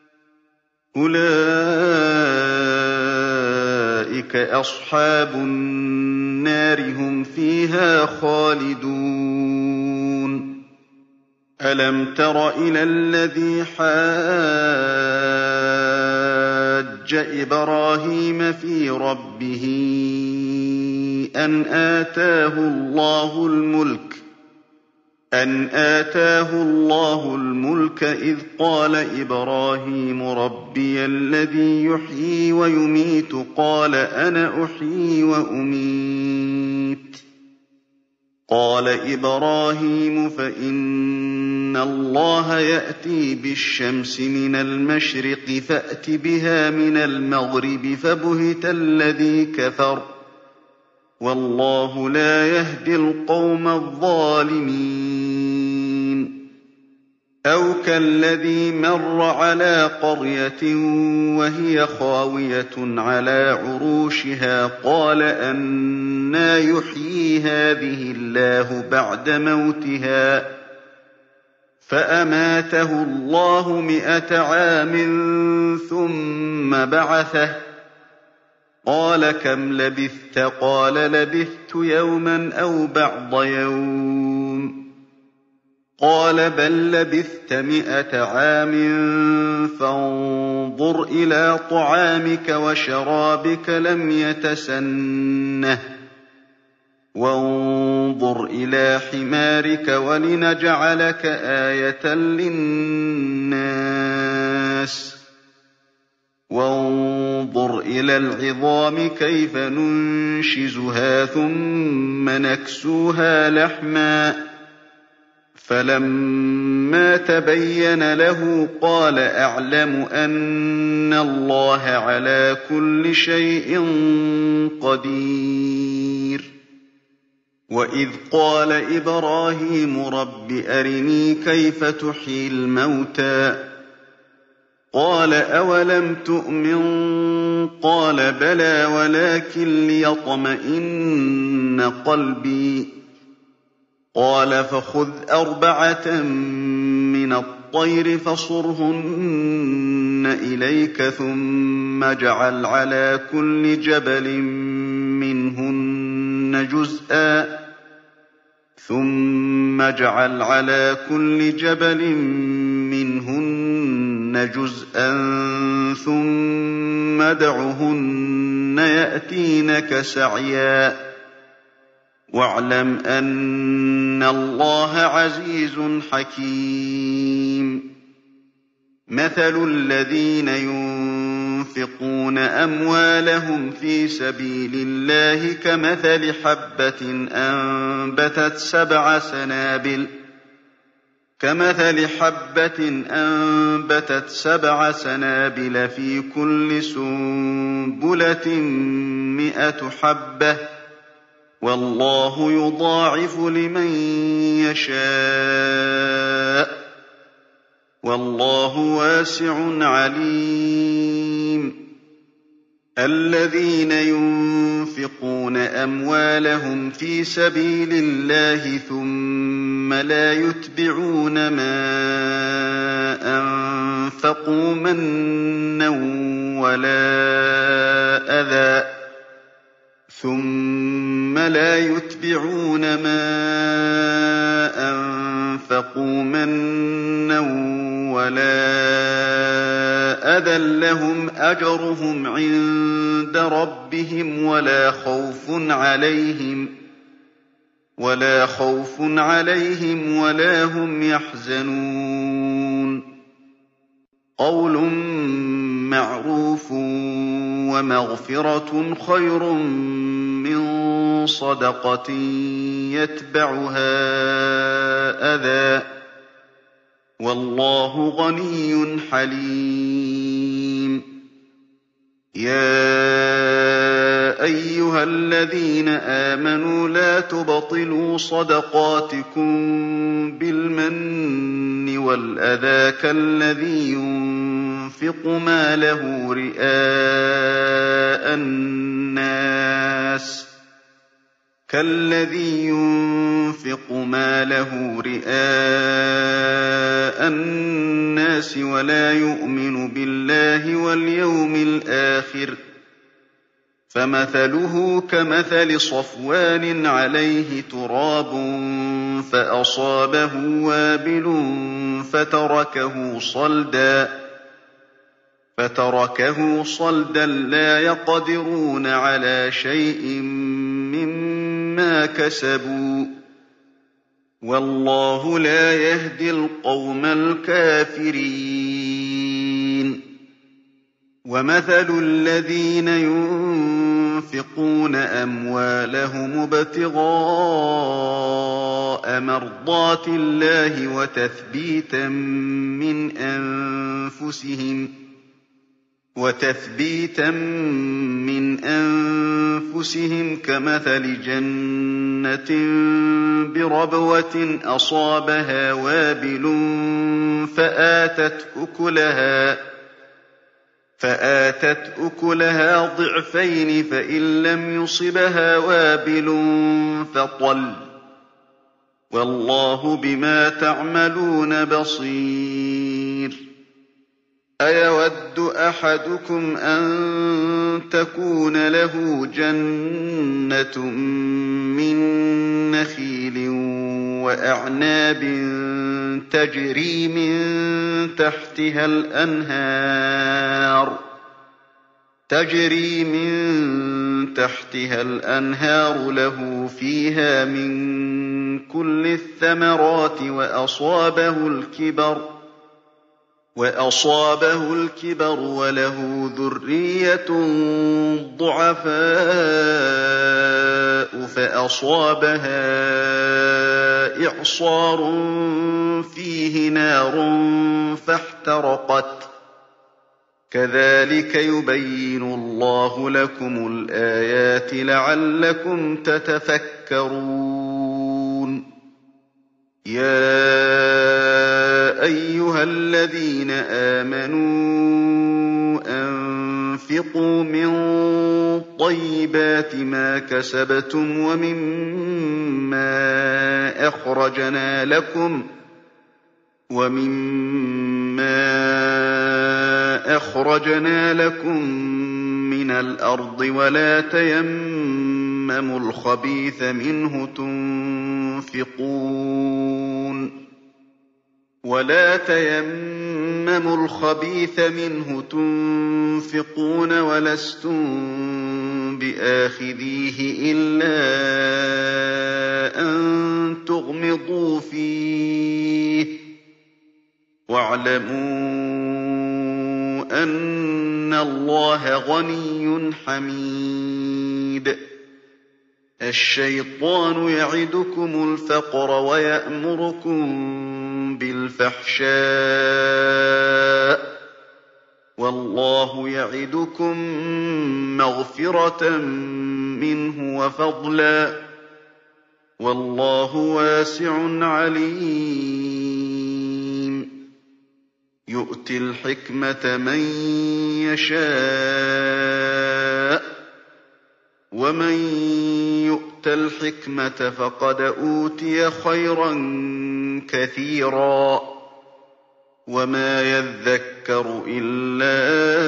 أُولَٰئِكَ أَصْحَابُ النَّارِ ۖ هُمْ فِيهَا خَالِدُونَ أَلَمْ تَرَ إِلَى الَّذِي حَاجَّ إِبْرَاهِيمَ فِي رَبِّهِ أَنْ آتَاهُ اللَّهُ الْمُلْكَ إِذْ قَالَ إِبْرَاهِيمُ رَبِّيَ الَّذِي يُحْيِي وَيُمِيتُ قَالَ أَنَا أُحْيِي وَأُمِيتُ قَالَ إِبْرَاهِيمُ فَإِنَّ اللَّهَ يَأْتِي بِالشَّمْسِ مِنَ الْمَشْرِقِ فَأْتِ بِهَا مِنَ الْمَغْرِبِ فَبُهِتَ الَّذِي كَفَرَ ۗ وَاللَّهُ لَا يَهْدِي الْقَوْمَ الظَّالِمِينَ أَوْ كَالَّذِي مَرَّ عَلَىٰ قَرْيَةٍ وَهِيَ خَاوِيَةٌ عَلَىٰ عُرُوشِهَا قَالَ أَنَّىٰ يُحْيِي هَٰذِهِ اللَّهُ بَعْدَ مَوْتِهَا ۖ فَأَمَاتَهُ اللَّهُ 100 عَامٍ ثُمَّ بَعَثَهُ ۖ قَالَ كَمْ لَبِثْتَ ۖ قَالَ لَبِثْتُ يَوْمًا أَوْ بَعْضَ يَوْمٍ ۖ قَالَ بَل لَّبِثْتَ 100 عَامٍ فَانظُرْ إِلَىٰ طَعَامِكَ وَشَرَابِكَ لَمْ يَتَسَنَّهْ ۖ وَانظُرْ إِلَىٰ حِمَارِكَ وَلِنَجْعَلَكَ آيَةً لِّلنَّاسِ ۖ وَانظُرْ إِلَى الْعِظَامِ كَيْفَ نُنشِزُهَا ثُمَّ نَكْسُوهَا لَحْمًا ۚ فَلَمَّا تَبَيَّنَ لَهُ قَالَ أَعْلَمُ أَنَّ اللَّهَ عَلَىٰ كُلِّ شَيْءٍ قَدِيرٌ وَإِذْ قَالَ إِبْرَاهِيمُ رَبِّ أَرِنِي كَيْفَ تُحْيِي الْمَوْتَىٰ ۖ قَالَ أَوَلَمْ تُؤْمِن ۖ قَالَ بَلَىٰ وَلَٰكِن لِّيَطْمَئِنَّ قَلْبِي ۖ قَالَ فَخُذْ 4 مِّنَ الطَّيْرِ فَصُرْهُنَّ إِلَيْكَ ثُمَّ اجْعَلْ عَلَىٰ كُلِّ جَبَلٍ مِّنْهُنَّ جُزْءًا ثُمَّ ادْعُهُنَّ يَأْتِينَكَ سَعْيًا ۚ وَاعْلَمْ أَنَّ اللَّهَ عَزِيزٌ حَكِيمٌ مَثَلُ الَّذِينَ يُنفِقُونَ أَمْوَالَهُمْ فِي سَبِيلِ اللَّهِ كَمَثَلِ حَبَّةٍ أَنبَتَتْ 7 سَنَابِلَ فِي كُلِّ سُنبُلَةٍ 100 حَبَّةٍ ۗ وَاللَّهُ يُضَاعِفُ لِمَن يَشَاءُ ۗ وَاللَّهُ وَاسِعٌ عَلِيمٌ الَّذِينَ يُنفِقُونَ أَمْوَالَهُمْ فِي سَبِيلِ اللَّهِ ثُمَّ لَا يُتْبِعُونَ مَا أَنفَقُوا مَنًّا وَلَا أَذًى لَّهُمْ أَجْرُهُمْ عِندَ رَبِّهِمْ وَلَا خَوْفٌ عَلَيْهِمْ وَلَا هُمْ يَحْزَنُونَ قَوْلٌ مَّعْرُوفٌ وَمَغْفِرَةٌ خَيْرٌ مِّن صَدَقَةٍ يَتْبَعُهَا أَذًى ۗ وَاللَّهُ غَنِيٌّ حَلِيمٌ يَا أَيُّهَا الَّذِينَ آمَنُوا لَا تُبْطِلُوا صَدَقَاتِكُم بِالْمَنِّ وَالْأَذَىٰ كَالَّذِي يُنفِقُ ينفق ماله رئاء الناس كالذي ينفق ماله رئاء الناس ولا يؤمن بالله واليوم الآخر فمثله كمثل صفوان عليه تراب فأصابه وابل فتركه صلدا لا يقدرون على شيء مما كسبوا والله لا يهدي القوم الكافرين ومثل الذين ينفقون أموالهم ابتغاء مرضات الله وتثبيتا من أنفسهم كمثل جنة بربوة أصابها وابل فآتت أكلها ضعفين فإن لم يصبها وابل فطل والله بما تعملون بصير أيود أحدكم أن تكون له جنة من نخيل وأعناب تجري من تحتها الأنهار له فيها من كل الثمرات وأصابه الكبر وله ذرية ضعفاء فأصابها إعصار فيه نار فاحترقت كذلك يبين الله لكم الآيات لعلكم تتفكرون يا أيها الذين آمنوا أنفقوا من طيبات ما كسبتم ومما أخرجنا لكم من الأرض ولا تيمموا الخبيث منه تنفقون ولستم بآخذيه إلا أن تغمضوا فيه واعلموا أن الله غني حميد الشيطان يعدكم الفقر ويأمركم بالفحشاء والله يعدكم مغفرة منه وفضلا والله واسع عليم يؤتي الحكمة من يشاء ومن يؤت الحكمة فقد أوتي خيرا كثيرا وما يذكر إلا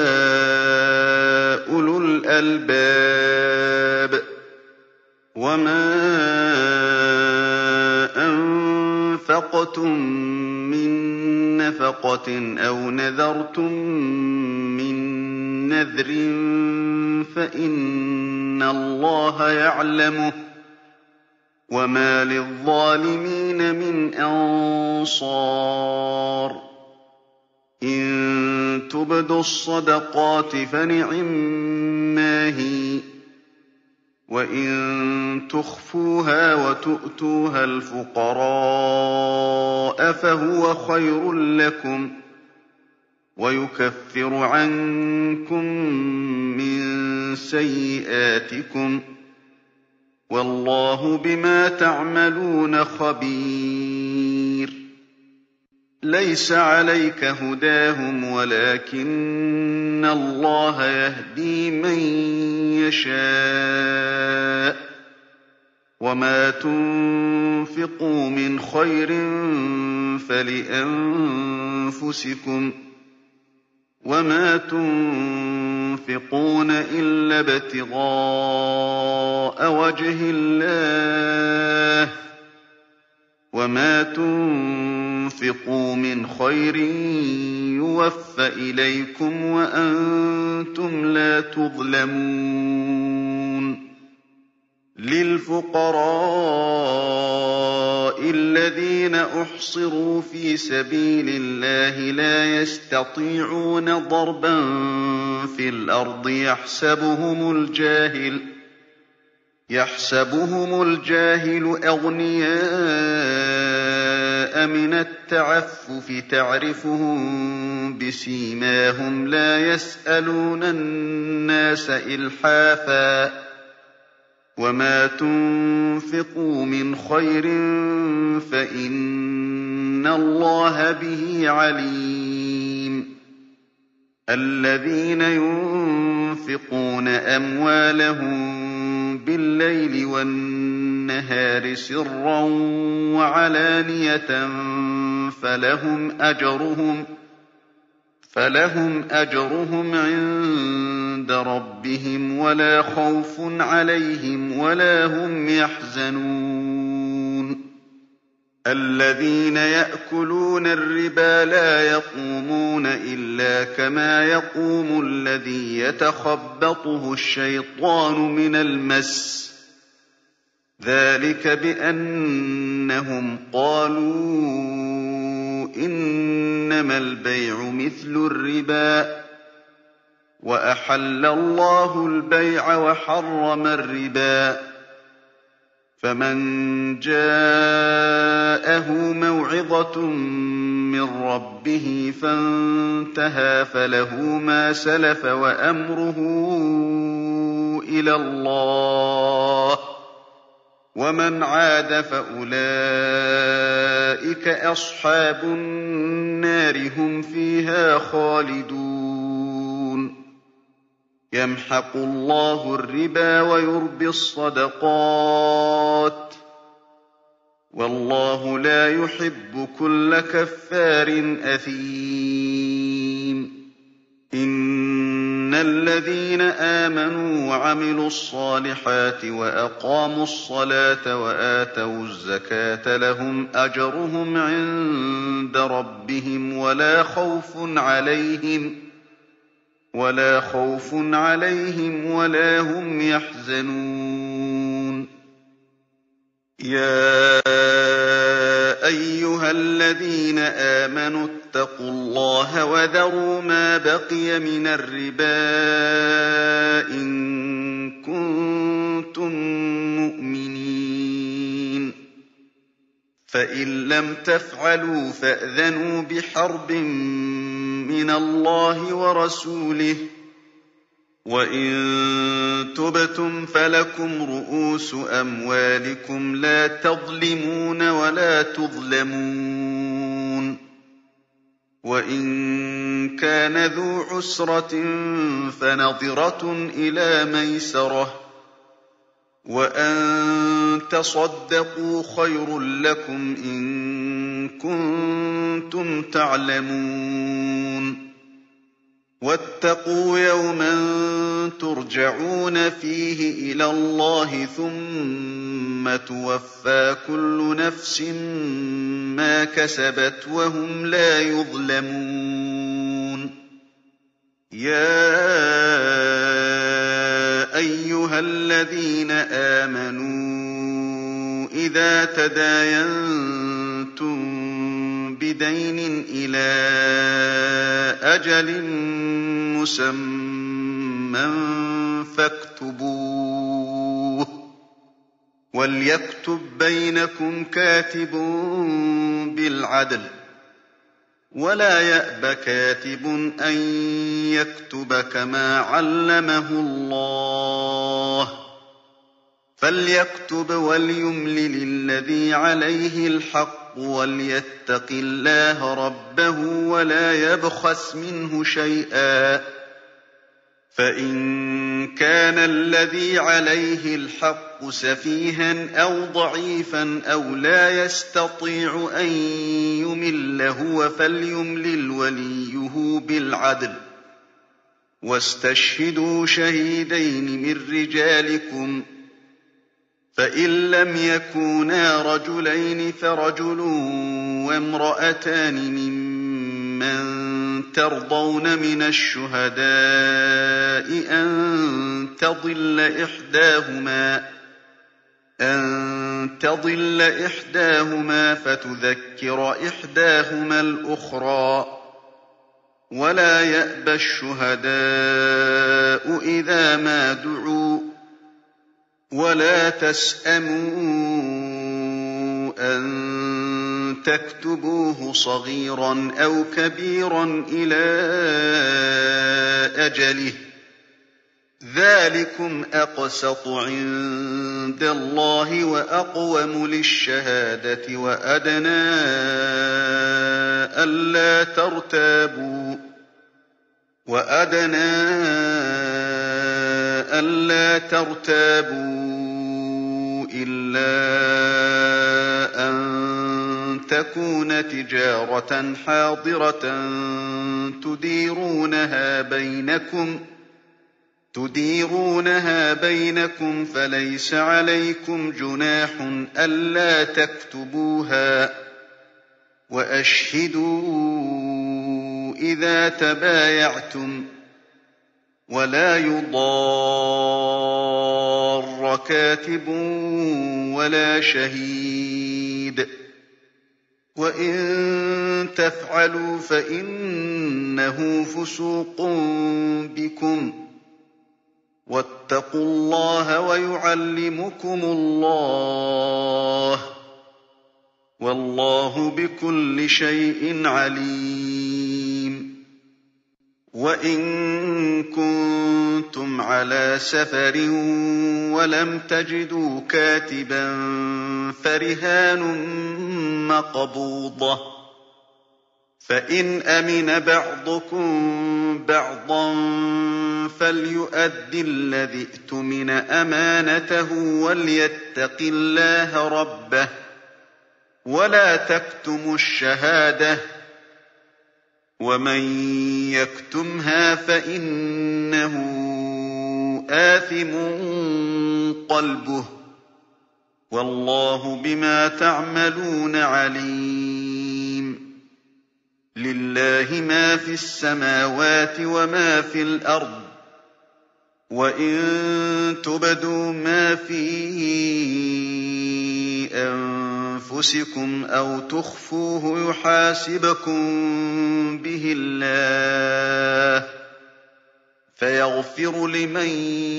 أولو الألباب وما أنفقتم من نفقة أو نذرتم من نذر فإن الله يعلمه وما للظالمين من أنصار إن تبدوا الصدقات فنعما هي وإن تخفوها وتؤتوها الفقراء فهو خير لكم ويكفر عنكم من سيئاتكم والله بما تعملون خبير لَيْسَ عَلَيْكَ هُدَاهُمْ وَلَٰكِنَّ اللَّهَ يَهْدِي مَن يَشَاءُ ۚ وَمَا تُنفِقُوا مِنْ خَيْرٍ فَلِأَنفُسِكُمْ ۚ وَمَا تُنفِقُونَ إِلَّا ابْتِغَاءَ وَجْهِ اللَّهِ ۚ وَمَا تُنفِقُوا مِنْ خَيْرٍ يُوَفَّ إِلَيْكُمْ وَأَنتُمْ لَا تُظْلَمُونَ لِلْفُقَرَاءِ الَّذِينَ أُحْصِرُوا فِي سَبِيلِ اللَّهِ لَا يَسْتَطِيعُونَ ضَرْبًا فِي الْأَرْضِ يَحْسَبُهُمُ الْجَاهِلُ أَغْنِيَاءَ مِنَ التَّعَفُّفِ تَعْرِفُهُم بِسِيمَاهُمْ لَا يَسْأَلُونَ النَّاسَ إِلْحَافًا ۗ وَمَا تُنفِقُوا مِنْ خَيْرٍ فَإِنَّ اللَّهَ بِهِ عَلِيمٌ الَّذِينَ يُنفِقُونَ أَمْوَالَهُم بِاللَّيْلِ وَالنَّهَارِ سِرًّا وَعَلَانِيَةً فَلَهُمْ أَجْرُهُمْ عِندَ رَبِّهِمْ وَلَا خَوْفٌ عَلَيْهِمْ وَلَا هُمْ يَحْزَنُونَ الَّذِينَ يَأْكُلُونَ الرِّبَا لَا يَقُومُونَ إِلَّا كَمَا يَقُومُ الَّذِي يَتَخَبَّطُهُ الشَّيْطَانُ مِنَ الْمَسِّ ۚ ذَٰلِكَ بِأَنَّهُمْ قَالُوا إِنَّمَا الْبَيْعُ مِثْلُ الرِّبَا ۗ وَأَحَلَّ اللَّهُ الْبَيْعَ وَحَرَّمَ الرِّبَا ۚ فَمَن جَاءَهُ مَوْعِظَةٌ مِّن رَّبِّهِ فَانتَهَىٰ فَلَهُ مَا سَلَفَ وَأَمْرُهُ إِلَى اللَّهِ ۖ وَمَنْ عَادَ فَأُولَٰئِكَ أَصْحَابُ النَّارِ ۖ هُمْ فِيهَا خَالِدُونَ يَمْحَقُ اللَّهُ الرِّبَا وَيُرْبِي الصَّدَقَاتِ ۗ وَاللَّهُ لَا يُحِبُّ كُلَّ كَفَّارٍ أَثِيمٍ إِنَّ الَّذِينَ آمَنُوا وَعَمِلُوا الصَّالِحَاتِ وَأَقَامُوا الصَّلَاةَ وَآتَوُا الزَّكَاةَ لَهُمْ أَجْرُهُمْ عِندَ رَبِّهِمْ وَلَا خَوْفٌ عَلَيْهِمْ وَلَا هُمْ يَحْزَنُونَ يَا أَيُّهَا الَّذِينَ آمَنُوا اتَّقُوا اللَّهَ وَذَرُوا مَا بَقِيَ مِنَ الرِّبَا إِن كُنتُم مُّؤْمِنِينَ فَإِن لَّمْ تَفْعَلُوا فَأْذَنُوا بِحَرْبٍ مِّنَ اللَّهِ وَرَسُولِهِ ۖ وَإِن تُبْتُمْ فَلَكُمْ رُءُوسُ أَمْوَالِكُمْ لَا تَظْلِمُونَ وَلَا تُظْلَمُونَ وَإِن كَانَ ذُو عُسْرَةٍ فَنَظِرَةٌ إِلَىٰ مَيْسَرَةٍ ۚ وَأَن تَصَدَّقُوا خَيْرٌ لَّكُمْ إِن كُنتُمْ تَعْلَمُونَ وَاتَّقُوا يَوْمًا تُرْجَعُونَ فِيهِ إِلَى اللَّهِ ثُمَّ تُوَفَّىٰ كُلُّ نَفْسٍ مَّا كَسَبَتْ وَهُمْ لَا يُظْلَمُونَ يَا أَيُّهَا الَّذِينَ آمَنُوا إِذَا تَدَايَنتُم بِدَيْنٍ إِلَىٰ أَجَلٍ مُّسَمًّى فَاكْتُبُوهُ ۚ وَلْيَكْتُب بَّيْنَكُمْ كَاتِبٌ بِالْعَدْلِ ۚ وَلَا يَأْبَ كَاتِبٌ أَن يَكْتُبَ كَمَا عَلَّمَهُ اللَّهُ ۚ فَلْيَكْتُبْ وَلْيُمْلِلِ الَّذِي عَلَيْهِ الْحَقُّ وَلْيَتَّقِ اللَّهَ رَبَّهُ وَلَا يَبْخَسْ مِنْهُ شَيْئًا ۖ فَإِن كَانَ الَّذِي عَلَيْهِ الْحَقُّ سَفِيهًا أَوْ ضَعِيفًا أَوْ لَا يَسْتَطِيعُ أَن يُمِلَّ هُوَ فَلْيُمْلِلْ وَلِيُّهُ بِالْعَدْلِ ۚ وَاسْتَشْهِدُوا شَهِيدَيْنِ مِن رِّجَالِكُمْ ۖ فَإِن لَّمْ يَكُونَا رَجُلَيْنِ فَرَجُلٌ وَامْرَأَتَانِ مِمَّن تَرْضَوْنَ مِنَ الشُّهَدَاءِ أَن تَضِلَّ إِحْدَاهُمَا فَتُذَكِّرَ إِحْدَاهُمَا الْأُخْرَىٰ ۚ وَلَا يَأْبَ الشُّهَدَاءُ إِذَا مَا دُعُوا ۚ وَلَا تَسْأَمُوا أَن تَكْتُبُوهُ صَغِيرًا أَوْ كَبِيرًا إِلَىٰ أَجَلِهِ ۚ ذَٰلِكُمْ أَقْسَطُ عِندَ اللَّهِ وَأَقْوَمُ لِلشَّهَادَةِ وَأَدْنَىٰ أَلَّا تَرْتَابُوا إِلَّا أَن تَكُونَ تِجَارَةً حَاضِرَةً تُدِيرُونَهَا بَيْنَكُمْ فَلَيْسَ عَلَيْكُمْ جُنَاحٌ أَلَّا تَكْتُبُوهَا ۗ وَأَشْهِدُوا إِذَا تَبَايَعْتُمْ ۚ وَلَا يُضَارَّ كَاتِبٌ وَلَا شَهِيدٌ ۚ وَإِن تَفْعَلُوا فَإِنَّهُ فُسُوقٌ بِكُمْ ۗ وَاتَّقُوا اللَّهَ وَيُعَلِّمُكُمُ اللَّهُ ۗ وَاللَّهُ بِكُلِّ شَيْءٍ عَلِيمٌ. وَإِن كُنتُمْ عَلَىٰ سَفَرٍ وَلَمْ تَجِدُوا كَاتِبًا فَرِهَانٌ مَّقْبُوضَةٌ ۖ فَإِنْ أَمِنَ بَعْضُكُم بَعْضًا فَلْيُؤَدِّ الَّذِي اؤْتُمِنَ أَمَانَتَهُ وَلْيَتَّقِ اللَّهَ رَبَّهُ ۗ وَلَا تَكْتُمُوا الشَّهَادَةَ ۚ وَمَن يَكْتُمْهَا فَإِنَّهُ آثِمٌ قَلْبُهُ ۗ وَاللَّهُ بِمَا تَعْمَلُونَ عَلِيمٌ. لِّلَّهِ مَا فِي السَّمَاوَاتِ وَمَا فِي الْأَرْضِ ۚ وَإِن تُبْدُوا مَا فِي أَنفُسِكُمْ أَوْ تُخْفُوهُ يُحَاسِبْكُم بِهِ اللَّهُ ۖ فَيَغْفِرُ لِمَن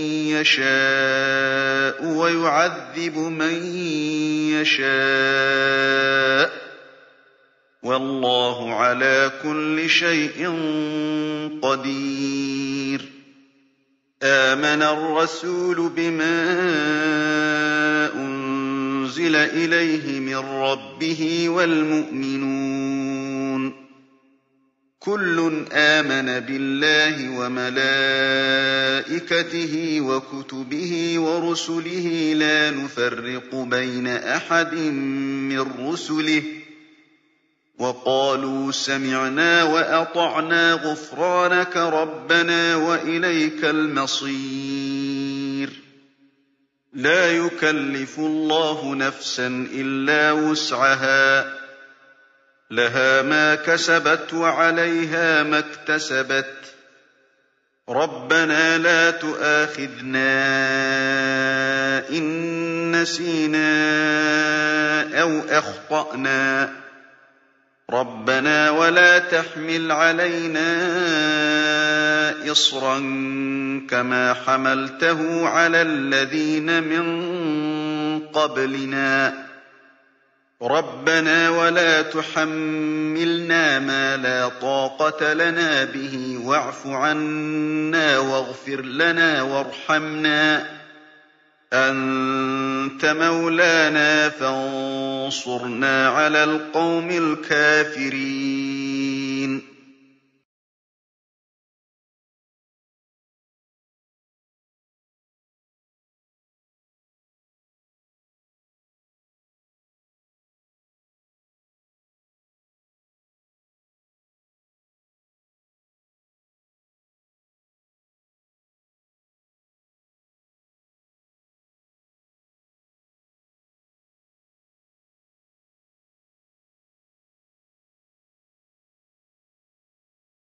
يَشَاءُ وَيُعَذِّبُ مَن يَشَاءُ ۗ وَاللَّهُ عَلَىٰ كُلِّ شَيْءٍ قَدِيرٌ. آمَنَ الرَّسُولُ بِمَا أُنزِلَ إِلَيْهِ مِن رَّبِّهِ وَالْمُؤْمِنُونَ ۖ كُلٌّ آمَنَ بِاللَّهِ وَمَلَائِكَتِهِ وَكُتُبِهِ وَرُسُلِهِ لَا نُفَرِّقُ بَيْنَ أَحَدٍ مِّن رُّسُلِهِ ۖ وَقَالُوا سَمِعْنَا وَأَطَعْنَا غُفْرَانَكَ رَبَّنَا وَإِلَيْكَ الْمَصِيرُ. لَا يُكَلِّفُ اللَّهُ نَفْسًا إِلَّا وُسْعَهَا ۖ لَهَا مَا كَسَبَتْ وَعَلَيْهَا مَا اكْتَسَبَتْ. رَبَّنَا لَا تُؤَاخِذْنَا إِن نَّسِينَا أَوْ أَخْطَأْنَا. رَبَّنَا وَلَا تَحْمِلْ عَلَيْنَا إِصْرًا كَمَا حَمَلْتَهُ عَلَى الَّذِينَ مِن قَبْلِنَا. رَبَّنَا وَلَا تُحَمِّلْنَا مَا لَا طَاقَةَ لَنَا بِهِ وَاعْفُ عَنَّا وَاغْفِرْ لَنَا وَارْحَمْنَا أَنتَ مَوْلَانَا فَانصُرْنَا عَلَى الْقَوْمِ الْكَافِرِينَ